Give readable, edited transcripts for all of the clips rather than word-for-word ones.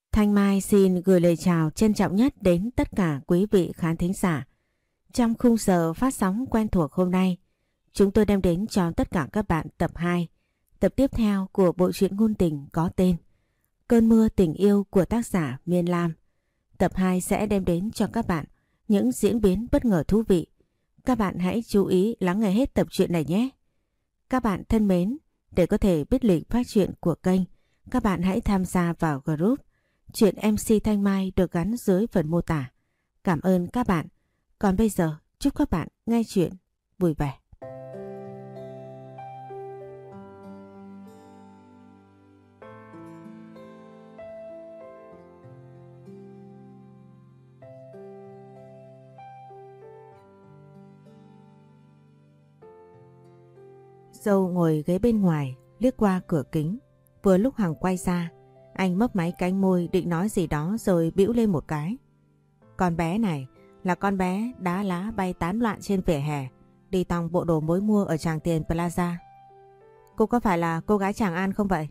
Thanh Mai xin gửi lời chào trân trọng nhất đến tất cả quý vị khán thính giả. Trong khung giờ phát sóng quen thuộc hôm nay, chúng tôi đem đến cho tất cả các bạn tập 2, tập tiếp theo của bộ truyện ngôn tình có tên Cơn mưa tình yêu của tác giả Miên Lam. Tập 2 sẽ đem đến cho các bạn những diễn biến bất ngờ thú vị. Các bạn hãy chú ý lắng nghe hết tập truyện này nhé. Các bạn thân mến, để có thể biết lịch phát truyện của kênh, các bạn hãy tham gia vào group Chuyện MC Thanh Mai được gắn dưới phần mô tả. Cảm ơn các bạn. Còn bây giờ, chúc các bạn nghe chuyện vui vẻ. Dâu ngồi ghế bên ngoài, liếc qua cửa kính. Vừa lúc Hằng quay ra, anh mấp máy cánh môi định nói gì đó rồi bĩu lên một cái. Con bé này là con bé đá lá bay tán loạn trên vỉa hè, đi tòng bộ đồ mới mua ở Tràng Tiền Plaza. Cô có phải là cô gái Tràng An không vậy?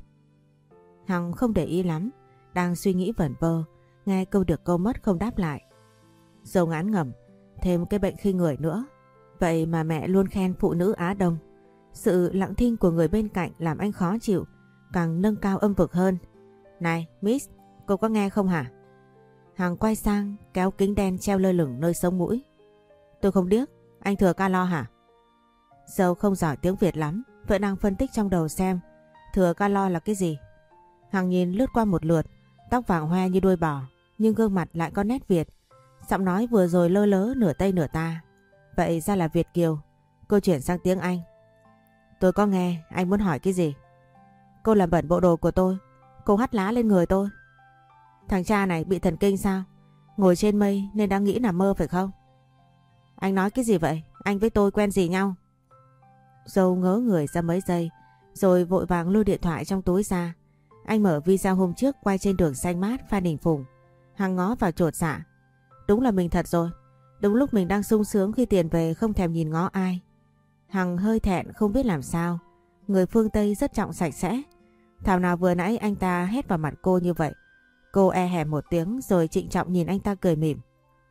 Hằng không để ý lắm, đang suy nghĩ vẩn vơ, nghe câu được câu mất không đáp lại. Dâu ngán ngẩm, thêm cái bệnh khi người nữa. Vậy mà mẹ luôn khen phụ nữ Á Đông. Sự lặng thinh của người bên cạnh làm anh khó chịu, càng nâng cao âm vực hơn. Này, Miss, cô có nghe không hả? Hằng quay sang kéo kính đen treo lơ lửng nơi sống mũi. Tôi không điếc, anh thừa calo hả? Dâu không giỏi tiếng Việt lắm, vẫn đang phân tích trong đầu xem thừa calo là cái gì. Hằng nhìn lướt qua một lượt, tóc vàng hoe như đuôi bò, nhưng gương mặt lại có nét Việt. Giọng nói vừa rồi lơ lớ nửa Tây nửa ta. Vậy ra là Việt kiều. Cô chuyển sang tiếng Anh. Tôi có nghe, anh muốn hỏi cái gì? Cô làm bẩn bộ đồ của tôi, cô hắt lá lên người tôi. Thằng cha này bị thần kinh sao? Ngồi trên mây nên đang nghĩ nằm mơ phải không? Anh nói cái gì vậy? Anh với tôi quen gì nhau? Dâu ngớ người ra mấy giây, rồi vội vàng lôi điện thoại trong túi ra. Anh mở video hôm trước quay trên đường xanh mát Phan Đình Phùng. Hằng ngó vào chột dạ. Đúng là mình thật rồi. Đúng lúc mình đang sung sướng khi tiền về không thèm nhìn ngó ai. Hằng hơi thẹn không biết làm sao. Người phương Tây rất trọng sạch sẽ. Thảo nào vừa nãy anh ta hét vào mặt cô như vậy. Cô e hè một tiếng rồi trịnh trọng nhìn anh ta cười mỉm.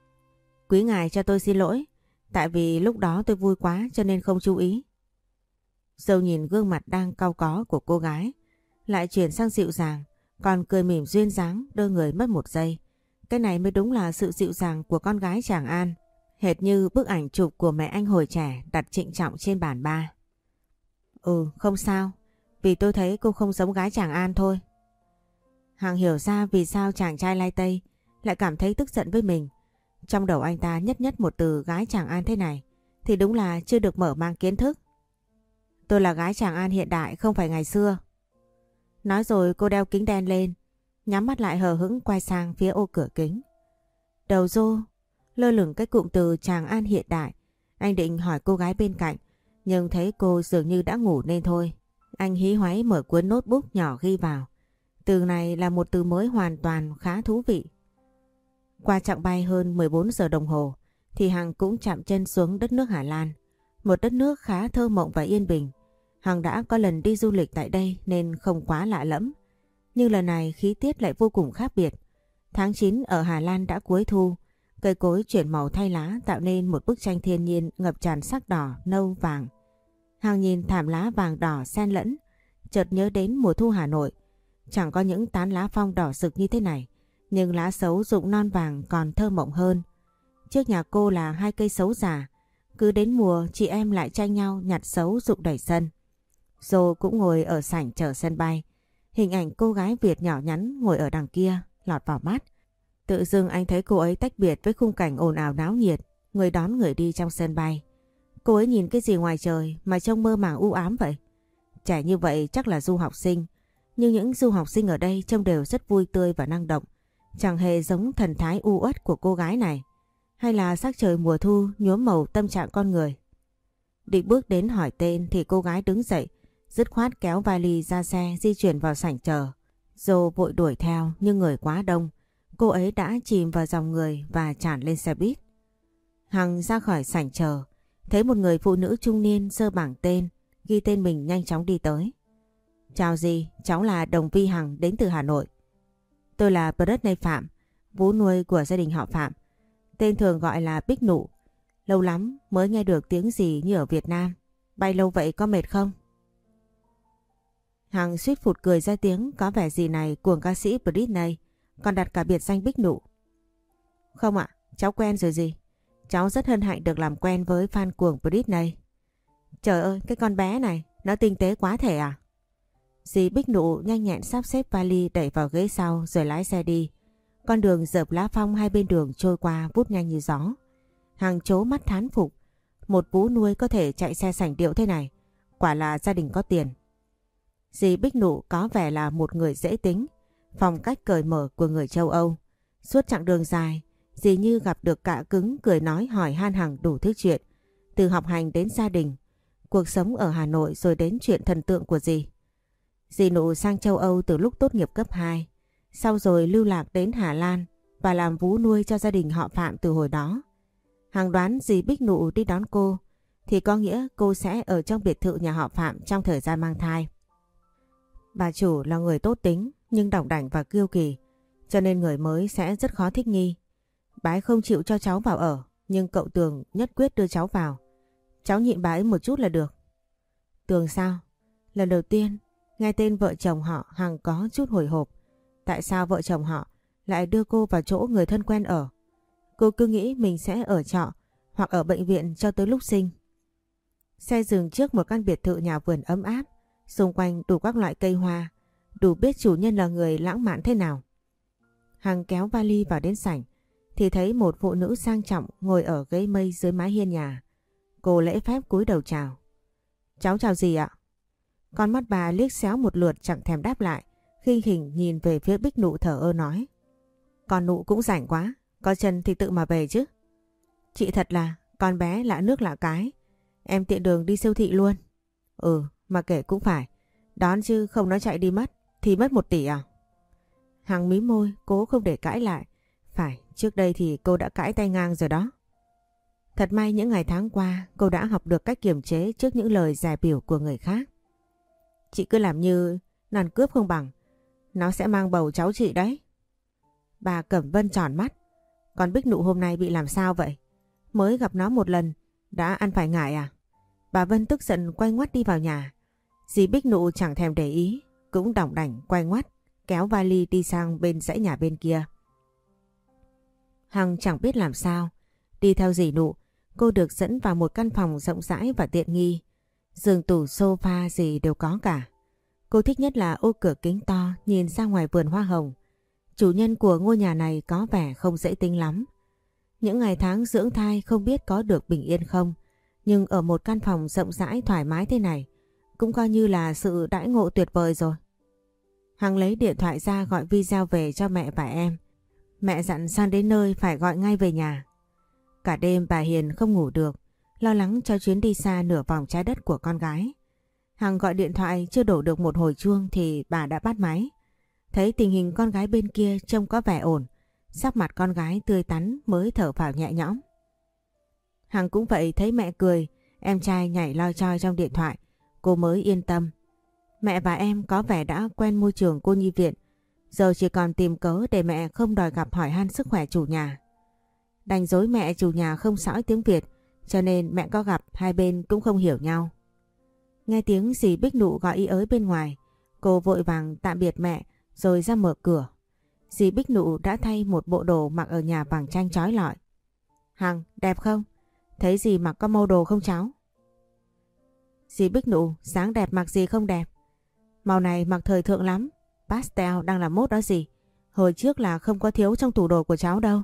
Quý ngài cho tôi xin lỗi. Tại vì lúc đó tôi vui quá cho nên không chú ý. Dâu nhìn gương mặt đang cau có của cô gái, lại chuyển sang dịu dàng, còn cười mỉm duyên dáng đơ người mất một giây. Cái này mới đúng là sự dịu dàng của con gái Tràng An. Hệt như bức ảnh chụp của mẹ anh hồi trẻ đặt trịnh trọng trên bàn ba. Không sao. Vì tôi thấy cô không giống gái Tràng An thôi. Hằng hiểu ra vì sao chàng trai lai Tây lại cảm thấy tức giận với mình. Trong đầu anh ta nhất nhất một từ gái Tràng An thế này thì đúng là chưa được mở mang kiến thức. Tôi là gái Tràng An hiện đại, không phải ngày xưa. Nói rồi cô đeo kính đen lên, nhắm mắt lại hờ hững quay sang phía ô cửa kính. Đầu rô lơ lửng cái cụm từ Tràng An hiện đại. Anh định hỏi cô gái bên cạnh, nhưng thấy cô dường như đã ngủ nên thôi. Anh hí hoáy mở cuốn notebook nhỏ ghi vào. Từ này là một từ mới hoàn toàn khá thú vị. Qua chặng bay hơn 14 giờ đồng hồ thì Hằng cũng chạm chân xuống đất nước Hà Lan. Một đất nước khá thơ mộng và yên bình. Hằng đã có lần đi du lịch tại đây nên không quá lạ lẫm. Nhưng lần này khí tiết lại vô cùng khác biệt. Tháng 9 ở Hà Lan đã cuối thu. Cây cối chuyển màu thay lá tạo nên một bức tranh thiên nhiên ngập tràn sắc đỏ, nâu, vàng. Hằng nhìn thảm lá vàng đỏ xen lẫn, chợt nhớ đến mùa thu Hà Nội. Chẳng có những tán lá phong đỏ rực như thế này, nhưng lá sấu rụng non vàng còn thơ mộng hơn. Trước nhà cô là 2 cây sấu già, cứ đến mùa chị em lại tranh nhau nhặt sấu rụng đầy sân. Dô cũng ngồi ở sảnh chờ sân bay. Hình ảnh cô gái Việt nhỏ nhắn ngồi ở đằng kia lọt vào mắt. Tự dưng anh thấy cô ấy tách biệt với khung cảnh ồn ào náo nhiệt, người đón người đi trong sân bay. Cô ấy nhìn cái gì ngoài trời mà trông mơ màng u ám vậy? Trẻ như vậy chắc là du học sinh, nhưng những du học sinh ở đây trông đều rất vui tươi và năng động, chẳng hề giống thần thái u uất của cô gái này. Hay là sắc trời mùa thu nhuốm màu tâm trạng con người? Định bước đến hỏi tên thì cô gái đứng dậy, dứt khoát kéo vali ra xe di chuyển vào sảnh chờ. Dô vội đuổi theo nhưng người quá đông. Cô ấy đã chìm vào dòng người và tràn lên xe buýt. Hằng ra khỏi sảnh chờ, thấy một người phụ nữ trung niên giơ bảng tên, ghi tên mình nhanh chóng đi tới. Chào dì, cháu là Đồng Vi Hằng đến từ Hà Nội. Tôi là Britney Phạm, vú nuôi của gia đình họ Phạm. Tên thường gọi là Bích Nụ. Lâu lắm mới nghe được tiếng gì như ở Việt Nam. Bay lâu vậy có mệt không? Hằng suýt phụt cười ra tiếng, có vẻ gì này cuồng ca sĩ Britney còn đặt cả biệt danh Bích Nụ. Không ạ, cháu quen rồi gì. Cháu rất hân hạnh được làm quen với fan cuồng Britney. Trời ơi, cái con bé này, nó tinh tế quá thể à? Dì Bích Nụ nhanh nhẹn sắp xếp vali đẩy vào ghế sau rồi lái xe đi. Con đường rợp lá phong hai bên đường trôi qua vút nhanh như gió. Hằng trố mắt thán phục. Một vú nuôi có thể chạy xe sành điệu thế này. Quả là gia đình có tiền. Dì Bích Nụ có vẻ là một người dễ tính, phong cách cởi mở của người châu Âu. Suốt chặng đường dài, dì như gặp được cạ cứng cười nói hỏi han Hằng đủ thứ chuyện. Từ học hành đến gia đình, cuộc sống ở Hà Nội rồi đến chuyện thần tượng của dì. Dì Nụ sang châu Âu từ lúc tốt nghiệp cấp 2, sau rồi lưu lạc đến Hà Lan và làm vú nuôi cho gia đình họ Phạm từ hồi đó. Hằng đoán dì Bích Nụ đi đón cô thì có nghĩa cô sẽ ở trong biệt thự nhà họ Phạm trong thời gian mang thai. Bà chủ là người tốt tính nhưng đỏng đảnh và kiêu kỳ, cho nên người mới sẽ rất khó thích nghi. Bà ấy không chịu cho cháu vào ở, nhưng cậu Tường nhất quyết đưa cháu vào. Cháu nhịn bà ấy một chút là được. Tường sao? Lần đầu tiên nghe tên vợ chồng họ, Hằng có chút hồi hộp. Tại sao vợ chồng họ lại đưa cô vào chỗ người thân quen ở? Cô cứ nghĩ mình sẽ ở trọ hoặc ở bệnh viện cho tới lúc sinh. Xe dừng trước một căn biệt thự nhà vườn ấm áp, xung quanh đủ các loại cây hoa, đủ biết chủ nhân là người lãng mạn thế nào. Hằng kéo vali vào đến sảnh thì thấy một phụ nữ sang trọng ngồi ở ghế mây dưới mái hiên nhà. Cô lễ phép cúi đầu chào. Cháu chào gì ạ? Con mắt bà liếc xéo một lượt chẳng thèm đáp lại, khinh khỉnh nhìn về phía Bích Nụ thở ơ nói. Con Nụ cũng rảnh quá, có chân thì tự mà về chứ. Chị thật là con bé lạ nước lạ cái, em tiện đường đi siêu thị luôn. Ừ, mà kể cũng phải, đón chứ không nó chạy đi mất thì mất 1 tỷ à? Hằng mím môi cố không để cãi lại. Phải, trước đây thì cô đã cãi tay ngang rồi đó. Thật may những ngày tháng qua cô đã học được cách kiềm chế trước những lời dè bỉu của người khác. Chị cứ làm như nó ăn cướp không bằng, nó sẽ mang bầu cháu chị đấy. Bà Cẩm Vân tròn mắt. Còn Bích Nụ hôm nay bị làm sao vậy? Mới gặp nó một lần đã ăn phải ngại à? Bà Vân tức giận quay ngoắt đi vào nhà. Dì Bích Nụ chẳng thèm để ý, cũng đỏng đảnh quay ngoắt kéo vali đi sang bên dãy nhà bên kia. Hằng chẳng biết làm sao. Đi theo dì Nụ, cô được dẫn vào một căn phòng rộng rãi và tiện nghi. Giường tủ sofa gì đều có cả. Cô thích nhất là ô cửa kính to nhìn ra ngoài vườn hoa hồng. Chủ nhân của ngôi nhà này có vẻ không dễ tính lắm. Những ngày tháng dưỡng thai không biết có được bình yên không, nhưng ở một căn phòng rộng rãi thoải mái thế này cũng coi như là sự đãi ngộ tuyệt vời rồi. Hằng lấy điện thoại ra gọi video về cho mẹ và em. Mẹ dặn sang đến nơi phải gọi ngay về nhà. Cả đêm bà Hiền không ngủ được, lo lắng cho chuyến đi xa nửa vòng trái đất của con gái. Hằng gọi điện thoại chưa đổ được một hồi chuông thì bà đã bắt máy. Thấy tình hình con gái bên kia trông có vẻ ổn, sắc mặt con gái tươi tắn mới thở phào nhẹ nhõm. Hằng cũng vậy, thấy mẹ cười, em trai nhảy loi choi trong điện thoại, cô mới yên tâm. Mẹ và em có vẻ đã quen môi trường cô nhi viện, giờ chỉ còn tìm cớ để mẹ không đòi gặp hỏi han sức khỏe chủ nhà. Đành dối mẹ chủ nhà không sõi tiếng Việt, cho nên mẹ có gặp hai bên cũng không hiểu nhau. Nghe tiếng dì Bích Nụ gọi ý ới bên ngoài, cô vội vàng tạm biệt mẹ rồi ra mở cửa. Dì Bích Nụ đã thay một bộ đồ mặc ở nhà vàng chanh chói lọi. Hằng, đẹp không? Thấy dì mặc có màu đồ không cháu? Dì Bích Nụ, dáng đẹp mặc gì không đẹp? Màu này mặc thời thượng lắm, pastel đang là mốt đó dì. Hồi trước là không có thiếu trong tủ đồ của cháu đâu.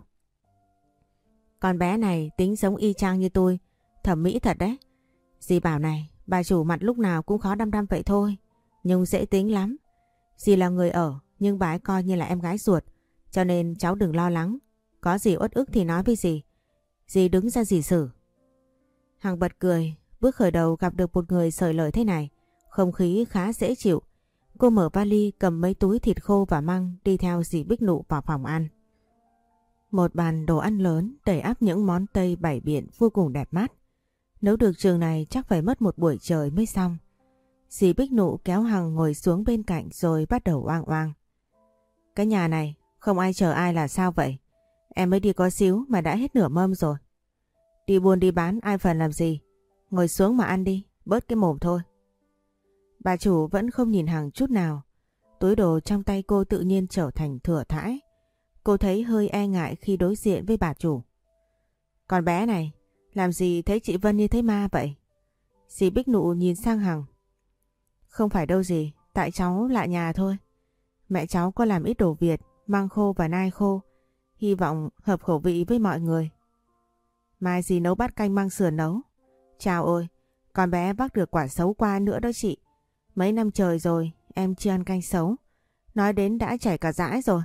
Con bé này tính giống y chang như tôi, thẩm mỹ thật đấy. Dì bảo này, bà chủ mặt lúc nào cũng khó đăm đăm vậy thôi, nhưng dễ tính lắm. Dì là người ở, nhưng bà ấy coi như là em gái ruột, cho nên cháu đừng lo lắng. Có gì uất ức thì nói với dì. Dì đứng ra dì xử. Hằng bật cười, bước khởi đầu gặp được một người sởi lời thế này, không khí khá dễ chịu. Cô mở vali cầm mấy túi thịt khô và măng đi theo dì Bích Nụ vào phòng ăn. Một bàn đồ ăn lớn đầy ắp những món Tây bảy biện vô cùng đẹp mắt. Nấu được trường này chắc phải mất một buổi trời mới xong. Dì Bích Nụ kéo Hằng ngồi xuống bên cạnh rồi bắt đầu oang oang. Cái nhà này Không ai chờ ai là sao vậy? Em mới đi có xíu mà đã hết nửa mâm rồi. Đi buôn đi bán ai phần làm gì? Ngồi xuống mà ăn đi, bớt cái mồm thôi. Bà chủ vẫn không nhìn Hằng chút nào. Túi đồ trong tay cô tự nhiên trở thành thừa thãi. Cô thấy hơi e ngại khi đối diện với bà chủ. Con bé này, làm gì thấy chị Vân như thấy ma vậy? Dì Bích Nụ nhìn sang Hằng. Không phải đâu dì, tại cháu lạ nhà thôi. Mẹ cháu có làm ít đồ Việt, măng khô và nai khô. Hy vọng hợp khẩu vị với mọi người. Mai dì nấu bát canh măng sườn nấu. Chào ôi, con bé vác được quả xấu qua nữa đó chị. Mấy năm trời rồi em chưa ăn canh xấu. Nói đến đã chảy cả dãi rồi.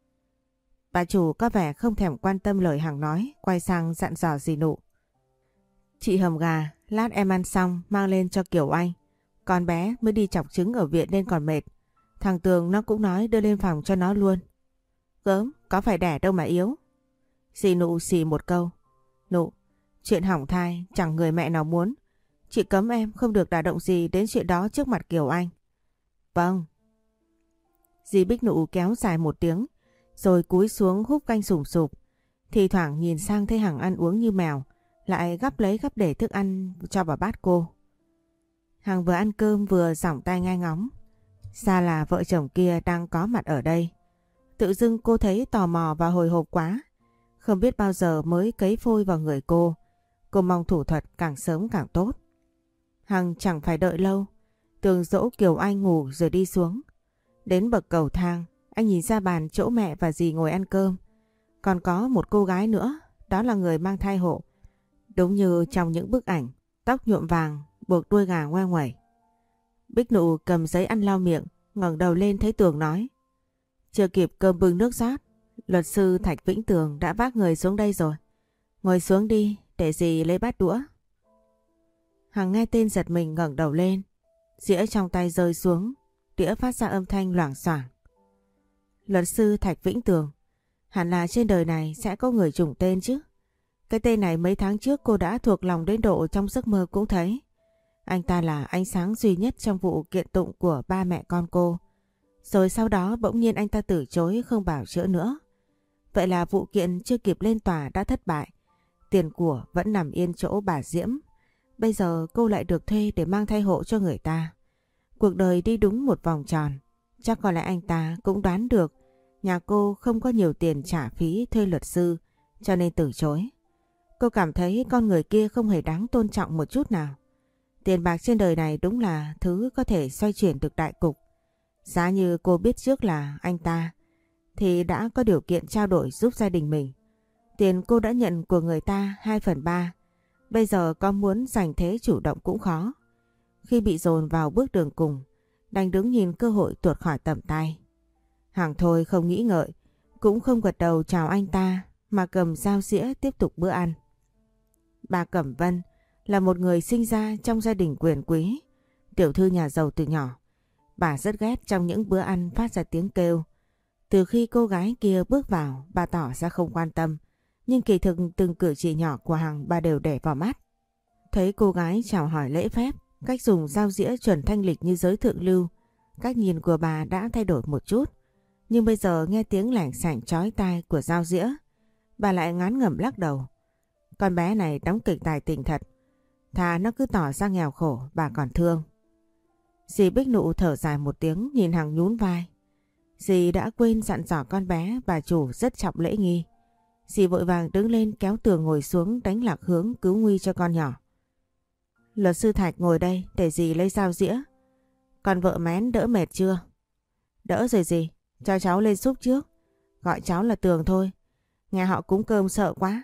Bà chủ có vẻ không thèm quan tâm lời Hằng nói, quay sang dặn dò dì Nụ. Chị hầm gà, lát em ăn xong mang lên cho Kiều Anh. Con bé mới đi chọc trứng ở viện nên còn mệt. Thằng Tường nó cũng nói đưa lên phòng cho nó luôn. Gớm, có phải đẻ đâu mà yếu. Dì Nụ xì một câu. Nụ, chuyện hỏng thai chẳng người mẹ nào muốn. Chị cấm em không được đả động gì đến chuyện đó trước mặt Kiều Anh. Vâng. Dì Bích Nụ kéo dài một tiếng rồi cúi xuống húp canh sùng sụp. Thì thoảng nhìn sang thấy Hằng ăn uống như mèo, lại gắp lấy gắp để thức ăn cho vào bát cô. Hằng vừa ăn cơm vừa giỏng tai nghe ngóng. Xa là vợ chồng kia đang có mặt ở đây. Tự dưng cô thấy tò mò và hồi hộp quá. Không biết bao giờ mới cấy phôi vào người cô. Cô mong thủ thuật càng sớm càng tốt. Hằng chẳng phải đợi lâu. Tường dỗ Kiều Anh ngủ rồi đi xuống. Đến bậc cầu thang, anh nhìn ra bàn chỗ mẹ và dì ngồi ăn cơm. Còn có một cô gái nữa, đó là người mang thai hộ. Đúng như trong những bức ảnh, tóc nhuộm vàng, buộc đuôi gà ngoe nguẩy. Bích Nụ cầm giấy ăn lau miệng, ngẩng đầu lên thấy Tường nói. Chưa kịp cơm bưng nước rót, luật sư Thạch Vĩnh Tường đã vác người xuống đây rồi. Ngồi xuống đi, để dì lấy bát đũa. Hằng nghe tên giật mình ngẩng đầu lên. Dĩa trong tay rơi xuống, đĩa phát ra âm thanh loảng xoảng. Luật sư Thạch Vĩnh Tường, hẳn là trên đời này sẽ có người trùng tên chứ. Cái tên này mấy tháng trước cô đã thuộc lòng đến độ trong giấc mơ cũng thấy. Anh ta là ánh sáng duy nhất trong vụ kiện tụng của ba mẹ con cô. Rồi sau đó bỗng nhiên anh ta từ chối không bảo chữa nữa. Vậy là vụ kiện chưa kịp lên tòa đã thất bại. Tiền của vẫn nằm yên chỗ bà Diễm. Bây giờ cô lại được thuê để mang thai hộ cho người ta. Cuộc đời đi đúng một vòng tròn. Chắc có lẽ anh ta cũng đoán được nhà cô không có nhiều tiền trả phí thuê luật sư cho nên từ chối. Cô cảm thấy con người kia không hề đáng tôn trọng một chút nào. Tiền bạc trên đời này đúng là thứ có thể xoay chuyển được đại cục. Giá như cô biết trước là anh ta thì đã có điều kiện trao đổi giúp gia đình mình. Tiền cô đã nhận của người ta 2/3. Bây giờ có muốn giành thế chủ động cũng khó. Khi bị dồn vào bước đường cùng, đành đứng nhìn cơ hội tuột khỏi tầm tay. Hằng thôi không nghĩ ngợi, cũng không gật đầu chào anh ta mà cầm dao dĩa tiếp tục bữa ăn. Bà Cẩm Vân là một người sinh ra trong gia đình quyền quý, tiểu thư nhà giàu từ nhỏ. Bà rất ghét trong những bữa ăn phát ra tiếng kêu. Từ khi cô gái kia bước vào, bà tỏ ra không quan tâm, nhưng kỳ thực từng cử chỉ nhỏ của Hằng bà đều để vào mắt. Thấy cô gái chào hỏi lễ phép, cách dùng dao dĩa chuẩn thanh lịch như giới thượng lưu, cách nhìn của bà đã thay đổi một chút. Nhưng bây giờ nghe tiếng lảng xảng chói tai của dao dĩa, bà lại ngán ngẩm lắc đầu. Con bé này đóng kịch tài tình thật. Thà nó cứ tỏ ra nghèo khổ bà còn thương. Dì Bích Nụ thở dài một tiếng nhìn Hằng nhún vai. Dì đã quên dặn dò con bé bà chủ rất trọng lễ nghi. Dì vội vàng đứng lên kéo Tường ngồi xuống đánh lạc hướng cứu nguy cho con nhỏ. Luật sư Thạch ngồi đây để dì lấy dao dĩa. Còn vợ Mén đỡ mệt chưa? Đỡ rồi dì, cho cháu lên súp trước. Gọi cháu là Tường thôi. Nghe họ cúng cơm sợ quá.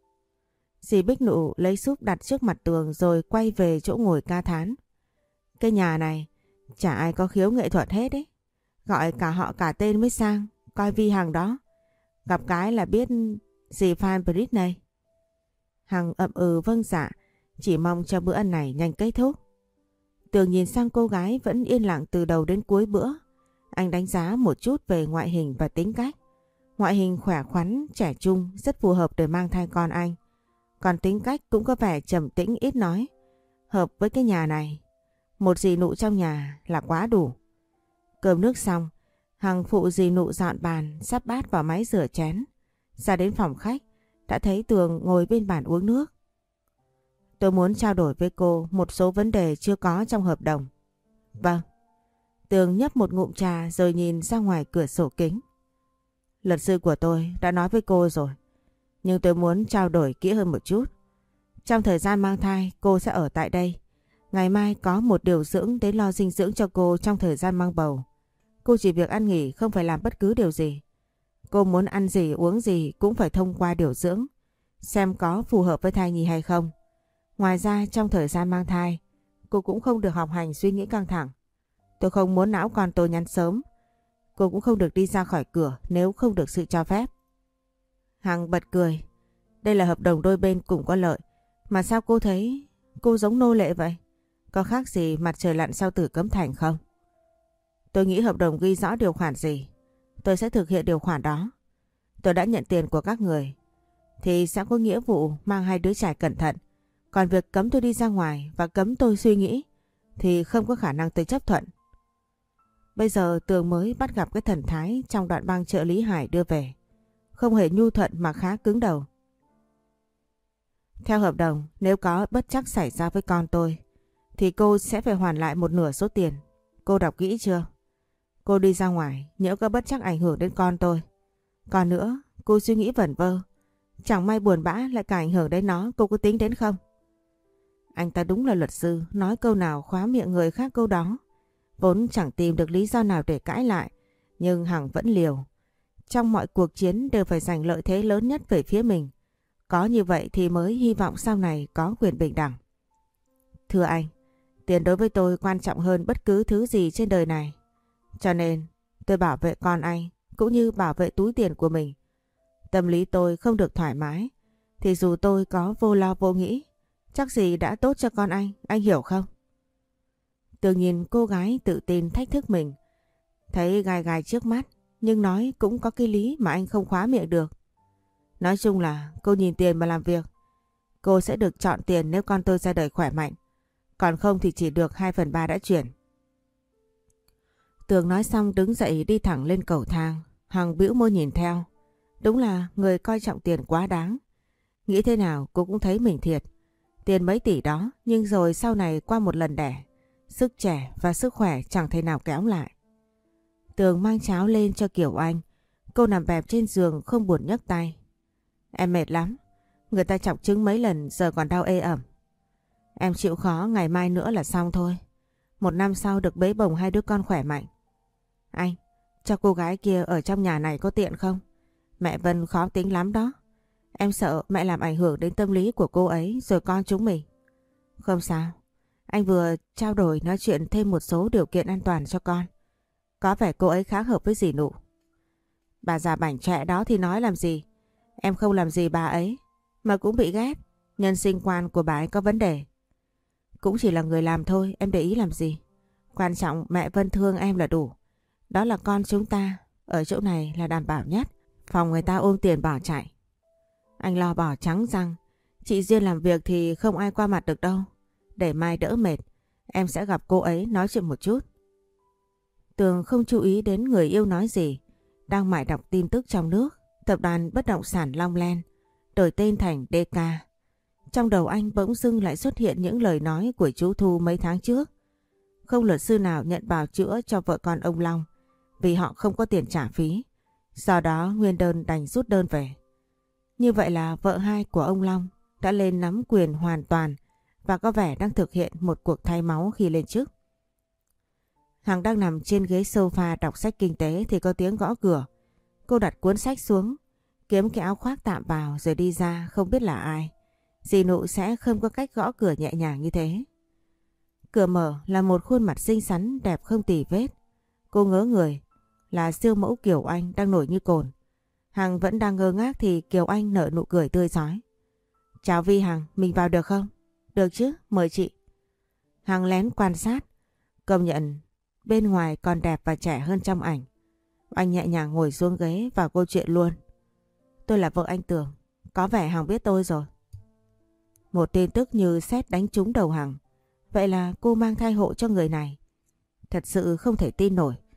Dì Bích Nụ lấy súp đặt trước mặt Tường rồi quay về chỗ ngồi ca thán. Cái nhà này chả ai có khiếu nghệ thuật hết ấy. Gọi cả họ cả tên mới sang. Coi Vi Hằng đó. Gặp cái là biết dì Phan Brit này. Hằng ậm ừ vâng dạ. Chỉ mong cho bữa ăn này nhanh kết thúc. Tường nhìn sang cô gái vẫn yên lặng từ đầu đến cuối bữa. Anh đánh giá một chút về ngoại hình và tính cách. Ngoại hình khỏe khoắn, trẻ trung, rất phù hợp để mang thai con anh. Còn tính cách cũng có vẻ trầm tĩnh ít nói. Hợp với cái nhà này. Một dì Nụ trong nhà là quá đủ. Cơm nước xong, Hằng phụ dì Nụ dọn bàn, sắp bát vào máy rửa chén. Ra đến phòng khách, đã thấy Tường ngồi bên bàn uống nước. Tôi muốn trao đổi với cô một số vấn đề chưa có trong hợp đồng. Vâng. Tường nhấp một ngụm trà rồi nhìn ra ngoài cửa sổ kính. Luật sư của tôi đã nói với cô rồi, nhưng tôi muốn trao đổi kỹ hơn một chút. Trong thời gian mang thai, cô sẽ ở tại đây. Ngày mai có một điều dưỡng đến lo dinh dưỡng cho cô trong thời gian mang bầu. Cô chỉ việc ăn nghỉ, không phải làm bất cứ điều gì. Cô muốn ăn gì uống gì cũng phải thông qua điều dưỡng, xem có phù hợp với thai nhi hay không. Ngoài ra trong thời gian mang thai, cô cũng không được học hành suy nghĩ căng thẳng. Tôi không muốn não con tôi nhắn sớm. Cô cũng không được đi ra khỏi cửa nếu không được sự cho phép. Hằng bật cười. Đây là hợp đồng đôi bên cùng có lợi. Mà sao cô thấy cô giống nô lệ vậy? Có khác gì mặt trời lặn sau Tử Cấm Thành không? Tôi nghĩ hợp đồng ghi rõ điều khoản gì, tôi sẽ thực hiện điều khoản đó. Tôi đã nhận tiền của các người thì sẽ có nghĩa vụ mang hai đứa trẻ cẩn thận. Còn việc cấm tôi đi ra ngoài và cấm tôi suy nghĩ thì không có khả năng tôi chấp thuận. Bây giờ Tường mới bắt gặp cái thần thái trong đoạn băng trợ Lý Hải đưa về. Không hề nhu thuận mà khá cứng đầu. Theo hợp đồng, nếu có bất trắc xảy ra với con tôi thì cô sẽ phải hoàn lại một nửa số tiền. Cô đọc kỹ chưa? Cô đi ra ngoài nhỡ có bất trắc ảnh hưởng đến con tôi. Còn nữa, cô suy nghĩ vẩn vơ, chẳng may buồn bã lại cả ảnh hưởng đến nó, cô có tính đến không? Anh ta đúng là luật sư, nói câu nào khóa miệng người khác câu đó. Vốn chẳng tìm được lý do nào để cãi lại, nhưng Hằng vẫn liều. Trong mọi cuộc chiến đều phải giành lợi thế lớn nhất về phía mình. Có như vậy thì mới hy vọng sau này có quyền bình đẳng. Thưa anh, tiền đối với tôi quan trọng hơn bất cứ thứ gì trên đời này. Cho nên tôi bảo vệ con anh cũng như bảo vệ túi tiền của mình. Tâm lý tôi không được thoải mái thì dù tôi có vô lo vô nghĩ, chắc gì đã tốt cho con anh hiểu không? Tường nhìn cô gái tự tin thách thức mình, thấy gai gai trước mắt, nhưng nói cũng có cái lý mà anh không khóa miệng được. Nói chung là cô nhìn tiền mà làm việc. Cô sẽ được chọn tiền nếu con tôi ra đời khỏe mạnh, còn không thì chỉ được 2/3 đã chuyển. Tường nói xong đứng dậy đi thẳng lên cầu thang. Hằng bĩu môi nhìn theo. Đúng là người coi trọng tiền quá đáng. Nghĩ thế nào cô cũng thấy mình thiệt. Tiền mấy tỷ đó, nhưng rồi sau này qua một lần đẻ, sức trẻ và sức khỏe chẳng thể nào kéo lại. Tường mang cháo lên cho Kiều Anh. Cô nằm bẹp trên giường không buồn nhấc tay. Em mệt lắm. Người ta chọc trứng mấy lần giờ còn đau ê ẩm. Em chịu khó, ngày mai nữa là xong thôi. 1 năm sau được bế bồng 2 đứa con khỏe mạnh. Anh, cho cô gái kia ở trong nhà này có tiện không? Mẹ Vân khó tính lắm đó. Em sợ mẹ làm ảnh hưởng đến tâm lý của cô ấy rồi con chúng mình. Không sao. Anh vừa trao đổi nói chuyện thêm một số điều kiện an toàn cho con. Có vẻ cô ấy khá hợp với dì Nụ. Bà già bảnh trẻ đó thì nói làm gì? Em không làm gì bà ấy mà cũng bị ghét. Nhân sinh quan của bà ấy có vấn đề. Cũng chỉ là người làm thôi, em để ý làm gì? Quan trọng mẹ Vân thương em là đủ. Đó là con chúng ta, ở chỗ này là đảm bảo nhất. Phòng người ta ôm tiền bỏ chạy. Anh lo bỏ trắng răng. Chị Duyên làm việc thì không ai qua mặt được đâu. Để mai đỡ mệt, em sẽ gặp cô ấy nói chuyện một chút. Tường không chú ý đến người yêu nói gì. Đang mải đọc tin tức trong nước. Tập đoàn bất động sản Long Len đổi tên thành DK. Trong đầu anh bỗng dưng lại xuất hiện những lời nói của chú Thu mấy tháng trước. Không luật sư nào nhận bào chữa cho vợ con ông Long vì họ không có tiền trả phí. Do đó nguyên đơn đành rút đơn về. Như vậy là vợ hai của ông Long đã lên nắm quyền hoàn toàn và có vẻ đang thực hiện một cuộc thay máu khi lên chức. Hằng đang nằm trên ghế sofa đọc sách kinh tế thì có tiếng gõ cửa. Cô đặt cuốn sách xuống, kiếm cái áo khoác tạm vào rồi đi ra, không biết là ai. Dì Nụ sẽ không có cách gõ cửa nhẹ nhàng như thế. Cửa mở là một khuôn mặt xinh xắn đẹp không tì vết. Cô ngớ người, là siêu mẫu Kiều Anh đang nổi như cồn. Hằng vẫn đang ngơ ngác thì Kiều Anh nở nụ cười tươi rói. Chào Vi Hằng, mình vào được không? Được chứ, mời chị. Hằng lén quan sát, công nhận bên ngoài còn đẹp và trẻ hơn trong ảnh. Anh nhẹ nhàng ngồi xuống ghế vào câu chuyện luôn. Tôi là vợ anh Tường, có vẻ Hằng biết tôi rồi. Một tin tức như sét đánh trúng đầu Hằng. Vậy là cô mang thai hộ cho người này. Thật sự không thể tin nổi.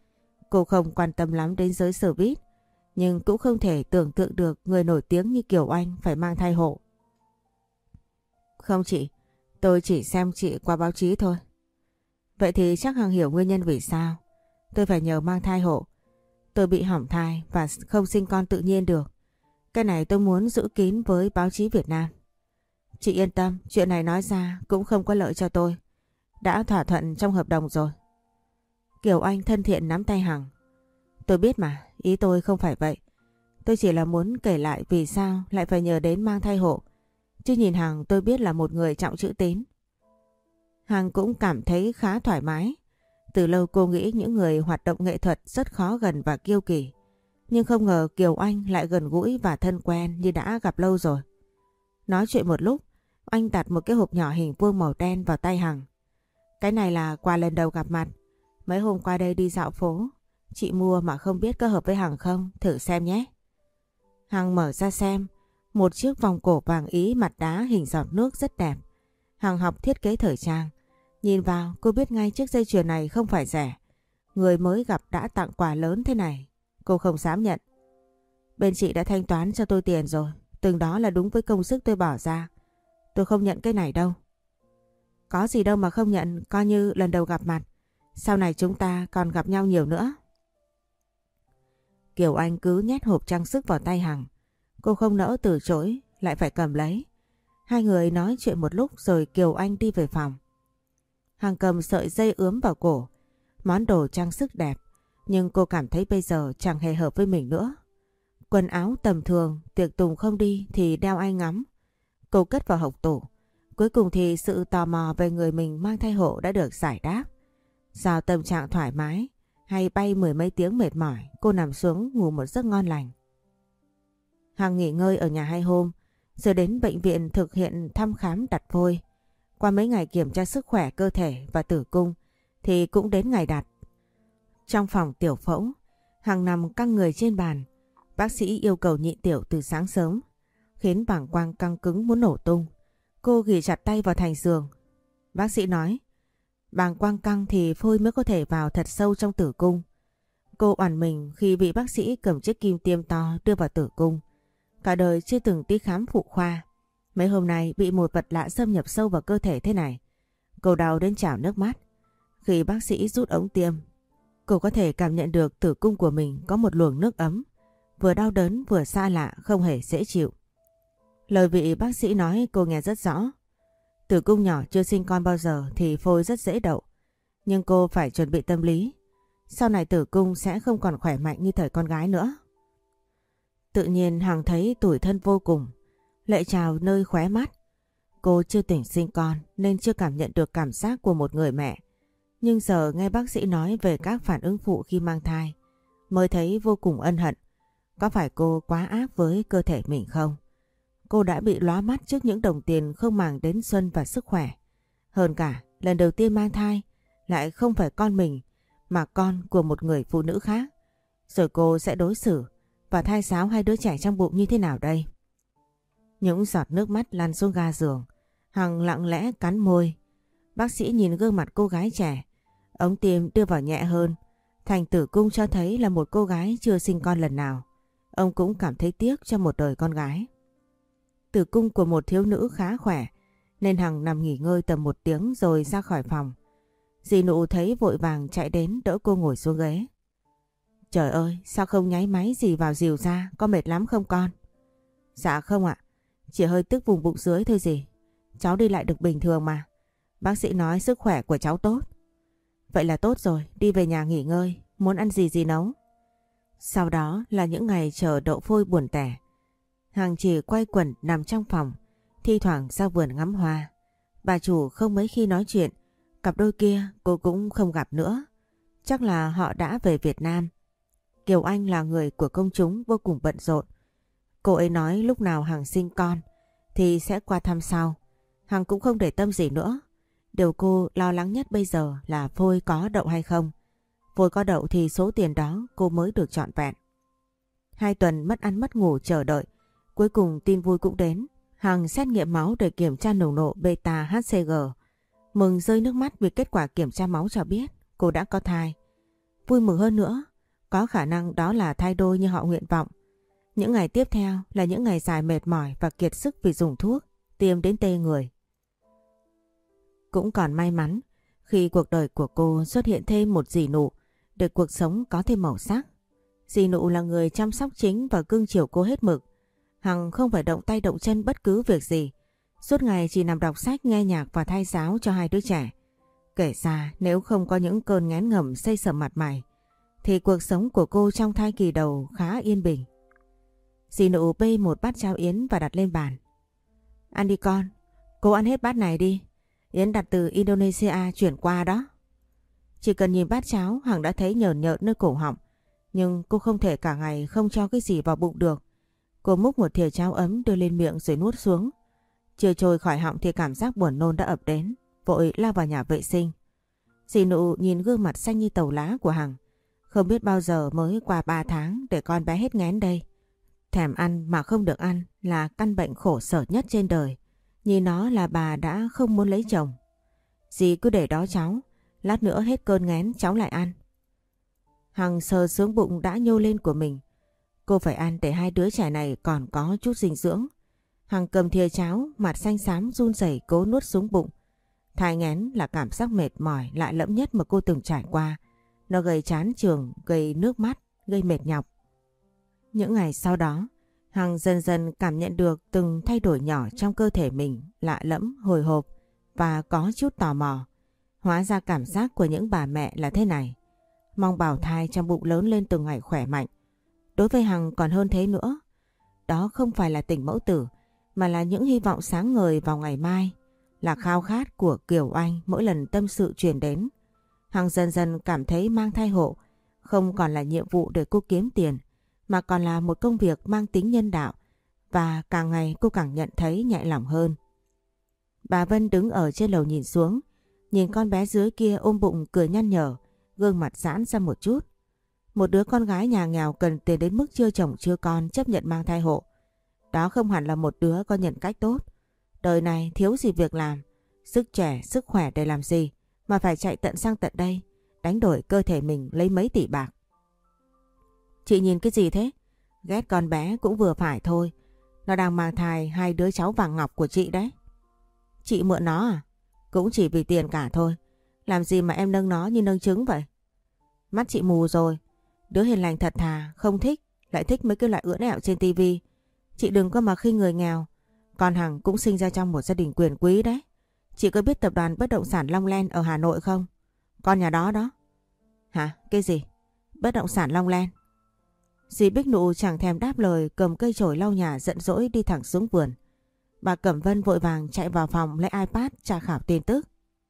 Cô không quan tâm lắm đến giới showbiz, nhưng cũng không thể tưởng tượng được người nổi tiếng như Kiều Anh phải mang thai hộ. Không chị, tôi chỉ xem chị qua báo chí thôi. Vậy thì chắc Hằng hiểu nguyên nhân vì sao tôi phải nhờ mang thai hộ. Tôi bị hỏng thai và không sinh con tự nhiên được. Cái này tôi muốn giữ kín với báo chí Việt Nam. Chị yên tâm, chuyện này nói ra cũng không có lợi cho tôi. Đã thỏa thuận trong hợp đồng rồi. Kiều Anh thân thiện nắm tay Hằng. Tôi biết mà, ý tôi không phải vậy. Tôi chỉ là muốn kể lại vì sao lại phải nhờ đến mang thai hộ. Chứ nhìn Hằng tôi biết là một người trọng chữ tín. Hằng cũng cảm thấy khá thoải mái. Từ lâu cô nghĩ những người hoạt động nghệ thuật rất khó gần và kiêu kỳ. Nhưng không ngờ Kiều Anh lại gần gũi và thân quen như đã gặp lâu rồi. Nói chuyện một lúc, anh đặt một cái hộp nhỏ hình vuông màu đen vào tay Hằng. Cái này là quà lần đầu gặp mặt. Mấy hôm qua đây đi dạo phố. Chị mua mà không biết có hợp với Hằng không, thử xem nhé. Hằng mở ra xem. Một chiếc vòng cổ vàng ý mặt đá hình giọt nước rất đẹp. Hằng học thiết kế thời trang. Nhìn vào cô biết ngay chiếc dây chuyền này không phải rẻ. Người mới gặp đã tặng quà lớn thế này. Cô không dám nhận. Bên chị đã thanh toán cho tôi tiền rồi. Từng đó là đúng với công sức tôi bỏ ra. Tôi không nhận cái này đâu. Có gì đâu mà không nhận, coi như lần đầu gặp mặt. Sau này chúng ta còn gặp nhau nhiều nữa. Kiều Anh cứ nhét hộp trang sức vào tay Hằng. Cô không nỡ từ chối, lại phải cầm lấy. Hai người nói chuyện một lúc rồi Kiều Anh đi về phòng. Hằng cầm sợi dây ướm vào cổ. Món đồ trang sức đẹp, nhưng cô cảm thấy bây giờ chẳng hề hợp với mình nữa. Quần áo tầm thường, tiệc tùng không đi thì đeo ai ngắm. Cô cất vào hộc tủ. Cuối cùng thì sự tò mò về người mình mang thai hộ đã được giải đáp. Do tâm trạng thoải mái hay bay mười mấy tiếng mệt mỏi, cô nằm xuống ngủ một giấc ngon lành. Hằng nghỉ ngơi ở nhà 2 hôm, rồi đến bệnh viện thực hiện thăm khám đặt vôi. Qua mấy ngày kiểm tra sức khỏe cơ thể và tử cung thì cũng đến ngày đặt. Trong phòng tiểu phẫu, Hằng nằm căng người trên bàn. Bác sĩ yêu cầu nhịn tiểu từ sáng sớm, khiến bàng quang căng cứng muốn nổ tung. Cô ghì chặt tay vào thành giường. Bác sĩ nói, bàng quang căng thì phôi mới có thể vào thật sâu trong tử cung. Cô oằn mình khi bị bác sĩ cầm chiếc kim tiêm to đưa vào tử cung. Cả đời chưa từng đi khám phụ khoa. Mấy hôm nay bị một vật lạ xâm nhập sâu vào cơ thể thế này. Cô đau đến trào nước mắt. Khi bác sĩ rút ống tiêm, cô có thể cảm nhận được tử cung của mình có một luồng nước ấm. Vừa đau đớn vừa xa lạ, không hề dễ chịu. Lời vị bác sĩ nói cô nghe rất rõ. Tử cung nhỏ chưa sinh con bao giờ thì phôi rất dễ đậu. Nhưng cô phải chuẩn bị tâm lý. Sau này tử cung sẽ không còn khỏe mạnh như thời con gái nữa. Tự nhiên Hằng thấy tủi thân vô cùng. Lệ trào nơi khóe mắt. Cô chưa tỉnh sinh con nên chưa cảm nhận được cảm giác của một người mẹ. Nhưng giờ nghe bác sĩ nói về các phản ứng phụ khi mang thai, mới thấy vô cùng ân hận. Có phải cô quá ác với cơ thể mình không? Cô đã bị lóa mắt trước những đồng tiền không màng đến xuân và sức khỏe. Hơn cả, lần đầu tiên mang thai lại không phải con mình mà con của một người phụ nữ khác. Rồi cô sẽ đối xử và thai sáo hai đứa trẻ trong bụng như thế nào đây? Những giọt nước mắt lăn xuống ga giường. Hằng lặng lẽ cắn môi. Bác sĩ nhìn gương mặt cô gái trẻ. Ống tiêm đưa vào nhẹ hơn. Thành tử cung cho thấy là một cô gái chưa sinh con lần nào. Ông cũng cảm thấy tiếc cho một đời con gái. Tử cung của một thiếu nữ khá khỏe, nên Hằng nằm nghỉ ngơi tầm 1 tiếng rồi ra khỏi phòng. Dì Nụ thấy vội vàng chạy đến đỡ cô ngồi xuống ghế. Trời ơi, sao không nháy máy gì vào dìu ra, có mệt lắm không con? Dạ không ạ, chỉ hơi tức vùng bụng dưới thôi dì. Cháu đi lại được bình thường mà. Bác sĩ nói sức khỏe của cháu tốt. Vậy là tốt rồi, đi về nhà nghỉ ngơi, muốn ăn gì gì nấu. Sau đó là những ngày chờ đậu phôi buồn tẻ. Hằng chỉ quay quẩn nằm trong phòng, thi thoảng ra vườn ngắm hoa. Bà chủ không mấy khi nói chuyện, cặp đôi kia cô cũng không gặp nữa. Chắc là họ đã về Việt Nam. Kiều Anh là người của công chúng vô cùng bận rộn. Cô ấy nói lúc nào Hằng sinh con thì sẽ qua thăm sau. Hằng cũng không để tâm gì nữa. Điều cô lo lắng nhất bây giờ là phôi có đậu hay không. Phôi có đậu thì số tiền đó cô mới được trọn vẹn. 2 tuần mất ăn mất ngủ chờ đợi. Cuối cùng tin vui cũng đến. Hằng xét nghiệm máu để kiểm tra nồng độ beta HCG. Mừng rơi nước mắt vì kết quả kiểm tra máu cho biết cô đã có thai. Vui mừng hơn nữa Có khả năng đó là thai đôi như họ nguyện vọng. Những ngày tiếp theo là những ngày dài mệt mỏi và kiệt sức vì dùng thuốc, tiêm đến tê người. Cũng còn may mắn khi cuộc đời của cô xuất hiện thêm một dì Nụ để cuộc sống có thêm màu sắc. Dì Nụ là người chăm sóc chính và cưng chiều cô hết mực. Hằng không phải động tay động chân bất cứ việc gì. Suốt ngày chỉ nằm đọc sách, nghe nhạc và thay giáo cho hai đứa trẻ. Kể ra nếu không có những cơn nghén ngầm xây sẩm mặt mày thì cuộc sống của cô trong thai kỳ đầu khá yên bình. Dì Nụ bê một bát cháo yến và đặt lên bàn. Ăn đi con, cô ăn hết bát này đi. Yến đặt từ Indonesia chuyển qua đó. Chỉ cần nhìn bát cháo Hằng đã thấy nhờn nhợt nơi cổ họng. Nhưng cô không thể cả ngày không cho cái gì vào bụng được. Cô múc một thìa cháo ấm đưa lên miệng rồi nuốt xuống. Chưa trôi khỏi họng thì cảm giác buồn nôn đã ập đến. Vội lao vào nhà vệ sinh. Dì Nụ nhìn gương mặt xanh như tàu lá của Hằng. Không biết bao giờ mới qua 3 tháng để con bé hết nghén đây. Thèm ăn mà không được ăn là căn bệnh khổ sở nhất trên đời. Nhìn nó là bà đã không muốn lấy chồng. Dì cứ để đó cháu. Lát nữa hết cơn nghén cháu lại ăn. Hằng sờ xuống bụng đã nhô lên của mình. Cô phải ăn để hai đứa trẻ này còn có chút dinh dưỡng. Hằng cầm thìa cháo, mặt xanh xám run rẩy cố nuốt xuống bụng. Thai nghén là cảm giác mệt mỏi lạ lẫm nhất mà cô từng trải qua. Nó gây chán chường, gây nước mắt, gây mệt nhọc. Những ngày sau đó, Hằng dần dần cảm nhận được từng thay đổi nhỏ trong cơ thể mình, lạ lẫm, hồi hộp và có chút tò mò. Hóa ra cảm giác của những bà mẹ là thế này. Mong bào thai trong bụng lớn lên từng ngày khỏe mạnh. Đối với Hằng còn hơn thế nữa. Đó không phải là tình mẫu tử, mà là những hy vọng sáng ngời vào ngày mai. Là khao khát của Kiều Anh mỗi lần tâm sự truyền đến. Hằng dần dần cảm thấy mang thai hộ không còn là nhiệm vụ để cô kiếm tiền, mà còn là một công việc mang tính nhân đạo, và càng ngày cô càng nhận thấy nhẹ lòng hơn. Bà Vân đứng ở trên lầu nhìn xuống, nhìn con bé dưới kia ôm bụng cười nhăn nhở, gương mặt giãn ra một chút. Một đứa con gái nhà nghèo cần tiền đến mức chưa chồng chưa con chấp nhận mang thai hộ. Đó không hẳn là một đứa có nhân cách tốt. Đời này thiếu gì việc làm, sức trẻ, sức khỏe để làm gì mà phải chạy tận sang tận đây, đánh đổi cơ thể mình lấy mấy tỷ bạc. Chị nhìn cái gì thế? Ghét con bé cũng vừa phải thôi. Nó đang mang thai hai đứa cháu vàng ngọc của chị đấy. Chị mượn nó à? Cũng chỉ vì tiền cả thôi. Làm gì mà em nâng nó như nâng trứng vậy? Mắt chị mù rồi. Đứa hiền lành thật thà, không thích, lại thích mấy cái loại ưỡn ẹo trên tivi. Chị đừng có mà khinh người nghèo. Con Hằng cũng sinh ra trong một gia đình quyền quý đấy. Chị có biết tập đoàn bất động sản Long Land ở Hà Nội không? Con nhà đó đó. Hả? Cái gì? Bất động sản Long Land? Dì Bích Nụ chẳng thèm đáp lời, cầm cây chổi lau nhà giận dỗi đi thẳng xuống vườn. Bà Cẩm Vân vội vàng chạy vào phòng lấy iPad tra khảo tin tức.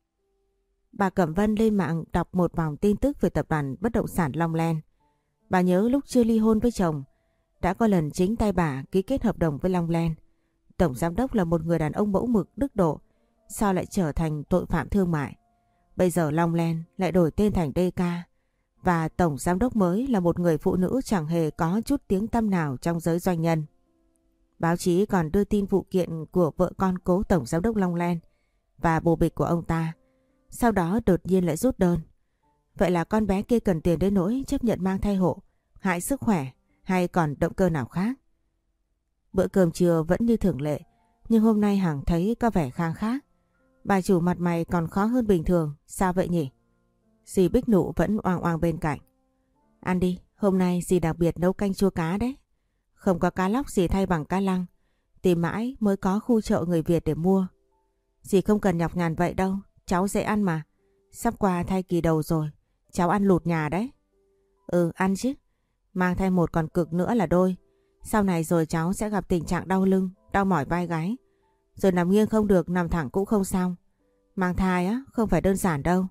Bà Cẩm Vân lên mạng đọc một vòng tin tức về tập đoàn bất động sản Long Land. Bà nhớ lúc chưa ly hôn với chồng, đã có lần chính tay bà ký kết hợp đồng với Long Land. Tổng giám đốc là một người đàn ông mẫu mực đức độ, sao lại trở thành tội phạm thương mại? Bây giờ Long Land lại đổi tên thành DK, và tổng giám đốc mới là một người phụ nữ chẳng hề có chút tiếng tăm nào trong giới doanh nhân. Báo chí còn đưa tin vụ kiện của vợ con cố tổng giám đốc Long Land và bồ bịch của ông ta. Sau đó đột nhiên lại rút đơn. Vậy là con bé kia cần tiền đến nỗi chấp nhận mang thai hộ, hại sức khỏe hay còn động cơ nào khác? Bữa cơm trưa vẫn như thường lệ, nhưng hôm nay Hằng thấy có vẻ khang khác. Bà chủ mặt mày còn khó hơn bình thường, sao vậy nhỉ? Dì Bích Nụ vẫn oang oang bên cạnh. Ăn đi, hôm nay dì đặc biệt nấu canh chua cá đấy. Không có cá lóc dì thay bằng cá lăng. Tìm mãi mới có khu chợ người Việt để mua. Dì không cần nhọc nhằn vậy đâu, cháu dễ ăn mà. Sắp qua thai kỳ đầu rồi, cháu ăn lụt nhà đấy. Ừ, ăn chứ. Mang thai một còn cực nữa là đôi. Sau này rồi cháu sẽ gặp tình trạng đau lưng, đau mỏi vai gáy. Rồi nằm nghiêng không được, nằm thẳng cũng không xong. Mang thai á, không phải đơn giản đâu.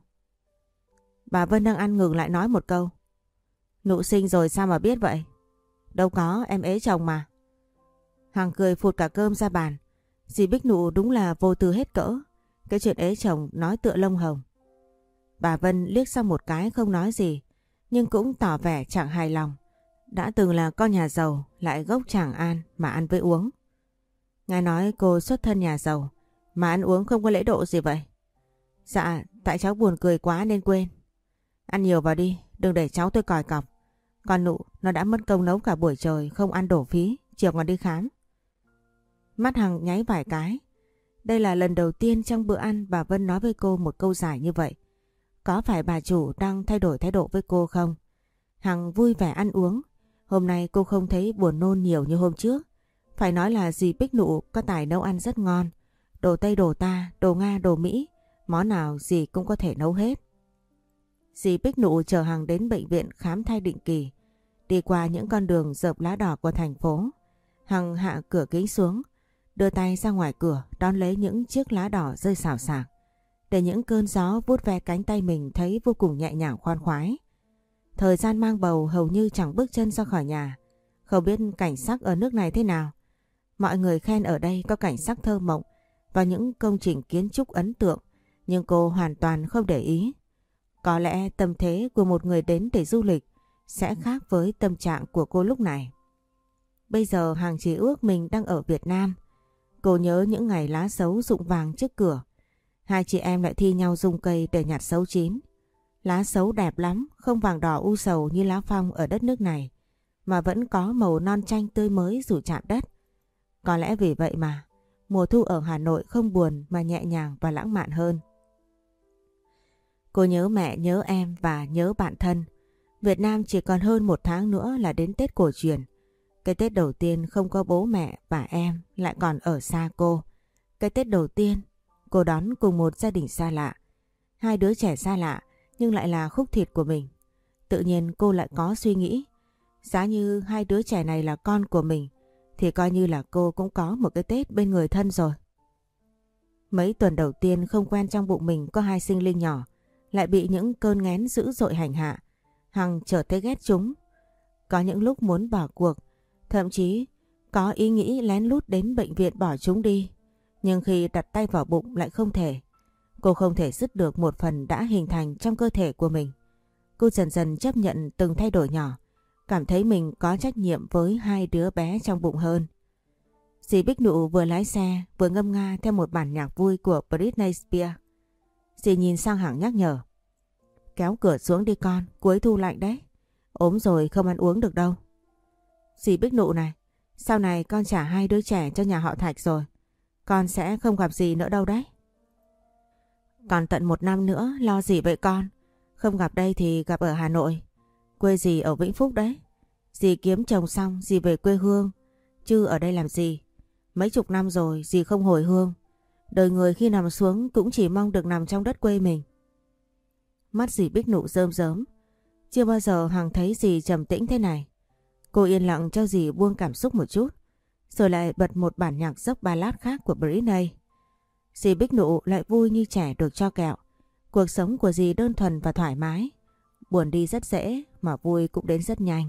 Bà Vân đang ăn ngừng lại nói một câu. Nụ sinh rồi sao mà biết vậy? Đâu có, em ế chồng mà. Hằng cười phụt cả cơm ra bàn. Dì Bích Nụ đúng là vô tư hết cỡ. Cái chuyện ế chồng nói tựa lông hồng. Bà Vân liếc sang một cái không nói gì, nhưng cũng tỏ vẻ chẳng hài lòng. Đã từng là con nhà giàu, lại gốc Tràng An mà ăn với uống. Nghe nói cô xuất thân nhà giàu, mà ăn uống không có lễ độ gì vậy? Dạ, tại cháu buồn cười quá nên quên. Ăn nhiều vào đi, đừng để cháu tôi còi cọc. Con Nụ nó đã mất công nấu cả buổi trời không ăn đổ phí, chiều còn đi khám. Mắt Hằng nháy vài cái. Đây là lần đầu tiên trong bữa ăn bà Vân nói với cô một câu dài như vậy. Có phải bà chủ đang thay đổi thái độ với cô không? Hằng vui vẻ ăn uống. Hôm nay cô không thấy buồn nôn nhiều như hôm trước. Phải nói là dì Bích Nụ có tài nấu ăn rất ngon. Đồ Tây, đồ Ta, đồ Nga, đồ Mỹ, món nào dì cũng có thể nấu hết. Dì Bích Nụ chờ Hằng đến bệnh viện khám thai định kỳ. Đi qua những con đường rợp lá đỏ của thành phố. Hằng hạ cửa kính xuống, đưa tay ra ngoài cửa đón lấy những chiếc lá đỏ rơi xào xạc. Để những cơn gió vuốt ve cánh tay mình thấy vô cùng nhẹ nhàng khoan khoái. Thời gian mang bầu hầu như chẳng bước chân ra khỏi nhà. Không biết cảnh sắc ở nước này thế nào. Mọi người khen ở đây có cảnh sắc thơ mộng và những công trình kiến trúc ấn tượng. Nhưng cô hoàn toàn không để ý. Có lẽ tâm thế của một người đến để du lịch sẽ khác với tâm trạng của cô lúc này. Bây giờ Hằng chỉ ước mình đang ở Việt Nam. Cô nhớ những ngày lá sấu rụng vàng trước cửa. Hai chị em lại thi nhau rung cây để nhặt sấu chín. Lá sấu đẹp lắm, không vàng đỏ u sầu như lá phong ở đất nước này, mà vẫn có màu non chanh tươi mới rủ chạm đất. Có lẽ vì vậy mà mùa thu ở Hà Nội không buồn mà nhẹ nhàng và lãng mạn hơn. Cô nhớ mẹ, nhớ em và nhớ bạn thân. Việt Nam chỉ còn hơn 1 tháng nữa là đến Tết cổ truyền. Cái Tết đầu tiên không có bố mẹ và em lại còn ở xa cô. Cái Tết đầu tiên cô đón cùng một gia đình xa lạ. Hai đứa trẻ xa lạ nhưng lại là khúc thịt của mình. Tự nhiên cô lại có suy nghĩ, giá như hai đứa trẻ này là con của mình thì coi như là cô cũng có một cái Tết bên người thân rồi. Mấy tuần đầu tiên không quen trong bụng mình có hai sinh linh nhỏ, lại bị những cơn nghén dữ dội hành hạ. Hằng chợt thấy ghét chúng. Có những lúc muốn bỏ cuộc, thậm chí có ý nghĩ lén lút đến bệnh viện bỏ chúng đi. Nhưng khi đặt tay vào bụng lại không thể. Cô không thể dứt được một phần đã hình thành trong cơ thể của mình. Cô dần dần chấp nhận từng thay đổi nhỏ, cảm thấy mình có trách nhiệm với hai đứa bé trong bụng hơn. Dì Bích Nụ vừa lái xe vừa ngâm nga theo một bản nhạc vui của Britney Spears. Dì nhìn sang Hằng nhắc nhở. Kéo cửa xuống đi con, cuối thu lạnh đấy. Ốm rồi không ăn uống được đâu. Dì Bích Nụ này, sau này con trả hai đứa trẻ cho nhà họ Thạch rồi. Con sẽ không gặp dì nữa đâu đấy. Còn tận 1 năm nữa lo gì vậy con? Không gặp đây thì gặp ở Hà Nội. Quê dì ở Vĩnh Phúc đấy. Dì kiếm chồng xong dì về quê hương. Chứ ở đây làm gì? Mấy chục năm rồi dì không hồi hương. Đời người khi nằm xuống cũng chỉ mong được nằm trong đất quê mình. Mắt dì Bích Nụ rơm rớm. Chưa bao giờ Hằng thấy dì trầm tĩnh thế này. Cô yên lặng cho dì buông cảm xúc một chút. Rồi lại bật một bản nhạc rock ballad khác của Britney. Dì Bích Nụ lại vui như trẻ được cho kẹo. Cuộc sống của dì đơn thuần và thoải mái. Buồn đi rất dễ mà vui cũng đến rất nhanh.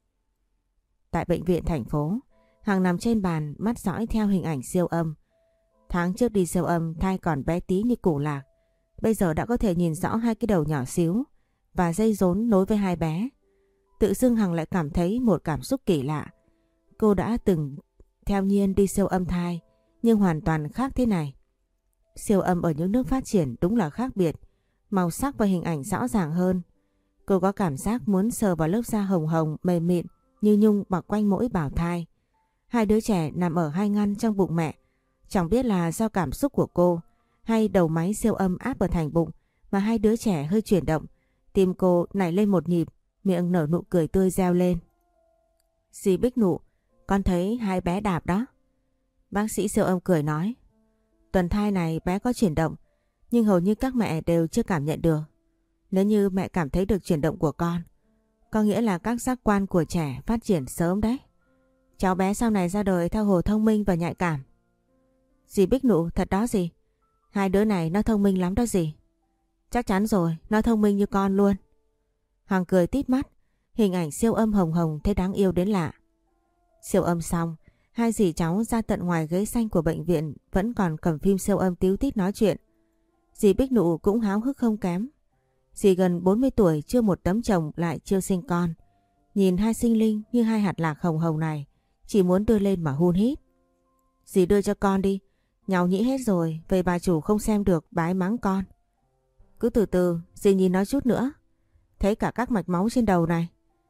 Tại bệnh viện thành phố, Hằng nằm trên bàn mắt dõi theo hình ảnh siêu âm. Tháng trước đi siêu âm thai còn bé tí như củ lạc. Bây giờ đã có thể nhìn rõ hai cái đầu nhỏ xíu và dây rốn nối với hai bé. Tự dưng Hằng lại cảm thấy một cảm xúc kỳ lạ. Cô đã từng theo Nhiên đi siêu âm thai nhưng hoàn toàn khác thế này. Siêu âm ở những nước phát triển đúng là khác biệt, màu sắc và hình ảnh rõ ràng hơn. Cô có cảm giác muốn sờ vào lớp da hồng hồng mềm mịn như nhung bọc quanh mỗi bào thai. Hai đứa trẻ nằm ở hai ngăn trong bụng mẹ. Chẳng biết là do cảm xúc của cô hay đầu máy siêu âm áp ở thành bụng mà hai đứa trẻ hơi chuyển động. Tim cô nảy lên một nhịp, miệng nở nụ cười tươi reo lên. Dì Bích Nụ, con thấy hai bé đạp đó. Bác sĩ siêu âm cười nói. Tuần thai này bé có chuyển động, nhưng hầu như các mẹ đều chưa cảm nhận được. Nếu như mẹ cảm thấy được chuyển động của con, có nghĩa là các giác quan của trẻ phát triển sớm đấy. Cháu bé sau này ra đời theo hồ thông minh và nhạy cảm. Dì Bích Nụ, thật đó dì. Hai đứa này nó thông minh lắm đó dì. Chắc chắn rồi, nó thông minh như con luôn. Hằng cười tít mắt, hình ảnh siêu âm hồng hồng thấy đáng yêu đến lạ. Siêu âm xong, hai dì cháu ra tận ngoài ghế xanh của bệnh viện vẫn còn cầm phim siêu âm tíu tít nói chuyện. Dì Bích Nụ cũng háo hức không kém. Dì gần 40 tuổi chưa một tấm chồng lại chưa sinh con. Nhìn hai sinh linh như hai hạt lạc hồng hồng này, chỉ muốn đưa lên mà hun hít. Dì đưa cho con đi, nhàu nhĩ hết rồi, vậy bà chủ không xem được bà ấy mắng con. Cứ từ từ, dì nhìn nó chút nữa. Thấy cả các mạch máu trên đầu này.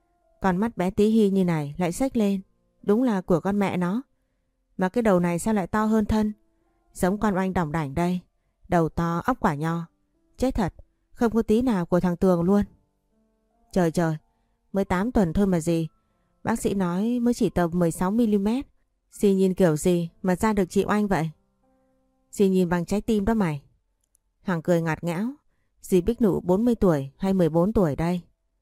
Con mắt bé tí hi như này lại xếch lên. Đúng là của con mẹ nó. Mà cái đầu này sao lại to hơn thân? Giống con oanh đỏng đảnh đây. Đầu to óc quả nho. Chết thật, không có tí nào của thằng Tường luôn. Trời trời, mới 8 tuần thôi mà gì. Bác sĩ nói mới chỉ tầm 16mm. Dì nhìn kiểu gì mà ra được chị oanh vậy? Dì nhìn bằng trái tim đó mày. Hằng cười ngặt nghẽo. Dì Bích Nụ 40 tuổi hay 14 tuổi đây?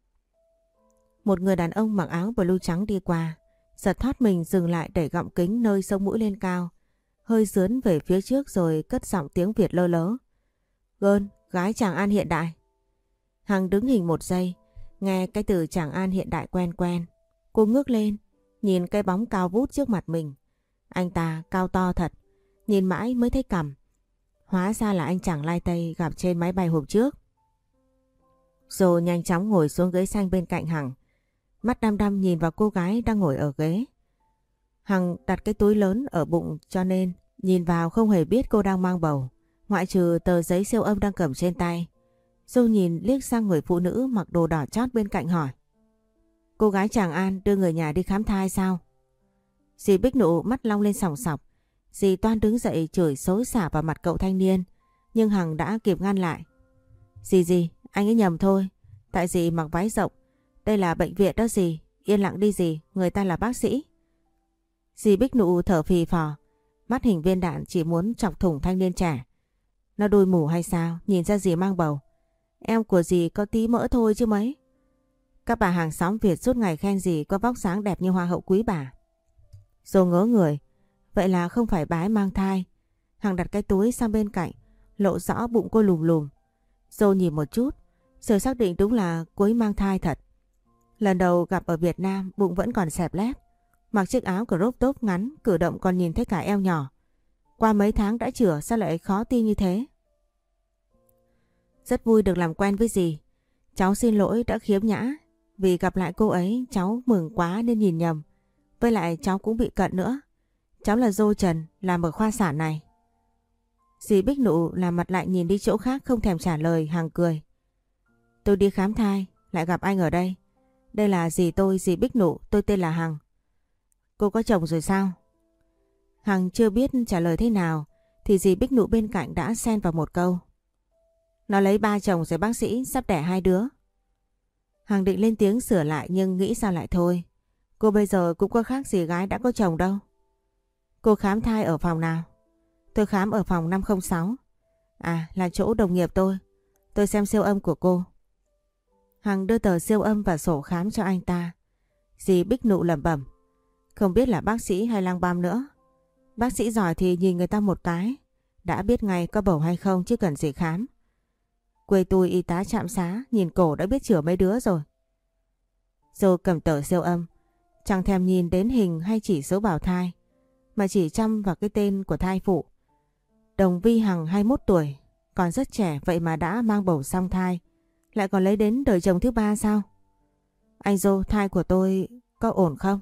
Một người đàn ông mặc áo blue trắng đi qua. Giật thoát mình dừng lại đẩy gọng kính nơi sống mũi lên cao. Hơi dướn về phía trước rồi cất giọng tiếng Việt lơ lớ. Gơn, gái Tràng An hiện đại. Hằng đứng hình một giây. Nghe cái từ Tràng An hiện đại quen quen. Cô ngước lên. Nhìn cái bóng cao vút trước mặt mình. Anh ta cao to thật. Nhìn mãi mới thấy cằm. Hóa ra là anh chàng lai tây gặp trên máy bay hôm trước. Rồi nhanh chóng ngồi xuống ghế xanh bên cạnh Hằng. Mắt đăm đăm nhìn vào cô gái đang ngồi ở ghế. Hằng đặt cái túi lớn ở bụng cho nên nhìn vào không hề biết cô đang mang bầu. Ngoại trừ tờ giấy siêu âm đang cầm trên tay. Dâu nhìn liếc sang người phụ nữ mặc đồ đỏ chót bên cạnh hỏi. Cô gái Tràng An đưa người nhà đi khám thai sao? Dì Bích Nụ mắt long lên sòng sọc. Dì toan đứng dậy chửi xối xả vào mặt cậu thanh niên. Nhưng Hằng đã kịp ngăn lại. Dì, anh ấy nhầm thôi. Tại dì mặc váy rộng. Đây là bệnh viện đó dì. Yên lặng đi dì, người ta là bác sĩ. Dì Bích Nụ thở phì phò. Mắt hình viên đạn chỉ muốn chọc thủng thanh niên trẻ. Nó đuôi mù hay sao? Nhìn ra dì mang bầu. Em của dì có tí mỡ thôi chứ mấy. Các bà hàng xóm Việt suốt ngày khen dì có vóc dáng đẹp như hoa hậu quý bà. Rồi ngớ người. Vậy là không phải bà ấy mang thai. Hằng đặt cái túi sang bên cạnh. Lộ rõ bụng cô lùm lùm. Rồi nhìn một chút. Rồi xác định đúng là cô ấy mang thai thật. Lần đầu gặp ở Việt Nam bụng vẫn còn xẹp lép. Mặc chiếc áo crop top ngắn, cử động còn nhìn thấy cả eo nhỏ. Qua mấy tháng đã chữa sao lại khó tin như thế? Rất vui được làm quen với dì. Cháu xin lỗi đã khiếm nhã. Vì gặp lại cô ấy cháu mừng quá nên nhìn nhầm. Với lại cháu cũng bị cận nữa. Cháu là Dô Trần, làm ở khoa sản này. Dì Bích Nụ làm mặt lại nhìn đi chỗ khác không thèm trả lời. Hằng cười. Tôi đi khám thai, lại gặp anh ở đây. Đây là dì tôi, dì Bích Nụ, tôi tên là Hằng. Cô có chồng rồi sao? Hằng chưa biết trả lời thế nào thì dì Bích Nụ bên cạnh đã xen vào một câu. Nó lấy 3 chồng rồi bác sĩ, sắp đẻ 2 đứa. Hằng định lên tiếng sửa lại nhưng nghĩ sao lại thôi. Cô bây giờ cũng có khác gì gái đã có chồng đâu. Cô khám thai ở phòng nào? Tôi khám ở phòng 506. À, là chỗ đồng nghiệp tôi. Tôi xem siêu âm của cô. Hằng đưa tờ siêu âm và sổ khám cho anh ta. Dì Bích Nụ lẩm bẩm. Không biết là bác sĩ hay lang băm nữa. Bác sĩ giỏi thì nhìn người ta một cái đã biết ngay có bầu hay không chứ cần gì khám. Quê tôi y tá trạm xá nhìn cổ đã biết chữa mấy đứa rồi. Rồi cầm tờ siêu âm. Chẳng thèm nhìn đến hình hay chỉ số bào thai mà chỉ chăm vào cái tên của thai phụ. Đồng Vi Hằng 21 tuổi. Còn rất trẻ vậy mà đã mang bầu song thai. Lại còn lấy đến đời chồng thứ 3 sao? Anh Dô, thai của tôi có ổn không?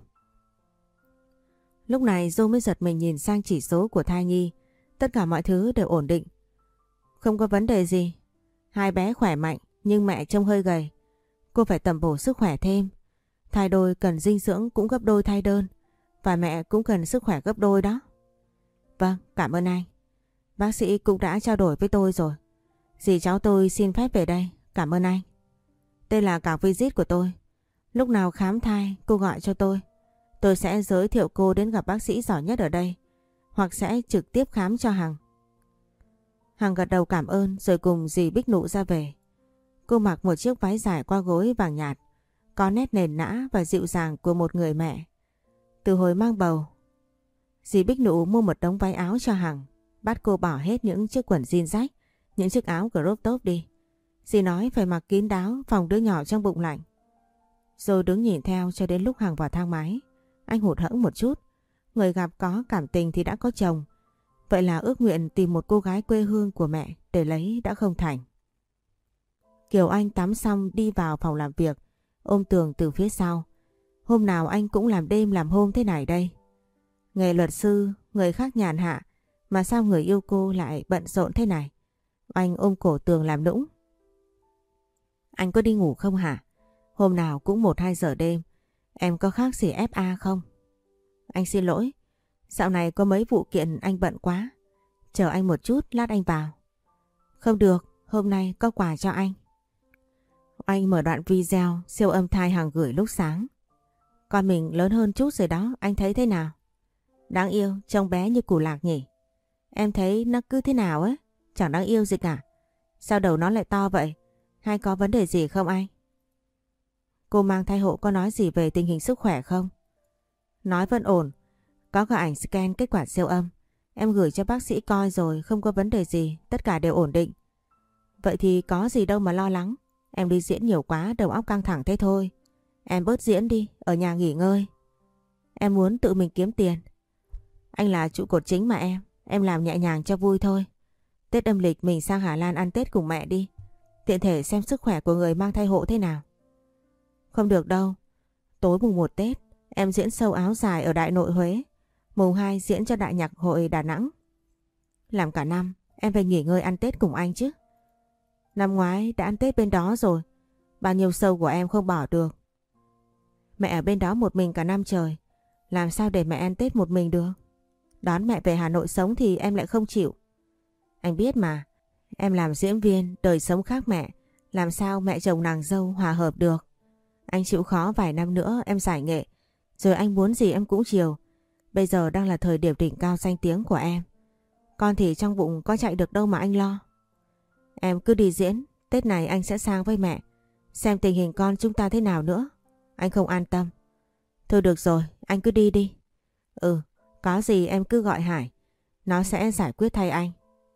Lúc này Dô mới giật mình nhìn sang chỉ số của thai nhi. Tất cả mọi thứ đều ổn định. Không có vấn đề gì. Hai bé khỏe mạnh nhưng mẹ trông hơi gầy. Cô phải tầm bổ sức khỏe thêm. Thai đôi cần dinh dưỡng cũng gấp đôi thai đơn. Và mẹ cũng cần sức khỏe gấp đôi đó. Vâng, cảm ơn anh. Bác sĩ cũng đã trao đổi với tôi rồi. Dì cháu tôi xin phép về đây. Cảm ơn anh. Đây là card visit của tôi. Lúc nào khám thai cô gọi cho tôi. Tôi sẽ giới thiệu cô đến gặp bác sĩ giỏi nhất ở đây. Hoặc sẽ trực tiếp khám cho Hằng. Hằng gật đầu cảm ơn rồi cùng dì Bích Nụ ra về. Cô mặc một chiếc váy dài qua gối vàng nhạt. Có nét nền nã và dịu dàng của một người mẹ. Từ hồi mang bầu, dì Bích Nụ mua một đống váy áo cho Hằng. Bắt cô bỏ hết những chiếc quần jean rách, những chiếc áo crop top đi. Dì nói phải mặc kín đáo phòng đứa nhỏ trong bụng lạnh. Rồi đứng nhìn theo cho đến lúc Hằng vào thang máy. Anh hụt hẫng một chút. Người gặp có cảm tình thì đã có chồng. Vậy là ước nguyện tìm một cô gái quê hương của mẹ để lấy đã không thành. Kiều Anh tắm xong đi vào phòng làm việc, ôm Tường từ phía sau. Hôm nào anh cũng làm đêm làm hôm thế này đây. Nghề luật sư, người khác nhàn hạ, mà sao người yêu cô lại bận rộn thế này? Anh ôm cổ Tường làm nũng. Anh có đi ngủ không hả? Hôm nào cũng 1-2 giờ đêm, Em có khác gì FA không? Anh xin lỗi. Dạo này có mấy vụ kiện anh bận quá. Chờ anh một chút, lát anh vào. Không được, hôm nay có quà cho anh. Anh mở đoạn video siêu âm thai Hằng gửi lúc sáng. Con mình lớn hơn chút rồi đó, anh thấy thế nào? Đáng yêu, trông bé như củ lạc nhỉ? Em thấy nó cứ thế nào ấy, chẳng đáng yêu gì cả. Sao đầu nó lại to vậy? Hay có vấn đề gì không anh? Cô mang thai hộ có nói gì về tình hình sức khỏe không? Nói vẫn ổn, có cả ảnh scan kết quả siêu âm. Em gửi cho bác sĩ coi rồi, không có vấn đề gì, tất cả đều ổn định. Vậy thì có gì đâu mà lo lắng. Em đi diễn nhiều quá, đầu óc căng thẳng thế thôi. Em bớt diễn đi, ở nhà nghỉ ngơi. Em muốn tự mình kiếm tiền. Anh là trụ cột chính mà em làm nhẹ nhàng cho vui thôi. Tết âm lịch mình sang Hà Lan ăn Tết cùng mẹ đi. Tiện thể xem sức khỏe của người mang thai hộ thế nào. Không được đâu. Tối mùng 1 Tết, em diễn show áo dài ở Đại Nội Huế. Mùng 2 diễn cho Đại Nhạc Hội Đà Nẵng. Làm cả năm, em phải nghỉ ngơi ăn Tết cùng anh chứ. Năm ngoái đã ăn Tết bên đó rồi. Bao nhiêu show của em không bỏ được. Mẹ ở bên đó một mình cả năm trời. Làm sao để mẹ ăn Tết một mình được? Đón mẹ về Hà Nội sống thì em lại không chịu. Anh biết mà, em làm diễn viên, đời sống khác mẹ. Làm sao mẹ chồng nàng dâu hòa hợp được? Anh chịu khó vài năm nữa em giải nghệ. Rồi anh muốn gì em cũng chiều. Bây giờ đang là thời điểm đỉnh cao danh tiếng của em. Con thì trong bụng có chạy được đâu mà anh lo. Em cứ đi diễn, Tết này anh sẽ sang với mẹ. Xem tình hình con chúng ta thế nào nữa. Anh không an tâm. Thôi được rồi, anh cứ đi đi. Có gì em cứ gọi Hải. Nó sẽ giải quyết thay anh.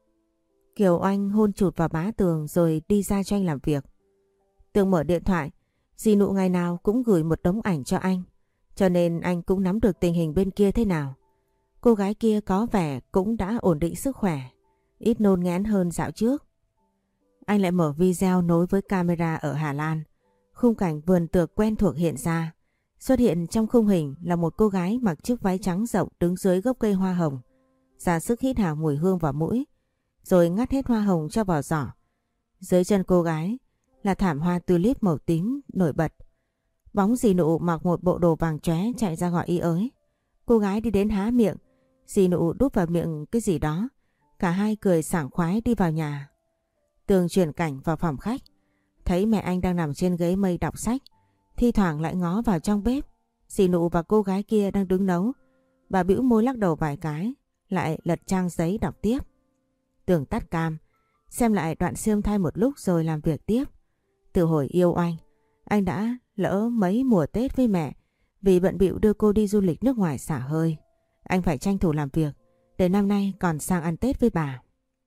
Kiều Oanh hôn chụt vào má Tường rồi đi ra cho anh làm việc. Tường mở điện thoại. Dì Nụ ngày nào cũng gửi một đống ảnh cho anh. Cho nên anh cũng nắm được tình hình bên kia thế nào. Cô gái kia có vẻ cũng đã ổn định sức khỏe. Ít nôn ngén hơn dạo trước. Anh lại mở video nối với camera ở Hà Lan. Khung cảnh vườn tược quen thuộc hiện ra. Xuất hiện trong khung hình là một cô gái mặc chiếc váy trắng rộng đứng dưới gốc cây hoa hồng. Ra sức hít hà mùi hương vào mũi. Rồi ngắt hết hoa hồng cho vào giỏ. Dưới chân cô gái là thảm hoa tulip màu tím nổi bật. Bóng dì Nụ mặc một bộ đồ vàng chóe chạy ra gọi y ới. Cô gái đi đến há miệng. Dì Nụ đút vào miệng cái gì đó. Cả hai cười sảng khoái đi vào nhà. Tường chuyển cảnh vào phòng khách. Thấy mẹ anh đang nằm trên ghế mây đọc sách. Thi thoảng lại ngó vào trong bếp. Dì Nụ và cô gái kia đang đứng nấu. Bà bĩu môi lắc đầu vài cái. Lại lật trang giấy đọc tiếp. Tường tắt cam. Xem lại đoạn siêu âm thai một lúc rồi làm việc tiếp. Từ hồi yêu anh đã lỡ mấy mùa Tết với mẹ. Vì bận bịu đưa cô đi du lịch nước ngoài xả hơi. Anh phải tranh thủ làm việc. Để năm nay còn sang ăn Tết với bà.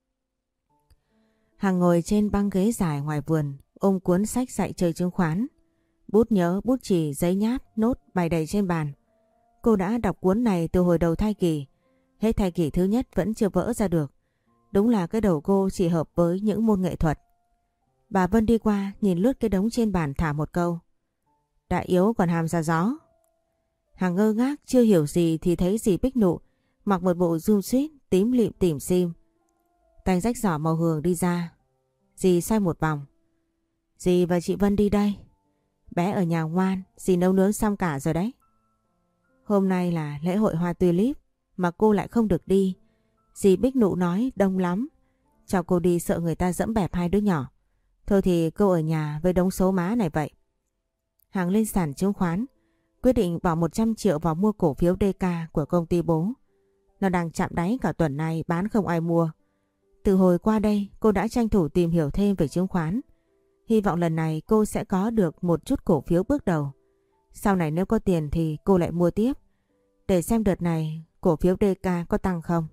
Hằng ngồi trên băng ghế dài ngoài vườn. Ôm cuốn sách dạy chơi chứng khoán. Bút nhớ, bút chì, giấy nháp, nốt bày đầy trên bàn. Cô đã đọc cuốn này từ hồi đầu thai kỳ. Hết thai kỳ thứ nhất vẫn chưa vỡ ra được. Đúng là cái đầu cô chỉ hợp với những môn nghệ thuật. Bà Vân đi qua nhìn lướt cái đống trên bàn thả một câu. Đã yếu còn hàm ra gió. Hằng ngơ ngác chưa hiểu gì thì thấy dì Bích Nụ mặc một bộ rum suýt tím lịm tỉm sim. Tay rách giỏ màu hường đi ra. Dì xoay một vòng. Dì và chị Vân đi đây. Bé ở nhà ngoan, dì nấu nướng xong cả rồi đấy. Hôm nay là lễ hội hoa tulip mà cô lại không được đi. Dì Bích Nụ nói đông lắm. Cho cô đi sợ người ta dẫm bẹp hai đứa nhỏ. Thôi thì cô ở nhà với đống số má này vậy. Hằng lên sàn chứng khoán. Quyết định bỏ 100 triệu vào mua cổ phiếu DK của công ty bố. Nó đang chạm đáy cả tuần này bán không ai mua. Từ hồi qua đây cô đã tranh thủ tìm hiểu thêm về chứng khoán. Hy vọng lần này cô sẽ có được một chút cổ phiếu bước đầu. Sau này nếu có tiền thì cô lại mua tiếp. Để xem đợt này cổ phiếu DK có tăng không.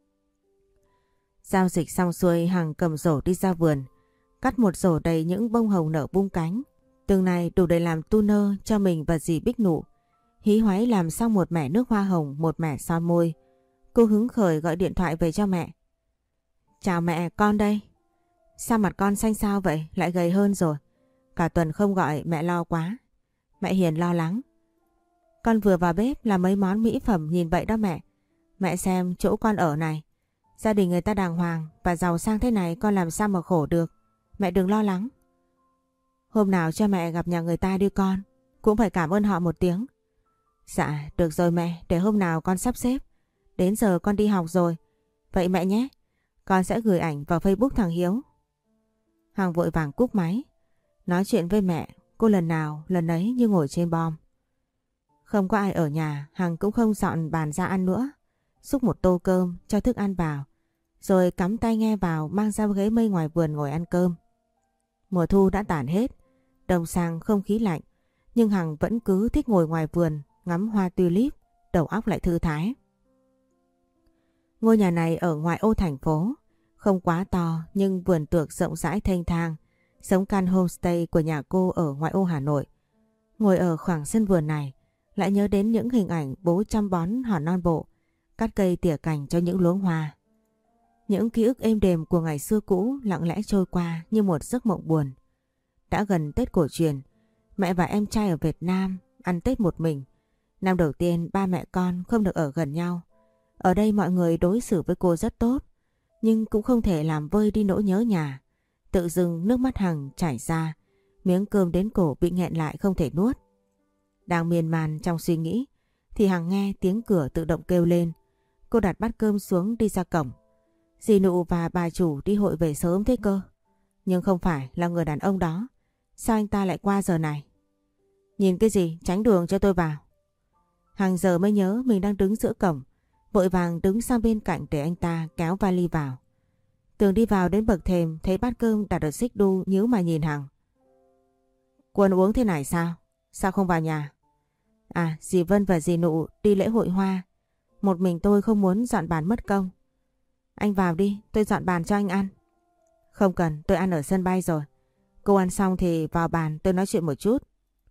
Giao dịch xong xuôi Hằng cầm rổ đi ra vườn. Cắt một rổ đầy những bông hồng nở bung cánh. Từng này đủ để làm tuner cho mình và dì Bích Nụ. Hí hoáy làm xong một mẻ nước hoa hồng, một mẻ son môi. Cô hứng khởi gọi điện thoại về cho mẹ. Chào mẹ, con đây. Sao mặt con xanh xao vậy, lại gầy hơn rồi. Cả tuần không gọi mẹ lo quá. Mẹ Hiền lo lắng. Con vừa vào bếp làm mấy món mỹ phẩm nhìn vậy đó mẹ. Mẹ xem chỗ con ở này. Gia đình người ta đàng hoàng và giàu sang thế này con làm sao mà khổ được. Mẹ đừng lo lắng. Hôm nào cho mẹ gặp nhà người ta đi con. Cũng phải cảm ơn họ một tiếng. Dạ, được rồi mẹ, để hôm nào con sắp xếp. Đến giờ con đi học rồi. Vậy mẹ nhé, con sẽ gửi ảnh vào Facebook thằng Hiếu. Hằng vội vàng cúp máy. Nói chuyện với mẹ, cô lần nào lần ấy như ngồi trên bom. Không có ai ở nhà, Hằng cũng không dọn bàn ra ăn nữa. Xúc một tô cơm, cho thức ăn vào. Rồi cắm tai nghe vào mang ra ghế mây ngoài vườn ngồi ăn cơm. Mùa thu đã tàn hết, đồng sang không khí lạnh. Nhưng Hằng vẫn cứ thích ngồi ngoài vườn, ngắm hoa tulip, đầu óc lại thư thái. Ngôi nhà này ở ngoại ô thành phố, không quá to nhưng vườn tược rộng rãi thênh thang, giống căn homestay của nhà cô ở ngoại ô Hà Nội. Ngồi ở khoảng sân vườn này, lại nhớ đến những hình ảnh bố chăm bón hòn non bộ, cắt cây tỉa cành cho những luống hoa. Những ký ức êm đềm của ngày xưa cũ lặng lẽ trôi qua như một giấc mộng buồn. Đã gần Tết cổ truyền, mẹ và em trai ở Việt Nam ăn Tết một mình. Năm đầu tiên ba mẹ con không được ở gần nhau. Ở đây mọi người đối xử với cô rất tốt, nhưng cũng không thể làm vơi đi nỗi nhớ nhà. Tự dưng nước mắt Hằng chảy ra, miếng cơm đến cổ bị nghẹn lại không thể nuốt. Đang miên man trong suy nghĩ thì Hằng nghe tiếng cửa tự động kêu lên. Cô đặt bát cơm xuống đi ra cổng. Dì Nụ và bà chủ đi hội về sớm thế cơ. Nhưng không phải là người đàn ông đó. Sao anh ta lại qua giờ này? Nhìn cái gì, tránh đường cho tôi vào. Hằng giờ mới nhớ mình đang đứng giữa cổng, vội vàng đứng sang bên cạnh để anh ta kéo vali vào. Tường đi vào đến bậc thềm thấy bát cơm đặt ở xích đu, nhíu mà nhìn Hằng. Quân uống thế này sao? Sao không vào nhà? À, dì Vân và dì Nụ đi lễ hội hoa. Một mình tôi không muốn dọn bàn mất công. Anh vào đi, tôi dọn bàn cho anh ăn. Không cần, tôi ăn ở sân bay rồi. Cô ăn xong thì vào bàn tôi nói chuyện một chút.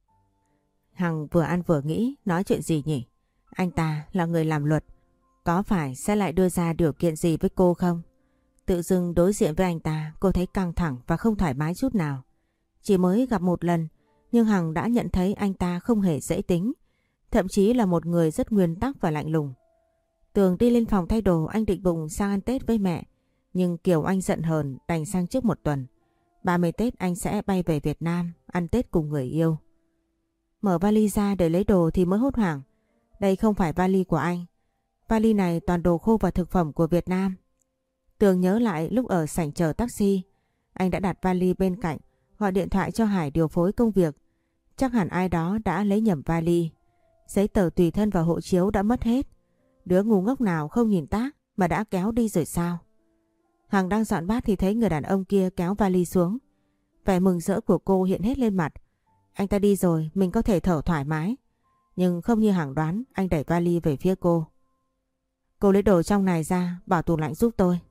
Hằng vừa ăn vừa nghĩ nói chuyện gì nhỉ? Anh ta là người làm luật, có phải sẽ lại đưa ra điều kiện gì với cô không? Tự dưng đối diện với anh ta cô thấy căng thẳng và không thoải mái chút nào. Chỉ mới gặp một lần nhưng Hằng đã nhận thấy anh ta không hề dễ tính, thậm chí là một người rất nguyên tắc và lạnh lùng. Tường đi lên phòng thay đồ, anh định bụng sang ăn Tết với mẹ, nhưng Kiều Anh giận hờn đành sang trước một tuần. 30 Tết anh sẽ bay về Việt Nam ăn Tết cùng người yêu. Mở vali ra để lấy đồ thì mới hốt hoảng. Đây không phải vali của anh. Vali này toàn đồ khô và thực phẩm của Việt Nam. Tường nhớ lại lúc ở sảnh chờ taxi, anh đã đặt vali bên cạnh, gọi điện thoại cho Hải điều phối công việc. Chắc hẳn ai đó đã lấy nhầm vali. Giấy tờ tùy thân và hộ chiếu đã mất hết. Đứa ngu ngốc nào không nhìn tác mà đã kéo đi rồi sao? Hằng đang dọn bát thì thấy người đàn ông kia kéo vali xuống. Vẻ mừng rỡ của cô hiện hết lên mặt. Anh ta đi rồi, mình có thể thở thoải mái. Nhưng không như Hằng đoán, anh đẩy vali về phía cô. Cô lấy đồ trong này ra, bỏ tủ lạnh giúp tôi.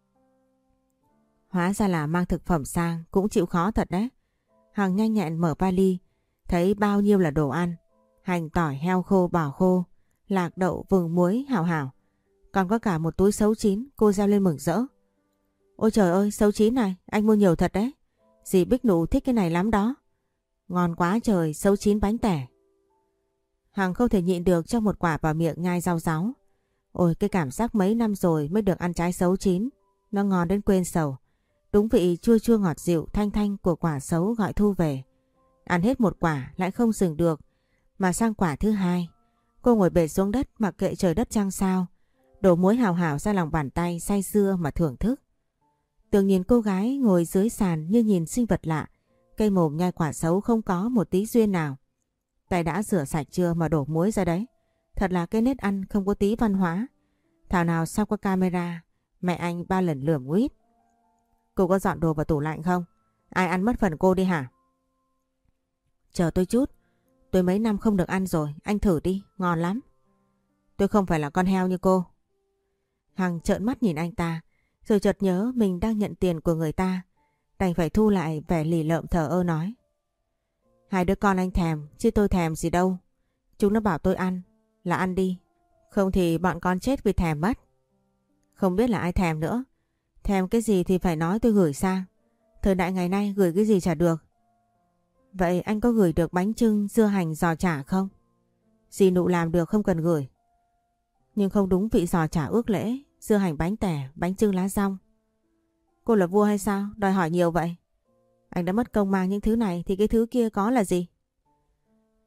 Hóa ra là mang thực phẩm sang, cũng chịu khó thật đấy. Hằng nhanh nhẹn mở vali, thấy bao nhiêu là đồ ăn. Hành, tỏi, heo khô, bò khô, lạc đậu, vừng, muối, hảo hảo. Còn có cả một túi sấu chín, cô reo lên mừng rỡ. Ôi trời ơi, sấu chín này, anh mua nhiều thật đấy. Dì Bích Nụ thích cái này lắm đó. Ngon quá trời, sấu chín bánh tẻ. Hằng không thể nhịn được cho một quả vào miệng nhai rau ráu. Ôi cái cảm giác mấy năm rồi mới được ăn trái sấu chín. Nó ngon đến quên sầu. Đúng vị chua chua ngọt dịu thanh thanh của quả sấu gọi Thu về. Ăn hết một quả lại không dừng được. Mà sang quả thứ hai. Cô ngồi bệt xuống đất mặc kệ trời đất trăng sao. Đổ muối hào hào ra lòng bàn tay say sưa mà thưởng thức. Tường nhìn cô gái ngồi dưới sàn như nhìn sinh vật lạ. Cây mồm nhai quả sấu không có một tí duyên nào. Tay đã rửa sạch chưa mà đổ muối ra đấy. Thật là cái nết ăn không có tí văn hóa. Thảo nào sau qua camera mẹ anh 3 lần lườm nguyết. Cô có dọn đồ vào tủ lạnh không? Ai ăn mất phần cô đi hả? Chờ tôi chút. Tôi mấy năm không được ăn rồi. Anh thử đi, ngon lắm. Tôi không phải là con heo như cô. Hằng trợn mắt nhìn anh ta. Rồi chợt nhớ mình đang nhận tiền của người ta. Đành phải thu lại vẻ lì lợm thờ ơ nói. Hai đứa con anh thèm, chứ tôi thèm gì đâu. Chúng nó bảo tôi ăn, là ăn đi. Không thì bọn con chết vì thèm mất. Không biết là ai thèm nữa. Thèm cái gì thì phải nói tôi gửi sang. Thời đại ngày nay gửi cái gì chả được. Vậy anh có gửi được bánh chưng, dưa hành, giò chả không? Dì Nụ làm được không cần gửi. Nhưng không đúng vị giò chả ước lễ, dưa hành bánh tẻ, bánh chưng lá dong. Cô là vua hay sao? Đòi hỏi nhiều vậy. Anh đã mất công mang những thứ này thì cái thứ kia có là gì?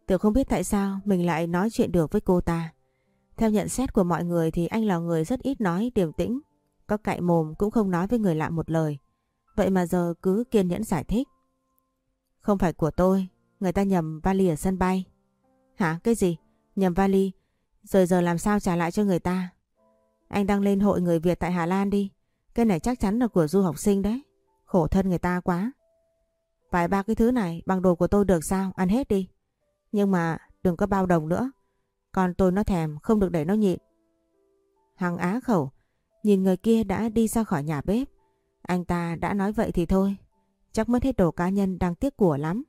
Tường không biết tại sao mình lại nói chuyện được với cô ta. Theo nhận xét của mọi người thì anh là người rất ít nói, điềm tĩnh. Có cạy mồm cũng không nói với người lạ một lời. Vậy mà giờ cứ kiên nhẫn giải thích. Không phải của tôi, người ta nhầm vali ở sân bay. Hả? Cái gì? Nhầm vali? Rồi giờ làm sao trả lại cho người ta? Anh đăng lên hội người Việt tại Hà Lan đi. Cái này chắc chắn là của du học sinh đấy. Khổ thân người ta quá. Vài ba cái thứ này bằng đồ của tôi được sao? Ăn hết đi. Nhưng mà đừng có bao đồng nữa. Con tôi nó thèm, không được để nó nhịn. Hằng á khẩu, nhìn người kia đã đi ra khỏi nhà bếp. Anh ta đã nói vậy thì thôi. Chắc mất hết đồ cá nhân đang tiếc của lắm.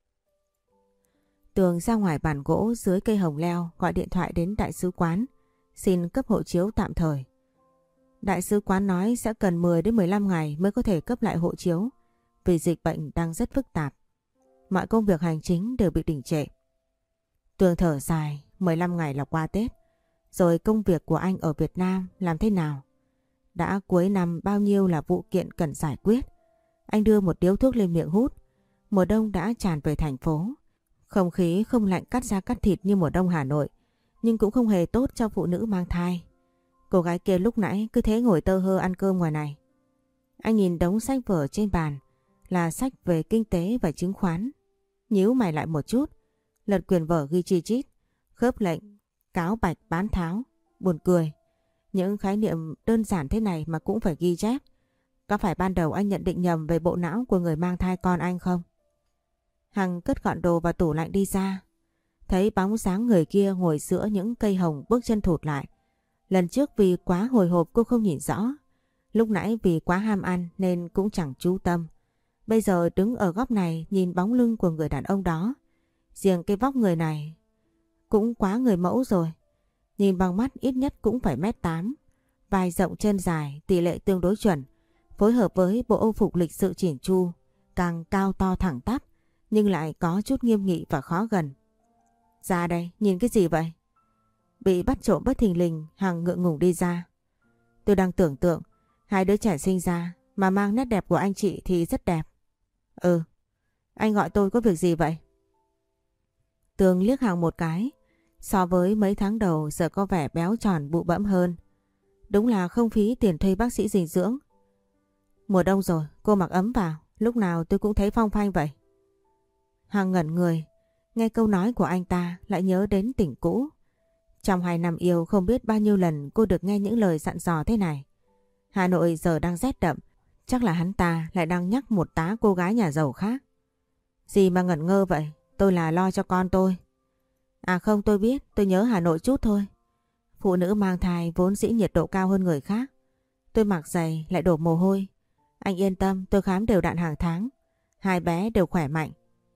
Tường ra ngoài bàn gỗ dưới cây hồng leo gọi điện thoại đến đại sứ quán. Xin cấp hộ chiếu tạm thời. Đại sứ quán nói sẽ cần 10 đến 15 ngày mới có thể cấp lại hộ chiếu. Vì dịch bệnh đang rất phức tạp. Mọi công việc hành chính đều bị đình trệ. Tường thở dài, 15 ngày là qua Tết. Rồi công việc của anh ở Việt Nam làm thế nào? Đã cuối năm bao nhiêu là vụ kiện cần giải quyết. Anh đưa một điếu thuốc lên miệng hút. Mùa đông đã tràn về thành phố. Không khí không lạnh cắt da cắt thịt như mùa đông Hà Nội. Nhưng cũng không hề tốt cho phụ nữ mang thai. Cô gái kia lúc nãy cứ thế ngồi tơ hơ ăn cơm ngoài này. Anh nhìn đống sách vở trên bàn. Là sách về kinh tế và chứng khoán. Nhíu mày lại một chút. Lật quyển vở ghi chi chít. Khớp lệnh, cáo bạch bán tháo. Buồn cười. Những khái niệm đơn giản thế này mà cũng phải ghi chép. Có phải ban đầu anh nhận định nhầm về bộ não của người mang thai con anh không? Hằng cất gọn đồ vào tủ lạnh đi ra. Thấy bóng dáng người kia ngồi giữa những cây hồng bước chân thụt lại. Lần trước vì quá hồi hộp cô không nhìn rõ. Lúc nãy vì quá ham ăn nên cũng chẳng chú tâm. Bây giờ đứng ở góc này nhìn bóng lưng của người đàn ông đó. Riêng cái vóc người này cũng quá người mẫu rồi. Nhìn bằng mắt ít nhất cũng phải 1m8. Vai rộng chân dài, tỷ lệ tương đối chuẩn. Phối hợp với bộ âu phục lịch sự chỉn chu. Càng cao to thẳng tắp nhưng lại có chút nghiêm nghị và khó gần. Ra đây, nhìn cái gì vậy? Bị bắt trộm bất thình lình, Hằng ngượng ngùng đi ra. Tôi đang tưởng tượng, hai đứa trẻ sinh ra mà mang nét đẹp của anh chị thì rất đẹp. Ừ, anh gọi tôi có việc gì vậy? Tường liếc Hằng một cái. So với mấy tháng đầu giờ có vẻ béo tròn bụ bẫm hơn. Đúng là không phí tiền thuê bác sĩ dinh dưỡng. Mùa đông rồi, cô mặc ấm vào. Lúc nào tôi cũng thấy phong phanh vậy. Hằng ngẩn người. Nghe câu nói của anh ta lại nhớ đến tình cũ. Trong 2 năm yêu không biết bao nhiêu lần cô được nghe những lời dặn dò thế này. Hà Nội giờ đang rét đậm. Chắc là hắn ta lại đang nhắc một tá cô gái nhà giàu khác. Gì mà ngẩn ngơ vậy? Tôi là lo cho con tôi. À không, tôi biết, tôi nhớ Hà Nội chút thôi. Phụ nữ mang thai vốn dĩ nhiệt độ cao hơn người khác. Tôi mặc giày lại đổ mồ hôi. Anh yên tâm, tôi khám đều đặn hàng tháng. 2 bé đều khỏe mạnh.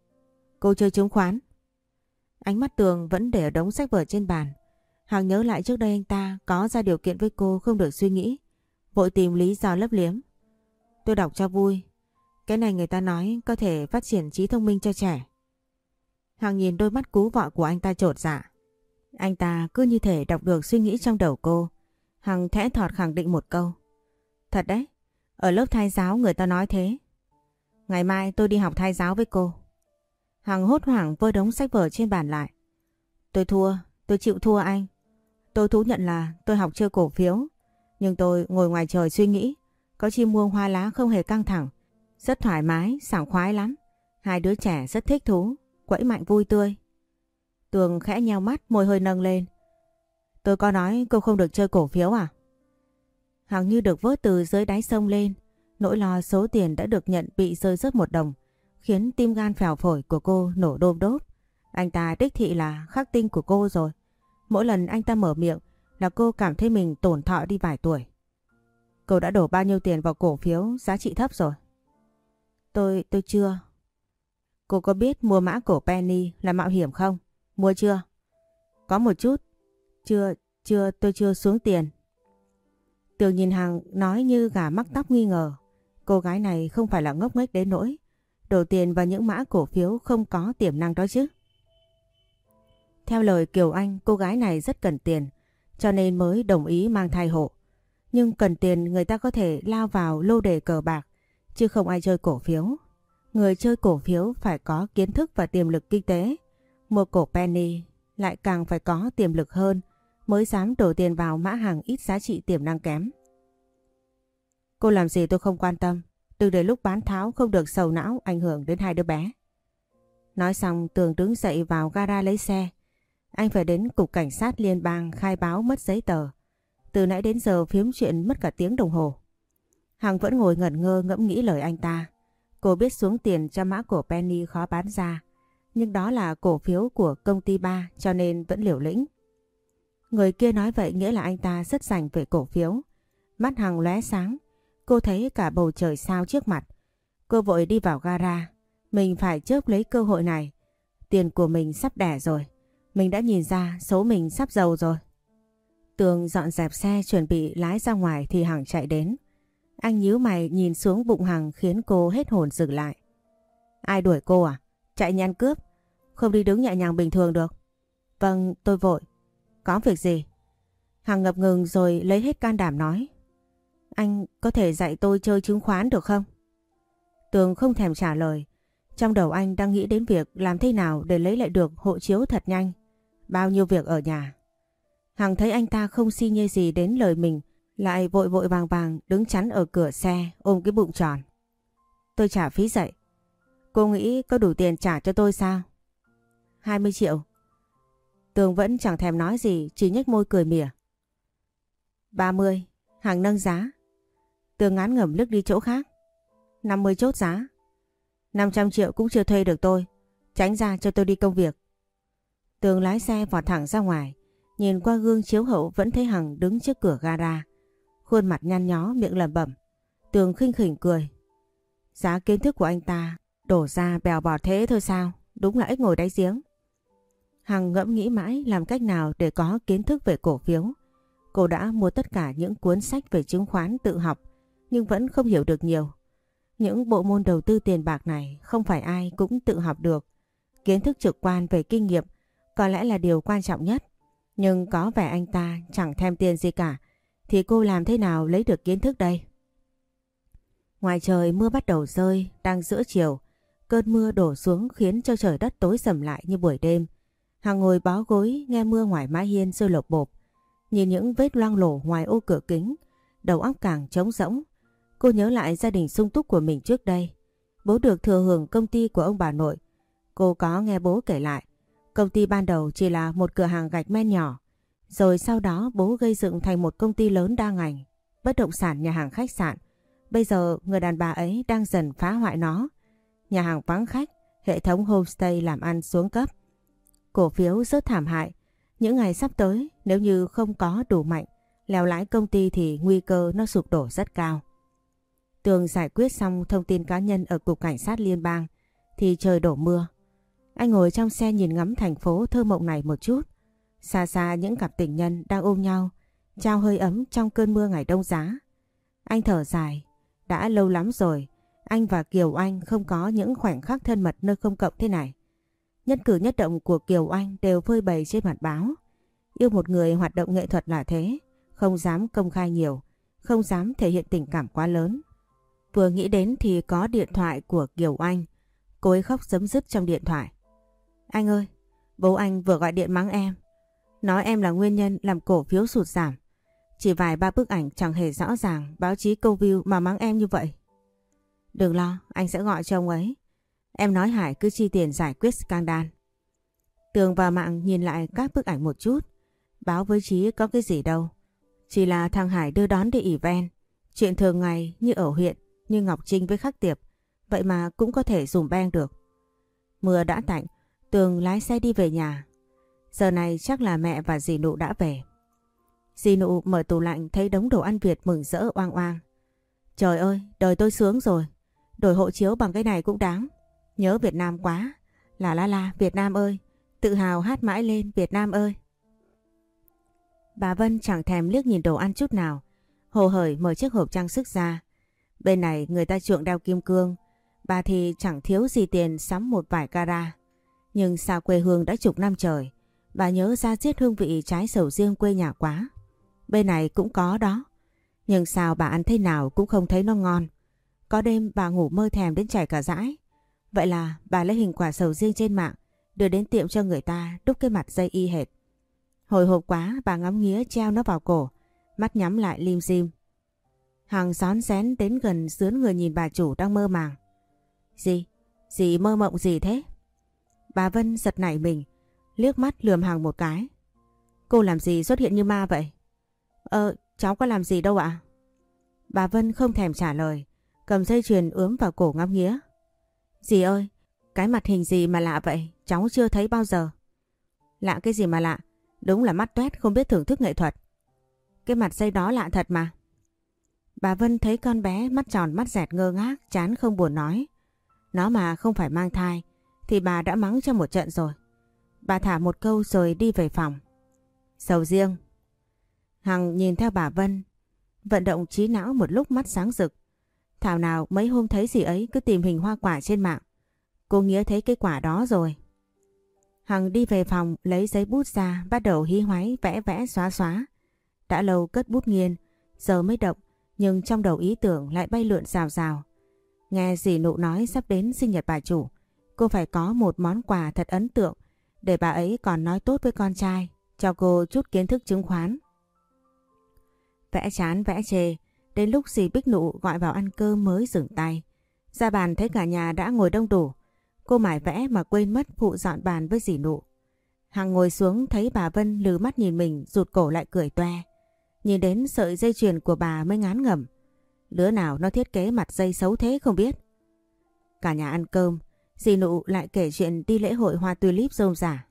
Cô chơi chứng khoán. Ánh mắt Tường vẫn để ở đống sách vở trên bàn. Hằng nhớ lại trước đây anh ta có ra điều kiện với cô không được suy nghĩ. Vội tìm lý do lấp liếm. Tôi đọc cho vui. Cái này người ta nói có thể phát triển trí thông minh cho trẻ. Hằng nhìn đôi mắt cú vọ của anh ta chột dạ. Anh ta cứ như thể đọc được suy nghĩ trong đầu cô. Hằng thẽ thọt khẳng định một câu. Thật đấy, ở lớp thai giáo người ta nói thế. Ngày mai tôi đi học thai giáo với cô. Hằng hốt hoảng vơi đống sách vở trên bàn lại. Tôi thua, tôi chịu thua anh. Tôi thú nhận là tôi học chơi cổ phiếu. Nhưng tôi ngồi ngoài trời suy nghĩ. Có chim muông hoa lá không hề căng thẳng. Rất thoải mái, sảng khoái lắm. 2 đứa trẻ rất thích thú. Quẫy mạnh vui tươi. Tường khẽ nheo mắt, môi hơi nâng lên. Tôi có nói cô không được chơi cổ phiếu à? Hằng như được vớt từ dưới đáy sông lên. Nỗi lo số tiền đã được nhận bị rơi rớt 1 đồng. Khiến tim gan phèo phổi của cô nổ đôm đốp. Anh ta đích thị là khắc tinh của cô rồi. Mỗi lần anh ta mở miệng là cô cảm thấy mình tổn thọ đi vài tuổi. Cô đã đổ bao nhiêu tiền vào cổ phiếu giá trị thấp rồi? Tôi chưa. Cô có biết mua mã cổ penny là mạo hiểm không? Mua chưa? Có một chút. Tôi chưa xuống tiền. Tường nhìn Hằng nói như gà mắc tóc nghi ngờ. Cô gái này không phải là ngốc nghếch đến nỗi đổ tiền vào những mã cổ phiếu không có tiềm năng đó chứ. Theo lời Kiều Anh, cô gái này rất cần tiền, cho nên mới đồng ý mang thai hộ. Nhưng cần tiền người ta có thể lao vào lô đề cờ bạc, chứ không ai chơi cổ phiếu. Người chơi cổ phiếu phải có kiến thức và tiềm lực kinh tế. mua cổ penny lại càng phải có tiềm lực hơn mới dám đổ tiền vào mã hàng ít giá trị tiềm năng kém. Cô làm gì tôi không quan tâm, đừng để lúc bán tháo không được sầu não ảnh hưởng đến hai đứa bé. Nói xong Tường đứng dậy vào gara lấy xe. Anh phải đến cục cảnh sát liên bang khai báo mất giấy tờ. Từ nãy đến giờ phiếm chuyện mất cả tiếng đồng hồ. Hằng vẫn ngồi ngẩn ngơ ngẫm nghĩ lời anh ta. Cô biết xuống tiền cho mã cổ penny khó bán ra, nhưng đó là cổ phiếu của công ty ba cho nên vẫn liều lĩnh. Người kia nói vậy nghĩa là anh ta rất rành về cổ phiếu. Mắt Hằng lóe sáng, cô thấy cả bầu trời sao trước mặt. Cô vội đi vào gara. Mình phải chớp lấy cơ hội này. Tiền của mình sắp đẻ rồi. Mình đã nhìn ra số mình sắp giàu rồi. Tường dọn dẹp xe chuẩn bị lái ra ngoài thì Hằng chạy đến. Anh nhíu mày nhìn xuống bụng Hằng khiến cô hết hồn dừng lại. Ai đuổi cô à? Chạy như ăn cướp. Không đi đứng nhẹ nhàng bình thường được. Vâng, tôi vội. Có việc gì? Hằng ngập ngừng rồi lấy hết can đảm nói. Anh có thể dạy tôi chơi chứng khoán được không? Tường không thèm trả lời. Trong đầu anh đang nghĩ đến việc làm thế nào để lấy lại được hộ chiếu thật nhanh. Bao nhiêu việc ở nhà. Hằng thấy anh ta không xi nhê gì đến lời mình, lại vội vội vàng vàng đứng chắn ở cửa xe ôm cái bụng tròn. Tôi trả phí dạy. Cô nghĩ có đủ tiền trả cho tôi sao? 20 triệu. Tường vẫn chẳng thèm nói gì, chỉ nhếch môi cười mỉa. 30. Hằng nâng giá. Tường ngán ngẩm lướt đi chỗ khác. 50 chốt giá. 500 triệu cũng chưa thuê được tôi. Tránh ra cho tôi đi công việc. Tường lái xe vọt thẳng ra ngoài. Nhìn qua gương chiếu hậu vẫn thấy Hằng đứng trước cửa gara. Khuôn mặt nhăn nhó miệng lẩm bẩm. Tường khinh khỉnh cười. Giá kiến thức của anh ta đổ ra bèo bọt thế thôi sao? Đúng là ếch ngồi đáy giếng. Hằng ngẫm nghĩ mãi làm cách nào để có kiến thức về cổ phiếu. Cô đã mua tất cả những cuốn sách về chứng khoán tự học nhưng vẫn không hiểu được nhiều. Những bộ môn đầu tư tiền bạc này không phải ai cũng tự học được. Kiến thức trực quan về kinh nghiệm có lẽ là điều quan trọng nhất. Nhưng có vẻ anh ta chẳng thèm tiền gì cả thì cô làm thế nào lấy được kiến thức đây? Ngoài trời mưa bắt đầu rơi, đang giữa chiều. Cơn mưa đổ xuống khiến cho trời đất tối sầm lại như buổi đêm. Hằng ngồi bó gối nghe mưa ngoài mái hiên rơi lộp bộp. Nhìn những vết loang lổ ngoài ô cửa kính, đầu óc càng trống rỗng. Cô nhớ lại gia đình sung túc của mình trước đây. Bố được thừa hưởng công ty của ông bà nội. Cô có nghe bố kể lại. Công ty ban đầu chỉ là một cửa hàng gạch men nhỏ. Rồi sau đó bố gây dựng thành một công ty lớn đa ngành. Bất động sản, nhà hàng, khách sạn. Bây giờ người đàn bà ấy đang dần phá hoại nó. Nhà hàng vắng khách, hệ thống homestay làm ăn xuống cấp. Cổ phiếu rất thảm hại. Những ngày sắp tới nếu như không có đủ mạnh lèo lái công ty thì nguy cơ nó sụp đổ rất cao. Tường giải quyết xong thông tin cá nhân ở cục cảnh sát liên bang thì trời đổ mưa. Anh ngồi trong xe nhìn ngắm thành phố thơ mộng này một chút. Xa xa những cặp tình nhân đang ôm nhau trao hơi ấm trong cơn mưa ngày đông giá. Anh thở dài. Đã lâu lắm rồi anh và Kiều Anh không có những khoảnh khắc thân mật nơi công cộng thế này. Nhất cử nhất động của Kiều Anh đều phơi bày trên mặt báo. Yêu một người hoạt động nghệ thuật là thế, không dám công khai nhiều, không dám thể hiện tình cảm quá lớn. Vừa nghĩ đến thì có điện thoại của Kiều Anh. Cô ấy khóc sấm dứt trong điện thoại. Anh ơi, bố anh vừa gọi điện mắng em. Nói em là nguyên nhân làm cổ phiếu sụt giảm. Chỉ vài ba bức ảnh chẳng hề rõ ràng báo chí câu view mà mắng em như vậy. Đừng lo, anh sẽ gọi cho ông ấy. Em nói Hải cứ chi tiền giải quyết scandal. Tường vào mạng nhìn lại các bức ảnh một chút. Báo với Chí có cái gì đâu. Chỉ là thằng Hải đưa đón đi event. Chuyện thường ngày như ở huyện, như Ngọc Trinh với Khắc Tiệp. Vậy mà cũng có thể dùm beng được. Mưa đã tạnh, Tường lái xe đi về nhà. Giờ này chắc là mẹ và dì Nụ đã về. Dì Nụ mở tủ lạnh thấy đống đồ ăn Việt mừng rỡ oang oang. Trời ơi, đời tôi sướng rồi. Đổi hộ chiếu bằng cái này cũng đáng. Nhớ Việt Nam quá. La Việt Nam ơi. Tự hào hát mãi lên Việt Nam ơi. Bà Vân chẳng thèm liếc nhìn đồ ăn chút nào. Hồ hởi mở chiếc hộp trang sức ra. Bên này người ta chuộng đeo kim cương. Bà thì chẳng thiếu gì tiền sắm một vài cara. Nhưng xa quê hương đã chục năm trời. Bà nhớ ra giết hương vị trái sầu riêng quê nhà quá. Bên này cũng có đó. Nhưng sao bà ăn thế nào cũng không thấy nó ngon. Có đêm bà ngủ mơ thèm đến chảy cả dãi. Vậy là bà lấy hình quả sầu riêng trên mạng đưa đến tiệm cho người ta đúc cái mặt dây y hệt. Hồi hộp quá bà ngắm nghía treo nó vào cổ, mắt nhắm lại lim dim. Hằng xón xén đến gần sướn người nhìn bà chủ đang mơ màng. Gì? Dì mơ mộng gì thế? Bà Vân giật nảy mình, liếc mắt lườm Hằng một cái. Cô làm gì xuất hiện như ma vậy? Cháu có làm gì đâu ạ? Bà Vân không thèm trả lời, cầm dây chuyền ướm vào cổ ngắm nghía. Dì ơi, cái mặt hình gì mà lạ vậy? Cháu chưa thấy bao giờ. Lạ cái gì mà lạ? Đúng là mắt toét không biết thưởng thức nghệ thuật. Cái mặt dây đó lạ thật mà. Bà Vân thấy con bé mắt tròn mắt dẹt ngơ ngác, chán không buồn nói. Nó mà không phải mang thai thì bà đã mắng cho một trận rồi. Bà thả một câu rồi đi về phòng. Sầu riêng. Hằng nhìn theo bà Vân, vận động trí não một lúc mắt sáng rực. Thảo nào mấy hôm thấy gì ấy cứ tìm hình hoa quả trên mạng. Cô Nghĩa thấy cái quả đó rồi. Hằng đi về phòng lấy giấy bút ra, bắt đầu hí hoáy vẽ vẽ xóa xóa. Đã lâu cất bút nghiền, giờ mới động, nhưng trong đầu ý tưởng lại bay lượn rào rào. Nghe dì Nụ nói sắp đến sinh nhật bà chủ, cô phải có một món quà thật ấn tượng để bà ấy còn nói tốt với con trai, cho cô chút kiến thức chứng khoán. Vẽ chán vẽ chê, đến lúc dì Bích Nụ gọi vào ăn cơm mới dừng tay. Ra bàn thấy cả nhà đã ngồi đông đủ, cô mải vẽ mà quên mất phụ dọn bàn với dì Nụ. Hằng ngồi xuống thấy bà Vân lừ mắt nhìn mình, rụt cổ lại cười toe. Nhìn đến sợi dây chuyền của bà mới ngán ngẩm. Đứa nào nó thiết kế mặt dây xấu thế không biết. Cả nhà ăn cơm, dì Nụ lại kể chuyện đi lễ hội hoa tulip rôm rả.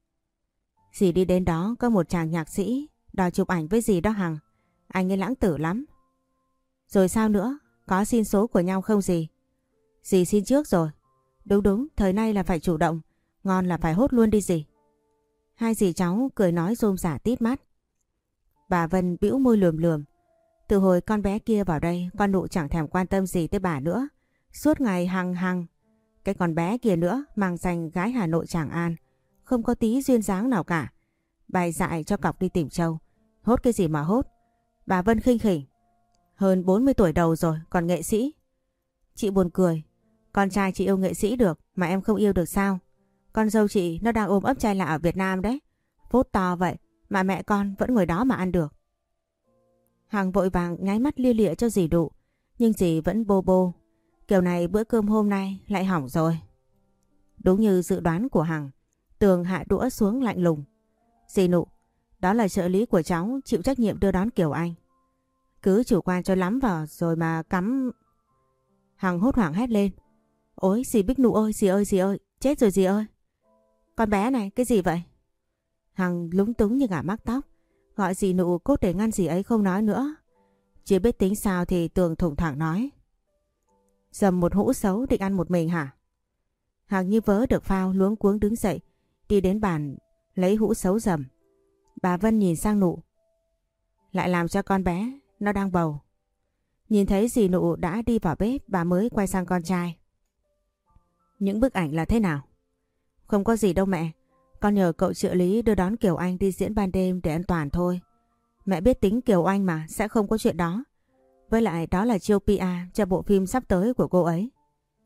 Dì đi đến đó có một chàng nhạc sĩ đòi chụp ảnh với dì đó Hằng. Anh ấy lãng tử lắm. Rồi sao nữa? Có xin số của nhau không dì? Dì xin trước rồi. Đúng, thời nay là phải chủ động. Ngon là phải hốt luôn đi dì. Hai dì cháu cười nói rôm rả tít mắt. Bà Vân bĩu môi lườm lườm. Từ hồi con bé kia vào đây, con Nụ chẳng thèm quan tâm gì tới bà nữa. Suốt ngày hằng. Cái con bé kia nữa mang danh gái Hà Nội Tràng An, không có tí duyên dáng nào cả. Bài dại cho cọc đi tìm trâu. Hốt cái gì mà hốt? Bà Vân khinh khỉnh. Hơn 40 tuổi đầu rồi, còn nghệ sĩ. Chị buồn cười. Con trai chị yêu nghệ sĩ được mà em không yêu được sao? Con dâu chị nó đang ôm ấp trai lạ ở Việt Nam đấy. Phốt to vậy mà mẹ con vẫn ngồi đó mà ăn được. Hằng vội vàng nháy mắt lia lịa cho dì Nụ, nhưng dì vẫn bô bô. Kiểu này bữa cơm hôm nay lại hỏng rồi. Đúng như dự đoán của Hằng, Tường hạ đũa xuống lạnh lùng. Dì Nụ, đó là trợ lý của cháu, chịu trách nhiệm đưa đón Kiều Anh. Cứ chủ quan cho lắm vào rồi mà cắm... Hằng hốt hoảng hét lên. Ôi dì Bích Nụ ơi, dì ơi, chết rồi dì ơi. Con bé này, cái gì vậy? Hằng lúng túng như gà mắc tóc, gọi dì Nụ cốt để ngăn dì ấy không nói nữa. Chưa biết tính sao thì Tường thủng thẳng nói. Dầm một hũ xấu định ăn một mình hả? Hằng như vớ được phao luống cuống đứng dậy, đi đến bàn lấy hũ xấu dầm. Bà Vân nhìn sang Nụ. Lại làm cho con bé, nó đang bầu. Nhìn thấy dì Nụ đã đi vào bếp, bà mới quay sang con trai. Những bức ảnh là thế nào? Không có gì đâu mẹ. Con nhờ cậu trợ lý đưa đón Kiều Anh đi diễn ban đêm để an toàn thôi. Mẹ biết tính Kiều Anh mà, sẽ không có chuyện đó. Với lại đó là chiêu PR cho bộ phim sắp tới của cô ấy.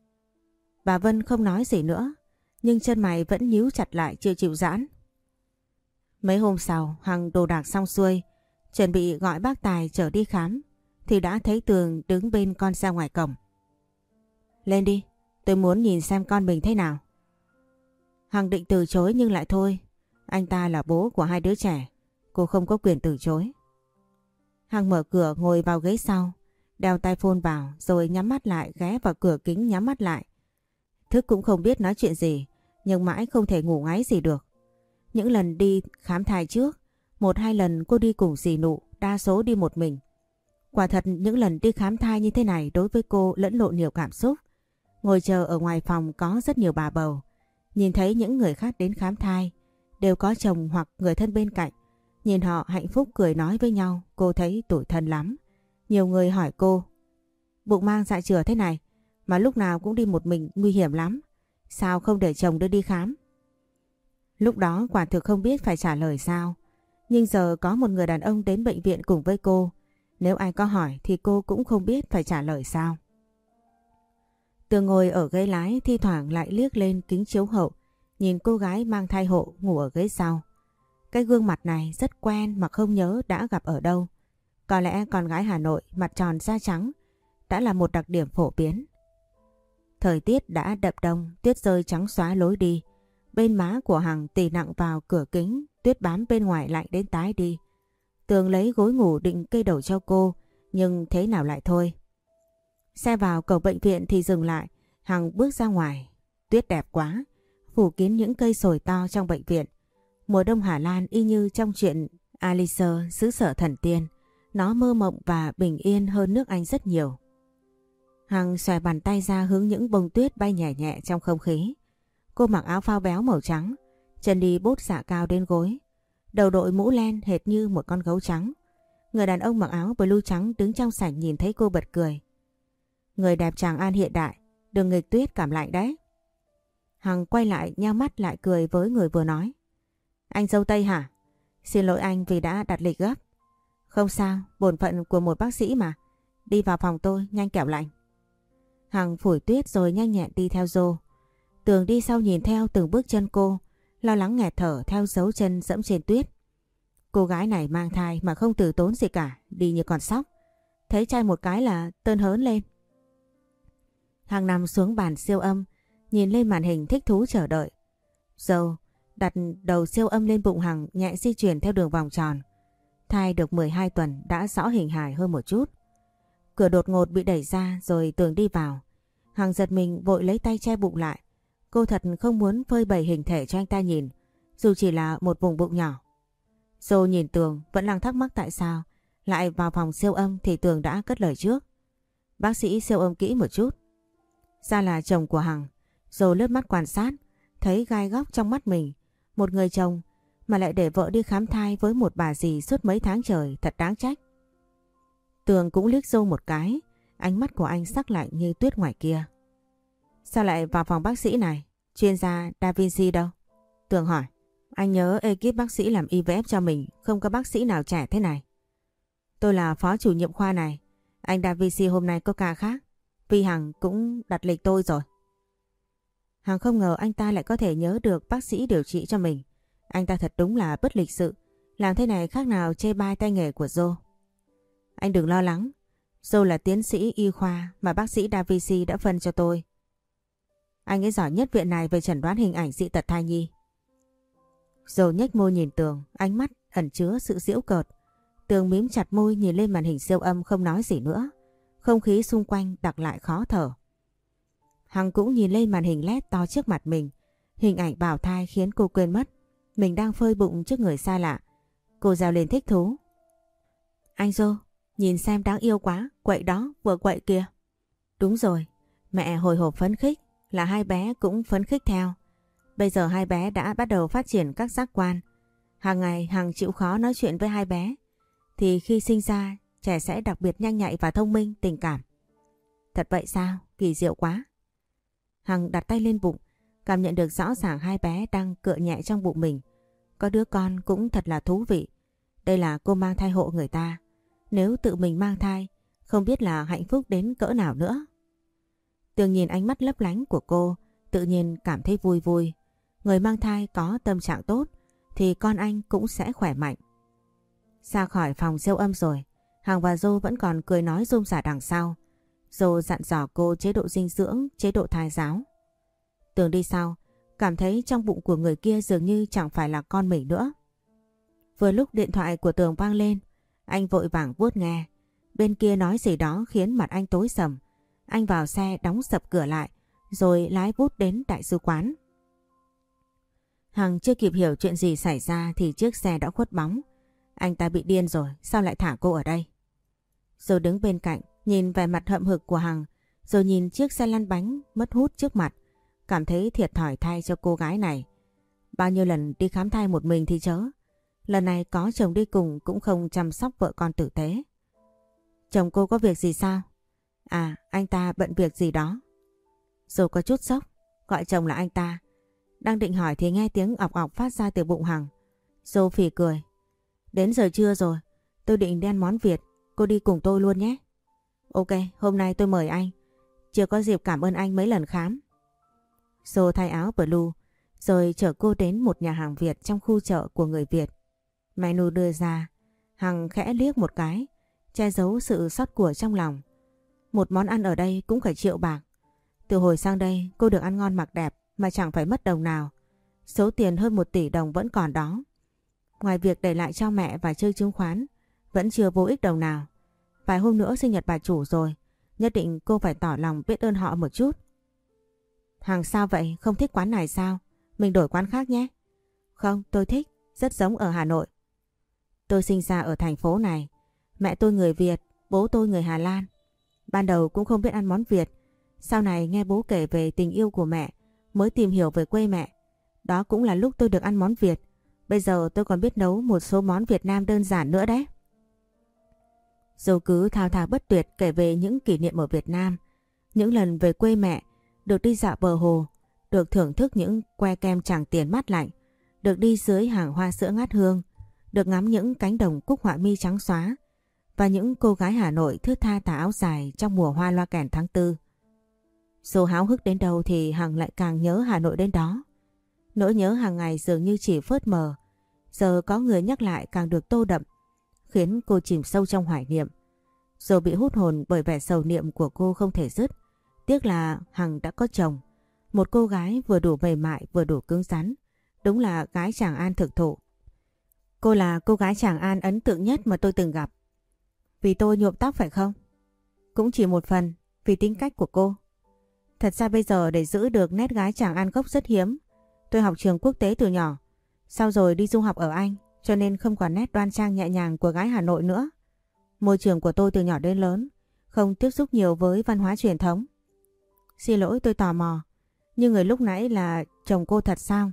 Bà Vân không nói gì nữa, nhưng chân mày vẫn nhíu chặt lại chưa chịu giãn. Mấy hôm sau, Hằng đồ đạc xong xuôi, chuẩn bị gọi bác Tài chở đi khám, thì đã thấy Tường đứng bên con ra ngoài cổng. Lên đi, tôi muốn nhìn xem con mình thế nào. Hằng định từ chối nhưng lại thôi, anh ta là bố của hai đứa trẻ, cô không có quyền từ chối. Hằng mở cửa ngồi vào ghế sau, đeo tai phone vào rồi nhắm mắt lại, ghé vào cửa kính nhắm mắt lại. Thức cũng không biết nói chuyện gì, nhưng mãi không thể ngủ ngáy gì được. Những lần đi khám thai trước, 1-2 lần cô đi cùng dì Nụ, đa số đi một mình. Quả thật những lần đi khám thai như thế này đối với cô lẫn lộn nhiều cảm xúc. Ngồi chờ ở ngoài phòng có rất nhiều bà bầu. Nhìn thấy những người khác đến khám thai, đều có chồng hoặc người thân bên cạnh. Nhìn họ hạnh phúc cười nói với nhau, cô thấy tủi thân lắm. Nhiều người hỏi cô, bụng mang dạ chửa thế này, mà lúc nào cũng đi một mình nguy hiểm lắm. Sao không để chồng đưa đi khám? Lúc đó quả thực không biết phải trả lời sao. Nhưng giờ có một người đàn ông đến bệnh viện cùng với cô. Nếu ai có hỏi thì cô cũng không biết phải trả lời sao. Tường ngồi ở ghế lái thi thoảng lại liếc lên kính chiếu hậu, nhìn cô gái mang thai hộ ngủ ở ghế sau. Cái gương mặt này rất quen mà không nhớ đã gặp ở đâu. Có lẽ con gái Hà Nội mặt tròn da trắng đã là một đặc điểm phổ biến. Thời tiết đã đậm đông, tuyết rơi trắng xóa lối đi. Bên má của Hằng tì nặng vào cửa kính, tuyết bám bên ngoài lạnh đến tái đi. Tường lấy gối ngủ định kê đầu cho cô, nhưng thế nào lại thôi. Xe vào cổng bệnh viện thì dừng lại, Hằng bước ra ngoài. Tuyết đẹp quá, phủ kín những cây sồi to trong bệnh viện. Mùa đông Hà Lan y như trong chuyện Alice xứ sở thần tiên. Nó mơ mộng và bình yên hơn nước Anh rất nhiều. Hằng xòe bàn tay ra hướng những bông tuyết bay nhẹ nhẹ trong không khí. Cô mặc áo phao béo màu trắng, chân đi bốt dạ cao đến gối. Đầu đội mũ len hệt như một con gấu trắng. Người đàn ông mặc áo blue trắng đứng trong sảnh nhìn thấy cô bật cười. Người đẹp Tràng An hiện đại, đừng nghịch tuyết cảm lạnh đấy. Hằng quay lại nheo mắt lại cười với người vừa nói. Anh dâu Tây hả? Xin lỗi anh vì đã đặt lịch gấp. Không sao, bổn phận của một bác sĩ mà. Đi vào phòng tôi, nhanh kẻo lạnh. Hằng phủi tuyết rồi nhanh nhẹn đi theo Dô. Tường đi sau nhìn theo từng bước chân cô, lo lắng nghẹt thở theo dấu chân dẫm trên tuyết. Cô gái này mang thai mà không từ tốn gì cả, đi như con sóc. Thấy trai một cái là tơn hớn lên. Hằng nằm xuống bàn siêu âm, nhìn lên màn hình thích thú chờ đợi. Dâu đặt đầu siêu âm lên bụng Hằng, nhẹ di chuyển theo đường vòng tròn. Thai được 12 tuần đã rõ hình hài hơn một chút. Cửa đột ngột bị đẩy ra rồi Tường đi vào. Hằng giật mình vội lấy tay che bụng lại. Cô thật không muốn phơi bày hình thể cho anh ta nhìn, dù chỉ là một vùng bụng nhỏ. Dô nhìn Tường vẫn đang thắc mắc tại sao lại vào phòng siêu âm thì Tường đã cất lời trước. Bác sĩ siêu âm kỹ một chút. Ra là chồng của Hằng. Dô lướt mắt quan sát, thấy gai góc trong mắt mình. Một người chồng mà lại để vợ đi khám thai với một bà dì suốt mấy tháng trời, thật đáng trách. Tường cũng liếc Dô một cái, ánh mắt của anh sắc lạnh như tuyết ngoài kia. Sao lại vào phòng bác sĩ này? Chuyên gia Da Vinci đâu? Tường hỏi. Anh nhớ ekip bác sĩ làm IVF cho mình không có bác sĩ nào trẻ thế này. Tôi là phó chủ nhiệm khoa này. Anh Da Vinci hôm nay có ca khác. Vi Hằng cũng đặt lịch tôi rồi. Hằng không ngờ anh ta lại có thể nhớ được bác sĩ điều trị cho mình. Anh ta thật đúng là bất lịch sự. Làm thế này khác nào chê bai tay nghề của Dô. Anh đừng lo lắng. Dô là tiến sĩ y khoa mà bác sĩ Da Vinci đã phân cho tôi. Anh ấy giỏi nhất viện này về chẩn đoán hình ảnh dị tật thai nhi. Dô nhếch môi nhìn Tường, ánh mắt ẩn chứa sự giễu cợt. Tường mím chặt môi nhìn lên màn hình siêu âm không nói gì nữa. Không khí xung quanh đặc lại khó thở. Hằng cũng nhìn lên màn hình LED to trước mặt mình. Hình ảnh bào thai khiến cô quên mất mình đang phơi bụng trước người xa lạ. Cô reo lên thích thú. Anh Dô, nhìn xem đáng yêu quá, quậy đó, vừa quậy kìa. Đúng rồi, mẹ hồi hộp phấn khích là hai bé cũng phấn khích theo. Bây giờ hai bé đã bắt đầu phát triển các giác quan. Hàng ngày Hằng chịu khó nói chuyện với hai bé, thì khi sinh ra trẻ sẽ đặc biệt nhanh nhạy và thông minh, tình cảm. Thật vậy sao? Kỳ diệu quá. Hằng đặt tay lên bụng, cảm nhận được rõ ràng hai bé đang cựa nhẹ trong bụng mình. Có đứa con cũng thật là thú vị. Đây là cô mang thai hộ người ta. Nếu tự mình mang thai, không biết là hạnh phúc đến cỡ nào nữa. Tường nhìn ánh mắt lấp lánh của cô, tự nhiên cảm thấy vui vui. Người mang thai có tâm trạng tốt, thì con anh cũng sẽ khỏe mạnh. Ra khỏi phòng siêu âm rồi, Hằng và Dô vẫn còn cười nói rôm rả đằng sau. Dô dặn dò cô chế độ dinh dưỡng, chế độ thai giáo. Tường đi sau, cảm thấy trong bụng của người kia dường như chẳng phải là con mình nữa. Vừa lúc điện thoại của Tường vang lên, anh vội vàng vuốt nghe. Bên kia nói gì đó khiến mặt anh tối sầm. Anh vào xe đóng sập cửa lại, rồi lái vút đến đại sứ quán. Hằng chưa kịp hiểu chuyện gì xảy ra thì chiếc xe đã khuất bóng. Anh ta bị điên rồi, sao lại thả cô ở đây? Rồi đứng bên cạnh, nhìn vẻ mặt hậm hực của Hằng, rồi nhìn chiếc xe lăn bánh mất hút trước mặt. Cảm thấy thiệt thòi thay cho cô gái này. Bao nhiêu lần đi khám thai một mình thì chớ. Lần này có chồng đi cùng cũng không chăm sóc vợ con tử tế. Chồng cô có việc gì sao? À, anh ta bận việc gì đó. Rồi có chút sốc, gọi chồng là anh ta. Đang định hỏi thì nghe tiếng ọc ọc phát ra từ bụng Hằng. Dô phì cười. Đến giờ trưa rồi, tôi định đi ăn món Việt, cô đi cùng tôi luôn nhé. Ok, hôm nay tôi mời anh. Chưa có dịp cảm ơn anh mấy lần khám. Dô thay áo blue, rồi chở cô đến một nhà hàng Việt trong khu chợ của người Việt. Menu đưa ra, Hằng khẽ liếc một cái, che giấu sự xót của trong lòng. Một món ăn ở đây cũng phải 1.000.000 bạc. Từ hồi sang đây cô được ăn ngon mặc đẹp mà chẳng phải mất đồng nào. Số tiền hơn 1 tỷ đồng vẫn còn đó. Ngoài việc để lại cho mẹ và chơi chứng khoán, vẫn chưa vô ích đồng nào. Vài hôm nữa sinh nhật bà chủ rồi, nhất định cô phải tỏ lòng biết ơn họ một chút. Hằng sao vậy? Không thích quán này sao? Mình đổi quán khác nhé. Không, tôi thích, rất giống ở Hà Nội. Tôi sinh ra ở thành phố này. Mẹ tôi người Việt, bố tôi người Hà Lan. Ban đầu cũng không biết ăn món Việt. Sau này nghe bố kể về tình yêu của mẹ mới tìm hiểu về quê mẹ. Đó cũng là lúc tôi được ăn món Việt. Bây giờ tôi còn biết nấu một số món Việt Nam đơn giản nữa đấy. Dù cứ thao thao bất tuyệt kể về những kỷ niệm ở Việt Nam. Những lần về quê mẹ, được đi dạo bờ hồ, được thưởng thức những que kem Tràng Tiền mát lạnh, được đi dưới hàng hoa sữa ngát hương, được ngắm những cánh đồng cúc họa mi trắng xóa và những cô gái Hà Nội thướt tha tà áo dài trong mùa hoa loa kèn tháng 4. Dù háo hức đến đâu thì Hằng lại càng nhớ Hà Nội đến đó. Nỗi nhớ hàng ngày dường như chỉ phớt mờ, giờ có người nhắc lại càng được tô đậm, khiến cô chìm sâu trong hoài niệm. Rồi bị hút hồn bởi vẻ sầu niệm của cô không thể dứt. Tiếc là Hằng đã có chồng, một cô gái vừa đủ mềm mại vừa đủ cứng rắn, đúng là gái Tràng An thực thụ. Cô là cô gái Tràng An ấn tượng nhất mà tôi từng gặp. Vì tôi nhuộm tóc phải không? Cũng chỉ một phần vì tính cách của cô. Thật ra bây giờ để giữ được nét gái Tràng An gốc rất hiếm. Tôi học trường quốc tế từ nhỏ, sau rồi đi du học ở Anh, cho nên không còn nét đoan trang nhẹ nhàng của gái Hà Nội nữa. Môi trường của tôi từ nhỏ đến lớn không tiếp xúc nhiều với văn hóa truyền thống. Xin lỗi, tôi tò mò, nhưng người lúc nãy là chồng cô thật sao?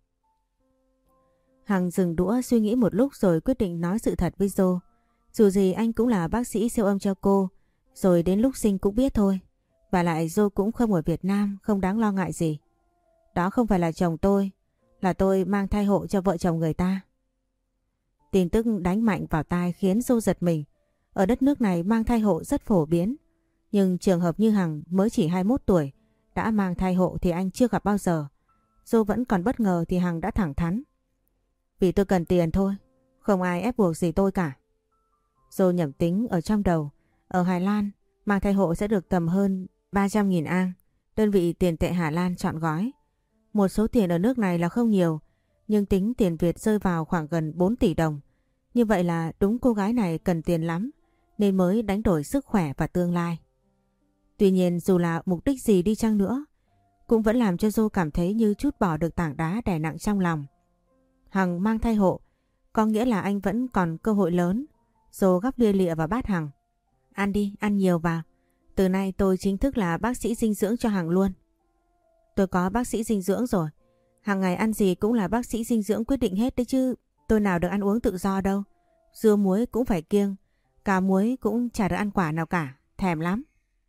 Hằng dừng đũa suy nghĩ một lúc rồi quyết định nói sự thật với Dô. Dù gì anh cũng là bác sĩ siêu âm cho cô, rồi đến lúc sinh cũng biết thôi. Và lại Dô cũng không ở Việt Nam, không đáng lo ngại gì. Đó không phải là chồng tôi, là tôi mang thai hộ cho vợ chồng người ta. Tin tức đánh mạnh vào tai khiến Dô giật mình. Ở đất nước này mang thai hộ rất phổ biến. Nhưng trường hợp như Hằng mới chỉ 21 tuổi, đã mang thai hộ thì anh chưa gặp bao giờ. Dô vẫn còn bất ngờ thì Hằng đã thẳng thắn. Vì tôi cần tiền thôi, không ai ép buộc gì tôi cả. Dô nhẩm tính ở trong đầu, ở Hà Lan mang thai hộ sẽ được tầm hơn 300.000 ang, đơn vị tiền tệ Hà Lan trọn gói. Một số tiền ở nước này là không nhiều, nhưng tính tiền Việt rơi vào khoảng gần 4 tỷ đồng. Như vậy là đúng cô gái này cần tiền lắm, nên mới đánh đổi sức khỏe và tương lai. Tuy nhiên dù là mục đích gì đi chăng nữa, cũng vẫn làm cho Dô cảm thấy như trút bỏ được tảng đá đè nặng trong lòng. Hằng mang thai hộ, có nghĩa là anh vẫn còn cơ hội lớn. Dô gắp lia lịa vào bát Hằng. Ăn đi, ăn nhiều vào. Từ nay tôi chính thức là bác sĩ dinh dưỡng cho Hằng luôn. Tôi có bác sĩ dinh dưỡng rồi. Hàng ngày ăn gì cũng là bác sĩ dinh dưỡng quyết định hết đấy chứ. Tôi nào được ăn uống tự do đâu. Dưa muối cũng phải kiêng. Cà muối cũng chả được ăn quả nào cả. Thèm lắm.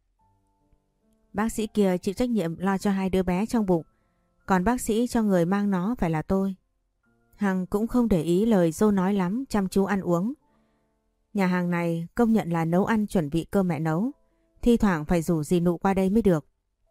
Bác sĩ kia chịu trách nhiệm lo cho 2 đứa bé trong bụng. Còn bác sĩ cho người mang nó phải là tôi. Hằng cũng không để ý lời Dô nói lắm, chăm chú ăn uống. Nhà hàng này công nhận là nấu ăn chuẩn bị cơm mẹ nấu. Thi thoảng phải rủ dì Nụ qua đây mới được.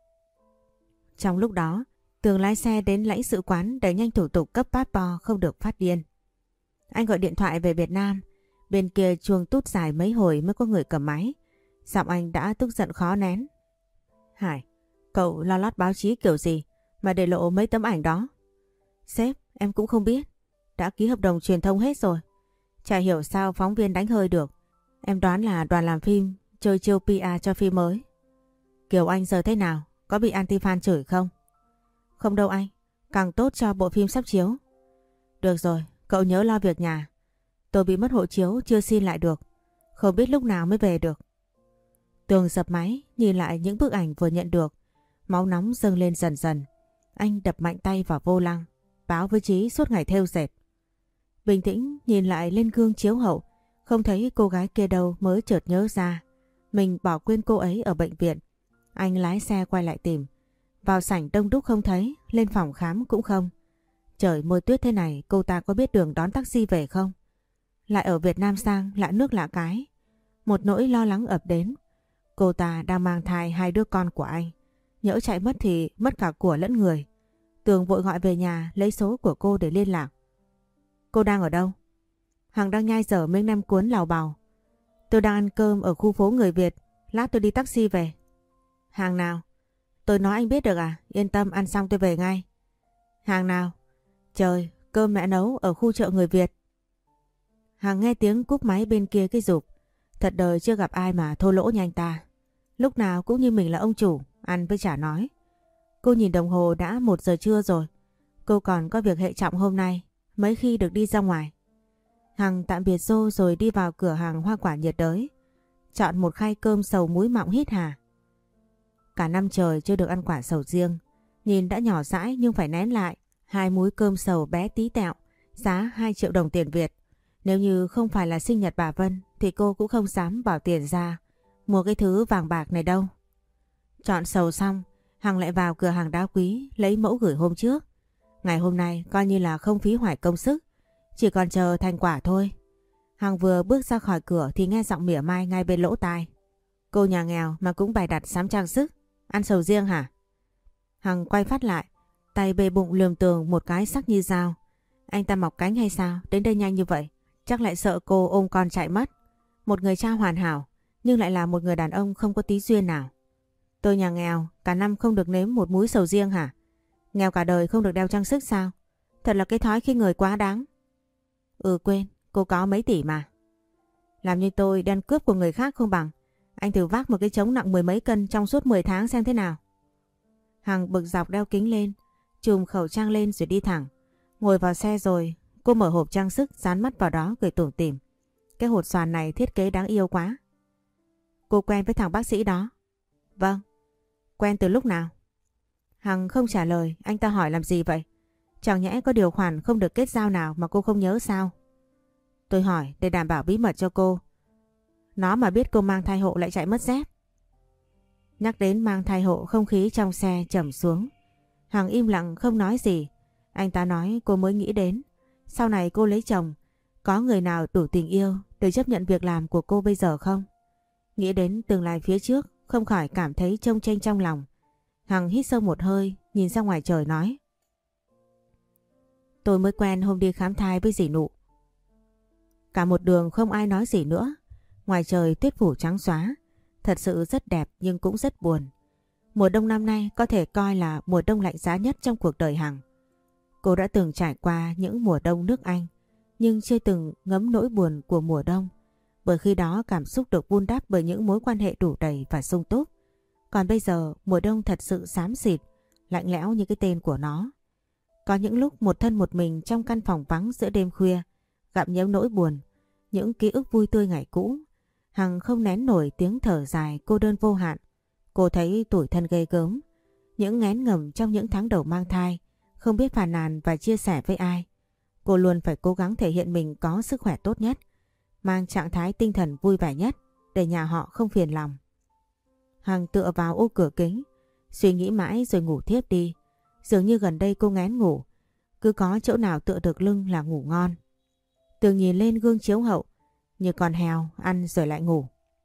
Trong lúc đó, Tường lái xe đến lãnh sự quán đẩy nhanh thủ tục cấp passport không được phát điên. Anh gọi điện thoại về Việt Nam. Bên kia chuông tút dài mấy hồi mới có người cầm máy. Giọng anh đã tức giận khó nén. Hải, cậu lo lót báo chí kiểu gì mà để lộ mấy tấm ảnh đó? Sếp, em cũng không biết. Đã ký hợp đồng truyền thông hết rồi. Chả hiểu sao phóng viên đánh hơi được. Em đoán là đoàn làm phim chơi chiêu PR cho phim mới. Kiều Anh giờ thế nào? Có bị anti-fan chửi không? Không đâu anh. Càng tốt cho bộ phim sắp chiếu. Được rồi, cậu nhớ lo việc nhà. Tôi bị mất hộ chiếu chưa xin lại được. Không biết lúc nào mới về được. Tường dập máy nhìn lại những bức ảnh vừa nhận được. Máu nóng dâng lên dần dần. Anh đập mạnh tay vào vô lăng. Báo với Chí suốt ngày thêu dệt. Bình tĩnh nhìn lại lên gương chiếu hậu. Không thấy cô gái kia đâu mới chợt nhớ ra. Mình bỏ quên cô ấy ở bệnh viện. Anh lái xe quay lại tìm. Vào sảnh đông đúc không thấy. Lên phòng khám cũng không. Trời mưa tuyết thế này cô ta có biết đường đón taxi về không? Lại ở Việt Nam sang lạ nước lạ cái. Một nỗi lo lắng ập đến. Cô ta đang mang thai 2 đứa con của anh. Nhỡ chạy mất thì mất cả của lẫn người. Tường vội gọi về nhà lấy số của cô để liên lạc. Cô đang ở đâu? Hằng đang nhai dở miếng nem cuốn lào bào. Tôi đang ăn cơm ở khu phố người Việt. Lát tôi đi taxi về. Hàng nào? Tôi nói anh biết được à? Yên tâm, ăn xong tôi về ngay. Hàng nào? Trời, cơm mẹ nấu ở khu chợ người Việt. Hằng nghe tiếng cúp máy bên kia cái rụp. Thật đời chưa gặp ai mà thô lỗ như anh ta. Lúc nào cũng như mình là ông chủ, ăn với chả nói. Cô nhìn đồng hồ đã 1 giờ trưa rồi. Cô còn có việc hệ trọng hôm nay, mấy khi được đi ra ngoài. Hằng tạm biệt Dô rồi đi vào cửa hàng hoa quả nhiệt đới. Chọn một khay cơm sầu muối mọng hít hà. Cả năm trời chưa được ăn quả sầu riêng. Nhìn đã nhỏ dãi nhưng phải nén lại. 2 múi cơm sầu bé tí tẹo, giá 2 triệu đồng tiền Việt. Nếu như không phải là sinh nhật bà Vân thì cô cũng không dám bỏ tiền ra mua cái thứ vàng bạc này đâu. Chọn sầu xong, Hằng lại vào cửa hàng đá quý lấy mẫu gửi hôm trước. Ngày hôm nay coi như là không phí hoài công sức, chỉ còn chờ thành quả thôi. Hằng vừa bước ra khỏi cửa thì nghe giọng mỉa mai ngay bên lỗ tai. Cô nhà nghèo mà cũng bày đặt sắm trang sức, ăn sầu riêng hả? Hằng quay phát lại, tay bê bụng lườm Tường một cái sắc như dao. Anh ta mọc cánh hay sao? Đến đây nhanh như vậy. Chắc lại sợ cô ôm con chạy mất. Một người cha hoàn hảo, nhưng lại là một người đàn ông không có tí duyên nào. Tôi nhà nghèo, cả năm không được nếm một múi sầu riêng hả? Nghèo cả đời không được đeo trang sức sao? Thật là cái thói khi người quá đáng. Quên, cô có mấy tỷ mà. Làm như tôi đen cướp của người khác không bằng. Anh thử vác một cái trống nặng 10 mấy cân trong suốt 10 tháng xem thế nào. Hằng bực dọc đeo kính lên, chùm khẩu trang lên rồi đi thẳng. Ngồi vào xe rồi, cô mở hộp trang sức dán mắt vào đó cười tủm tỉm. Cái hột xoàn này thiết kế đáng yêu quá. Cô quen với thằng bác sĩ đó? Vâng. Quen từ lúc nào? Hằng không trả lời, anh ta hỏi làm gì vậy? Chẳng nhẽ có điều khoản không được kết giao nào mà cô không nhớ sao? Tôi hỏi để đảm bảo bí mật cho cô. Nó mà biết cô mang thai hộ lại chạy mất dép. Nhắc đến mang thai hộ, không khí trong xe trầm xuống. Hằng im lặng không nói gì. Anh ta nói cô mới nghĩ đến. Sau này cô lấy chồng, có người nào đủ tình yêu để chấp nhận việc làm của cô bây giờ không? Nghĩ đến tương lai phía trước, không khỏi cảm thấy chông chênh trong lòng. Hằng hít sâu một hơi, nhìn ra ngoài trời nói. Tôi mới quen hôm đi khám thai với dì Nụ. Cả một đường không ai nói gì nữa. Ngoài trời tuyết phủ trắng xóa. Thật sự rất đẹp nhưng cũng rất buồn. Mùa đông năm nay có thể coi là mùa đông lạnh giá nhất trong cuộc đời Hằng. Cô đã từng trải qua những mùa đông nước Anh, nhưng chưa từng ngấm nỗi buồn của mùa đông. Bởi khi đó cảm xúc được vun đắp bởi những mối quan hệ đủ đầy và sung túc. Còn bây giờ mùa đông thật sự xám xịt, lạnh lẽo như cái tên của nó. Có những lúc một thân một mình trong căn phòng vắng giữa đêm khuya, gặm nhấm nỗi buồn, những ký ức vui tươi ngày cũ. Hằng không nén nổi tiếng thở dài cô đơn vô hạn. Cô thấy tủi thân ghê gớm. Những nghén ngầm trong những tháng đầu mang thai, không biết phàn nàn và chia sẻ với ai. Cô luôn phải cố gắng thể hiện mình có sức khỏe tốt nhất, mang trạng thái tinh thần vui vẻ nhất để nhà họ không phiền lòng. Hằng tựa vào ô cửa kính, suy nghĩ mãi rồi ngủ thiếp đi. Dường như gần đây cô ngén ngủ, cứ có chỗ nào tựa được lưng là ngủ ngon. Tường nhìn lên gương chiếu hậu, như con heo ăn rồi lại ngủ.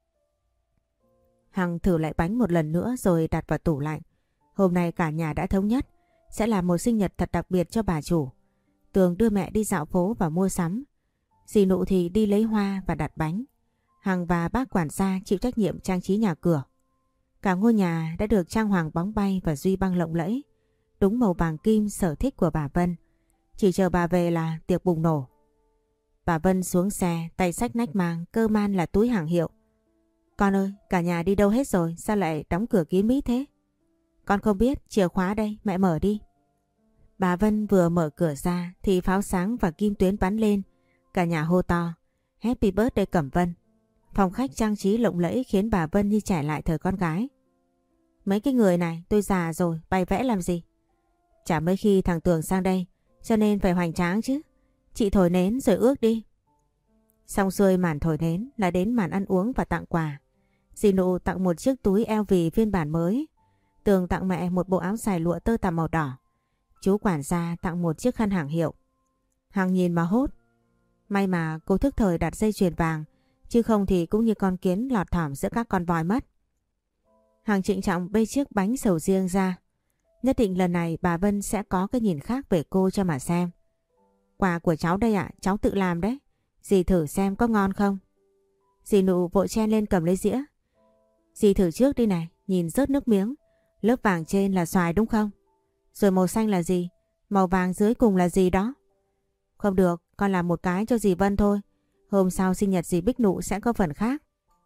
Hằng thử lại bánh một lần nữa rồi đặt vào tủ lạnh. Hôm nay cả nhà đã thống nhất sẽ làm một sinh nhật thật đặc biệt cho bà chủ. Tường đưa mẹ đi dạo phố và mua sắm. Dì Nụ thì đi lấy hoa và đặt bánh. Hằng và bác quản gia chịu trách nhiệm trang trí nhà cửa. Cả ngôi nhà đã được trang hoàng bóng bay và duy băng lộng lẫy, đúng màu vàng kim sở thích của bà Vân. Chỉ chờ bà về là tiệc bùng nổ. Bà Vân xuống xe, tay xách nách mang, cơ man là túi hàng hiệu. Con ơi, cả nhà đi đâu hết rồi, sao lại đóng cửa kín mít thế? Con không biết, chìa khóa đây, mẹ mở đi. Bà Vân vừa mở cửa ra thì pháo sáng và kim tuyến bắn lên. Cả nhà hô to, Happy birthday Cẩm Vân. Phòng khách trang trí lộng lẫy khiến bà Vân như trẻ lại thời con gái. Mấy cái người này tôi già rồi, bày vẽ làm gì? Chả mấy khi thằng Tường sang đây, cho nên phải hoành tráng chứ. Chị thổi nến rồi ước đi. Xong xuôi màn thổi nến là đến màn ăn uống và tặng quà. Dì Nụ tặng một chiếc túi LV phiên bản mới. Tường tặng mẹ một bộ áo dài lụa tơ tằm màu đỏ. Chú quản gia tặng một chiếc khăn hàng hiệu. Hằng nhìn mà hốt. May mà cô thức thời đặt dây chuyền vàng, chứ không thì cũng như con kiến lọt thỏm giữa các con voi mất. Hằng trịnh trọng bê chiếc bánh sầu riêng ra. Nhất định lần này bà Vân sẽ có cái nhìn khác về cô cho mà xem. Quà của cháu đây ạ, cháu tự làm đấy. Dì thử xem có ngon không? Dì Nụ vội chen lên cầm lấy dĩa. Dì thử trước đi này, nhìn rớt nước miếng. Lớp vàng trên là xoài đúng không? Rồi màu xanh là gì? Màu vàng dưới cùng là gì đó? Không được, con làm một cái cho dì Vân thôi. Hôm sau sinh nhật dì Bích Nụ sẽ có phần khác.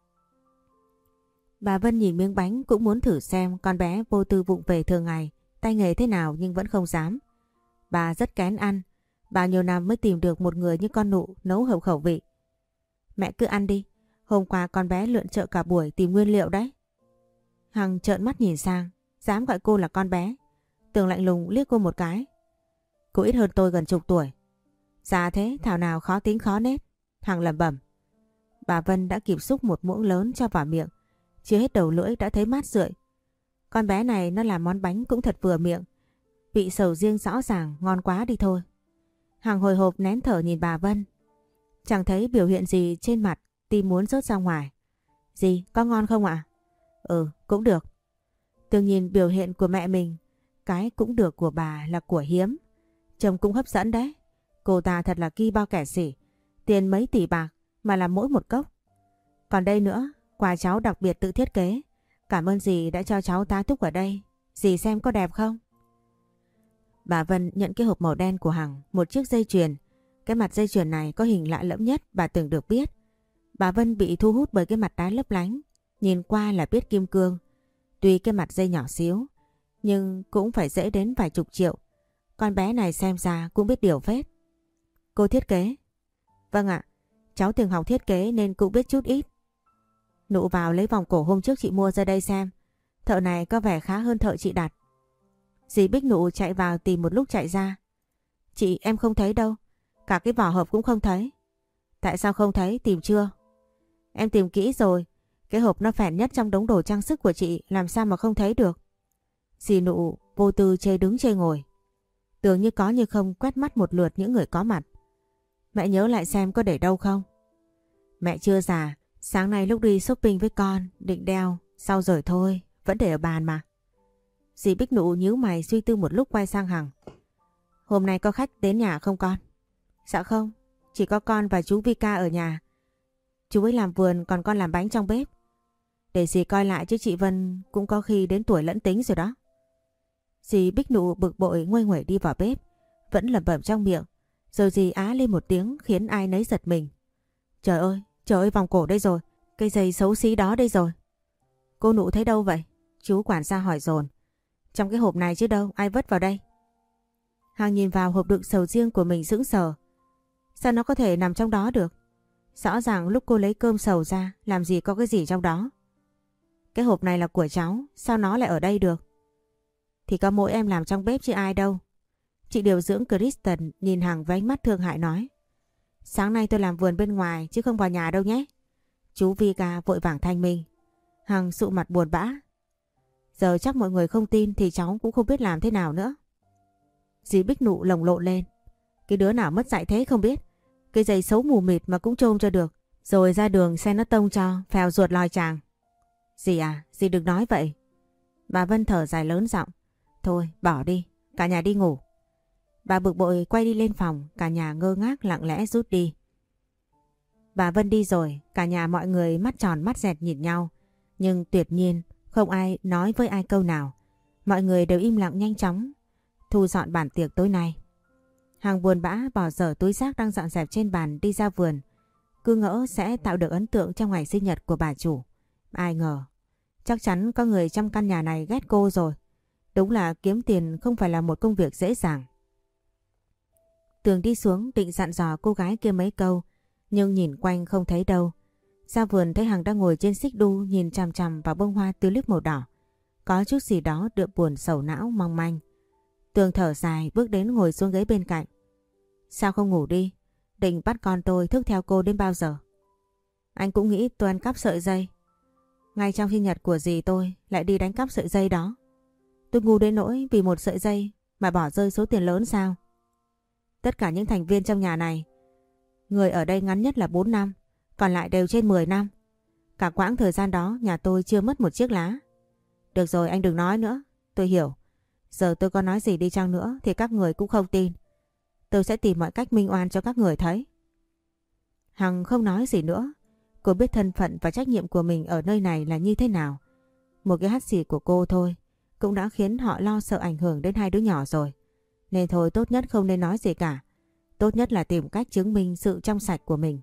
Bà Vân nhìn miếng bánh cũng muốn thử xem con bé vô tư vụng về thường ngày, tay nghề thế nào nhưng vẫn không dám. Bà rất kén ăn, bao nhiêu năm mới tìm được một người như con Nụ nấu hợp khẩu vị. Mẹ cứ ăn đi, hôm qua con bé lượn chợ cả buổi tìm nguyên liệu đấy. Hằng trợn mắt nhìn sang, dám gọi cô là con bé. Tường lạnh lùng liếc cô một cái. Cô ít hơn tôi gần chục tuổi. Già thế thảo nào khó tính khó nết. Hằng lẩm bẩm. Bà Vân đã kịp xúc một muỗng lớn cho vào miệng. Chưa hết đầu lưỡi đã thấy mát rượi. Con bé này nó làm món bánh cũng thật vừa miệng. Vị sầu riêng rõ ràng ngon quá đi thôi. Hằng hồi hộp nén thở nhìn bà Vân. Chẳng thấy biểu hiện gì trên mặt, tim muốn rớt ra ngoài. Gì, có ngon không ạ? Ừ, cũng được. Tường nhìn biểu hiện của mẹ mình, cái cũng được của bà là của hiếm. Trông cũng hấp dẫn đấy. Cô ta thật là ki bao kẻ sỉ. Tiền mấy tỷ bạc mà làm mỗi một cốc. Còn đây nữa, quà cháu đặc biệt tự thiết kế. Cảm ơn dì đã cho cháu tá túc ở đây. Dì xem có đẹp không? Bà Vân nhận cái hộp màu đen của Hằng, một chiếc dây chuyền. Cái mặt dây chuyền này có hình lạ lẫm nhất bà từng được biết. Bà Vân bị thu hút bởi cái mặt đá lấp lánh. Nhìn qua là biết kim cương. Tuy cái mặt dây nhỏ xíu, nhưng cũng phải dễ đến vài chục triệu. Con bé này xem ra cũng biết điều phết. Cô thiết kế? Vâng ạ, cháu từng học thiết kế nên cũng biết chút ít. Nụ vào lấy vòng cổ hôm trước chị mua ra đây xem. Thợ này có vẻ khá hơn thợ chị đặt. Dì Bích Nụ chạy vào tìm một lúc chạy ra. Chị em không thấy đâu. Cả cái vỏ hộp cũng không thấy. Tại sao không thấy, tìm chưa? Em tìm kỹ rồi. Cái hộp nó phèn nhất trong đống đồ trang sức của chị, làm sao mà không thấy được. Dì Nụ vô tư chê đứng chê ngồi. Tưởng như có như không quét mắt một lượt những người có mặt. Mẹ nhớ lại xem có để đâu không? Mẹ chưa già, sáng nay lúc đi shopping với con, định đeo, sau rồi thôi, vẫn để ở bàn mà. Dì Bích Nụ nhíu mày suy tư một lúc quay sang Hằng. Hôm nay có khách đến nhà không con? Dạ không, chỉ có con và chú Vika ở nhà. Chú ấy làm vườn còn con làm bánh trong bếp. Để dì coi lại chứ chị Vân cũng có khi đến tuổi lẫn tính rồi đó. Dì Bích Nụ bực bội nguây nguẩy đi vào bếp, vẫn lẩm bẩm trong miệng. Rồi dì á lên một tiếng khiến ai nấy giật mình. Trời ơi vòng cổ đây rồi, cây giày xấu xí đó đây rồi. Cô Nụ thấy đâu vậy? Chú quản gia hỏi dồn. Trong cái hộp này chứ đâu, ai vứt vào đây? Hằng nhìn vào hộp đựng sầu riêng của mình sững sờ. Sao nó có thể nằm trong đó được? Rõ ràng lúc cô lấy cơm sầu ra, làm gì có cái gì trong đó. Cái hộp này là của cháu, sao nó lại ở đây được? Thì có mỗi em làm trong bếp chứ ai đâu. Chị điều dưỡng Kristen nhìn Hằng với ánh mắt thương hại nói. Sáng nay tôi làm vườn bên ngoài chứ không vào nhà đâu nhé. Chú Vika vội vàng thanh minh. Hằng sụ mặt buồn bã. Giờ chắc mọi người không tin thì cháu cũng không biết làm thế nào nữa. Dì Bích Nụ lồng lộn lên. Cái đứa nào mất dạy thế không biết. Cái giày xấu mù mịt mà cũng trôm cho được. Rồi ra đường xe nó tông cho, phèo ruột lòi chàng. Dì à, dì đừng nói vậy. Bà Vân thở dài lớn giọng. Thôi bỏ đi, cả nhà đi ngủ. Bà bực bội quay đi lên phòng, cả nhà ngơ ngác lặng lẽ rút đi. Bà Vân đi rồi, cả nhà mọi người mắt tròn mắt dẹt nhìn nhau. Nhưng tuyệt nhiên không ai nói với ai câu nào. Mọi người đều im lặng nhanh chóng thu dọn bàn tiệc tối nay. Hằng buồn bã bỏ dở túi rác đang dọn dẹp trên bàn đi ra vườn. Cứ ngỡ sẽ tạo được ấn tượng trong ngày sinh nhật của bà chủ. Ai ngờ, chắc chắn có người trong căn nhà này ghét cô rồi. Đúng là kiếm tiền không phải là một công việc dễ dàng. Tường đi xuống định dặn dò cô gái kia mấy câu, nhưng nhìn quanh không thấy đâu. Ra vườn thấy Hằng đang ngồi trên xích đu nhìn chằm chằm vào bông hoa tulip màu đỏ. Có chút gì đó đượm buồn sầu não mong manh. Tường thở dài bước đến ngồi xuống ghế bên cạnh. Sao không ngủ đi? Định bắt con tôi thức theo cô đến bao giờ? Anh cũng nghĩ tôi ăn cắp sợi dây. Ngay trong sinh nhật của dì tôi lại đi đánh cắp sợi dây đó. Tôi ngu đến nỗi vì một sợi dây mà bỏ rơi số tiền lớn sao? Tất cả những thành viên trong nhà này, người ở đây ngắn nhất là 4 năm, còn lại đều trên 10 năm. Cả quãng thời gian đó nhà tôi chưa mất một chiếc lá. Được rồi anh đừng nói nữa, tôi hiểu. Giờ tôi có nói gì đi chăng nữa thì các người cũng không tin. Tôi sẽ tìm mọi cách minh oan cho các người thấy. Hằng không nói gì nữa. Cô biết thân phận và trách nhiệm của mình ở nơi này là như thế nào. Một cái hắt xì của cô thôi cũng đã khiến họ lo sợ ảnh hưởng đến hai đứa nhỏ rồi. Nên thôi tốt nhất không nên nói gì cả. Tốt nhất là tìm cách chứng minh sự trong sạch của mình.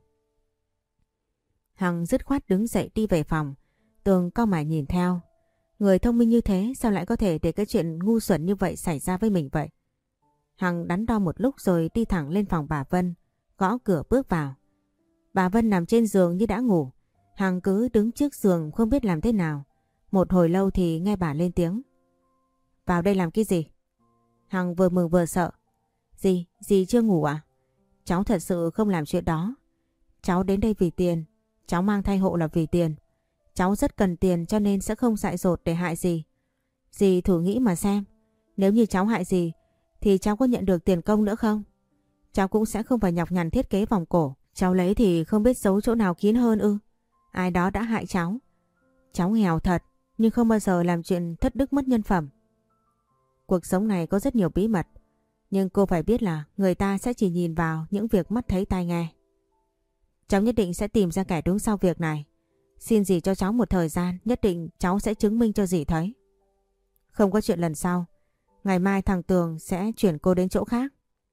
Hằng dứt khoát đứng dậy đi về phòng. Tường cau mày nhìn theo. Người thông minh như thế sao lại có thể để cái chuyện ngu xuẩn như vậy xảy ra với mình vậy? Hằng đắn đo một lúc rồi đi thẳng lên phòng bà Vân, gõ cửa bước vào. Bà Vân nằm trên giường như đã ngủ. Hằng cứ đứng trước giường không biết làm thế nào. Một hồi lâu thì nghe bà lên tiếng. Vào đây làm cái gì? Hằng vừa mừng vừa sợ. Dì chưa ngủ à? Cháu thật sự không làm chuyện đó. Cháu đến đây vì tiền. Cháu mang thai hộ là vì tiền. Cháu rất cần tiền cho nên sẽ không dại dột để hại dì. Dì thử nghĩ mà xem. Nếu như cháu hại dì thì cháu có nhận được tiền công nữa không? Cháu cũng sẽ không phải nhọc nhằn thiết kế vòng cổ. Cháu lấy thì không biết giấu chỗ nào kín hơn ư? Ai đó đã hại cháu. Cháu nghèo thật nhưng không bao giờ làm chuyện thất đức mất nhân phẩm. Cuộc sống này có rất nhiều bí mật. Nhưng cô phải biết là người ta sẽ chỉ nhìn vào những việc mắt thấy tai nghe. Cháu nhất định sẽ tìm ra kẻ đứng sau việc này. Xin dì cho cháu một thời gian, nhất định cháu sẽ chứng minh cho dì thấy. Không có chuyện lần sau. Ngày mai thằng Tường sẽ chuyển cô đến chỗ khác.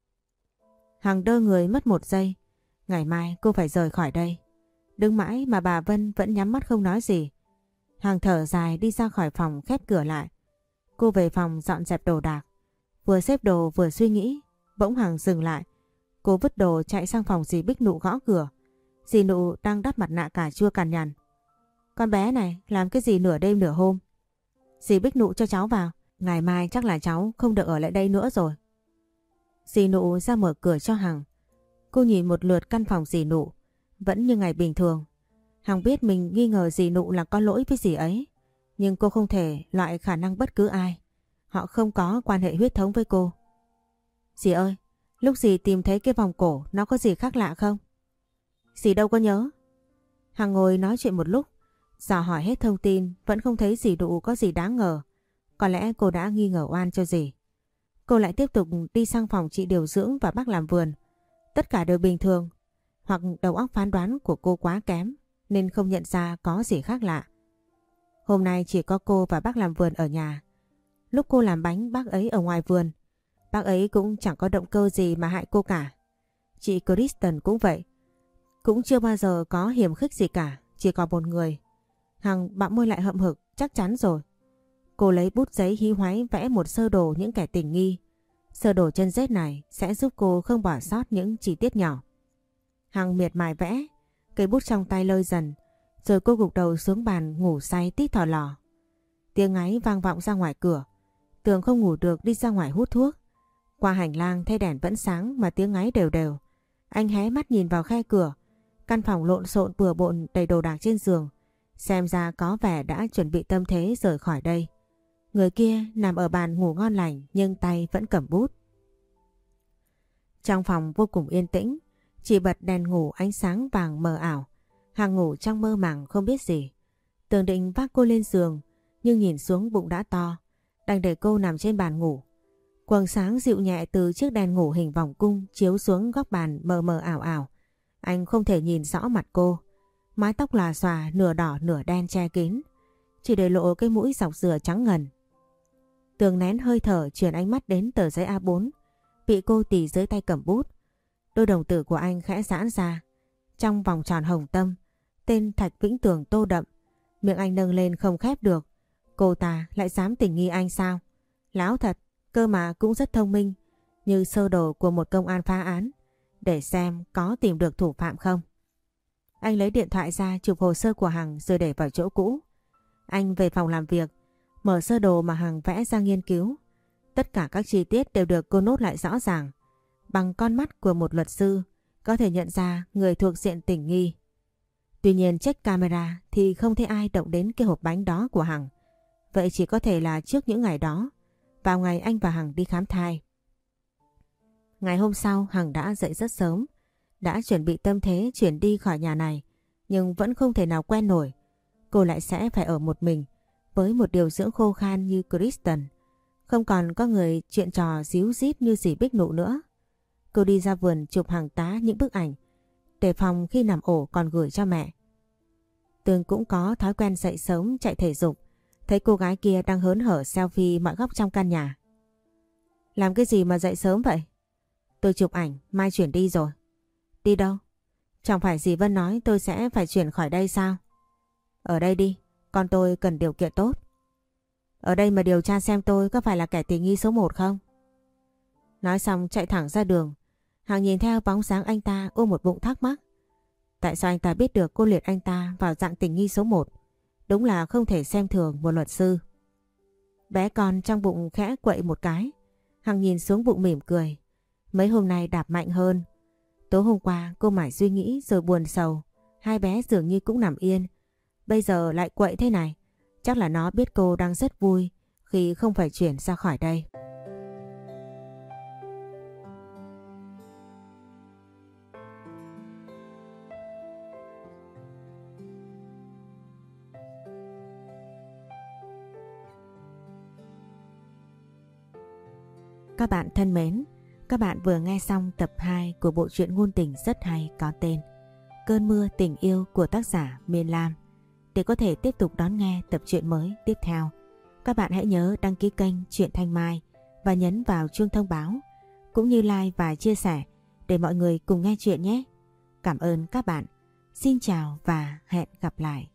Hằng đơ người mất một giây. Ngày mai cô phải rời khỏi đây. Đứng mãi mà bà Vân vẫn nhắm mắt không nói gì. Hằng thở dài đi ra khỏi phòng khép cửa lại. Cô về phòng dọn dẹp đồ đạc. Vừa xếp đồ vừa suy nghĩ. Bỗng Hằng dừng lại. Cô vứt đồ chạy sang phòng dì Bích Nụ gõ cửa. Dì Nụ đang đắp mặt nạ cà chua cằn nhằn. Con bé này làm cái gì nửa đêm nửa hôm? Dì Bích Nụ cho cháu vào. Ngày mai chắc là cháu không được ở lại đây nữa rồi. Dì Nụ ra mở cửa cho Hằng. Cô nhìn một lượt căn phòng dì Nụ. Vẫn như ngày bình thường. Hằng biết mình nghi ngờ dì Nụ là có lỗi với dì ấy. Nhưng cô không thể loại khả năng bất cứ ai. Họ không có quan hệ huyết thống với cô. Dì ơi, lúc dì tìm thấy cái vòng cổ nó có gì khác lạ không? Dì đâu có nhớ. Hằng ngồi nói chuyện một lúc. Dò hỏi hết thông tin vẫn không thấy dì Nụ có gì đáng ngờ. Có lẽ cô đã nghi ngờ oan cho dì. Cô lại tiếp tục đi sang phòng chị điều dưỡng và bác làm vườn. Tất cả đều bình thường. Hoặc đầu óc phán đoán của cô quá kém nên không nhận ra có gì khác lạ. Hôm nay chỉ có cô và bác làm vườn ở nhà. Lúc cô làm bánh bác ấy ở ngoài vườn. Bác ấy cũng chẳng có động cơ gì mà hại cô cả. Chị Kristen cũng vậy. Cũng chưa bao giờ có hiềm khích gì cả. Chỉ có một người. Hằng bặm môi lại hậm hực. Chắc chắn rồi. Cô lấy bút giấy hí hoáy vẽ một sơ đồ những kẻ tình nghi. Sơ đồ chân rết này sẽ giúp cô không bỏ sót những chi tiết nhỏ. Hằng miệt mài vẽ. Cây bút trong tay lơi dần. Rồi cô gục đầu xuống bàn ngủ say tít thò lò. Tiếng ngáy vang vọng ra ngoài cửa. Tường không ngủ được đi ra ngoài hút thuốc. Qua hành lang thấy đèn vẫn sáng mà tiếng ngáy đều đều. Anh hé mắt nhìn vào khe cửa. Căn phòng lộn xộn bừa bộn đầy đồ đạc trên giường. Xem ra có vẻ đã chuẩn bị tâm thế rời khỏi đây. Người kia nằm ở bàn ngủ ngon lành nhưng tay vẫn cầm bút. Trong phòng vô cùng yên tĩnh. Chỉ bật đèn ngủ ánh sáng vàng mờ ảo. Hằng ngủ trong mơ màng không biết gì. Tường định vác cô lên giường nhưng nhìn xuống bụng đã to. Đành để cô nằm trên bàn ngủ. Quầng sáng dịu nhẹ từ chiếc đèn ngủ hình vòng cung chiếu xuống góc bàn mờ mờ ảo ảo. Anh không thể nhìn rõ mặt cô. Mái tóc lòa xòa nửa đỏ nửa đen che kín. Chỉ để lộ cái mũi dọc dừa trắng ngần. Tường nén hơi thở chuyển ánh mắt đến tờ giấy A4. Bị cô tì dưới tay cầm bút. Đôi đồng tử của anh khẽ giãn ra. Trong vòng tròn hồng tâm. Tên Thạch Vĩnh Tường tô đậm. Miệng anh nâng lên không khép được. Cô ta lại dám tình nghi anh sao? Láo thật. Cơ mà cũng rất thông minh. Như sơ đồ của một công an phá án. Để xem có tìm được thủ phạm không. Anh lấy điện thoại ra chụp hồ sơ của Hằng rồi để vào chỗ cũ. Anh về phòng làm việc. Mở sơ đồ mà Hằng vẽ ra nghiên cứu. Tất cả các chi tiết đều được cô nốt lại rõ ràng. Bằng con mắt của một luật sư có thể nhận ra người thuộc diện tình nghi. Tuy nhiên check camera thì không thấy ai động đến cái hộp bánh đó của Hằng. Vậy chỉ có thể là trước những ngày đó, vào ngày anh và Hằng đi khám thai. Ngày hôm sau Hằng đã dậy rất sớm, đã chuẩn bị tâm thế chuyển đi khỏi nhà này, nhưng vẫn không thể nào quen nổi. Cô lại sẽ phải ở một mình với một điều dưỡng khô khan như Kristen. Không còn có người chuyện trò díu dít như dì Bích Nụ nữa. Cô đi ra vườn chụp hàng tá những bức ảnh. Để phòng khi nằm ổ còn gửi cho mẹ. Tường cũng có thói quen dậy sớm chạy thể dục. Thấy cô gái kia đang hớn hở selfie mọi góc trong căn nhà. Làm cái gì mà dậy sớm vậy? Tôi chụp ảnh, mai chuyển đi rồi. Đi đâu? Chẳng phải dì Vân nói tôi sẽ phải chuyển khỏi đây sao? Ở đây đi, con tôi cần điều kiện tốt. Ở đây mà điều tra xem tôi có phải là kẻ tình nghi số 1 không? Nói xong chạy thẳng ra đường. Hằng nhìn theo bóng dáng anh ta ôm một bụng thắc mắc. Tại sao anh ta biết được cô liệt anh ta vào dạng tình nghi số 1? Đúng là không thể xem thường một luật sư. Bé con trong bụng khẽ quậy một cái. Hằng nhìn xuống bụng mỉm cười. Mấy hôm nay đạp mạnh hơn. Tối hôm qua cô mải suy nghĩ rồi buồn sầu. Hai bé dường như cũng nằm yên. Bây giờ lại quậy thế này. Chắc là nó biết cô đang rất vui khi không phải chuyển ra khỏi đây. Các bạn thân mến, các bạn vừa nghe xong tập 2 của bộ truyện ngôn tình rất hay có tên Cơn mưa tình yêu của tác giả Miên Lam. Để có thể tiếp tục đón nghe tập truyện mới tiếp theo, các bạn hãy nhớ đăng ký kênh Truyện Thanh Mai và nhấn vào chuông thông báo, cũng như like và chia sẻ để mọi người cùng nghe chuyện nhé. Cảm ơn các bạn. Xin chào và hẹn gặp lại.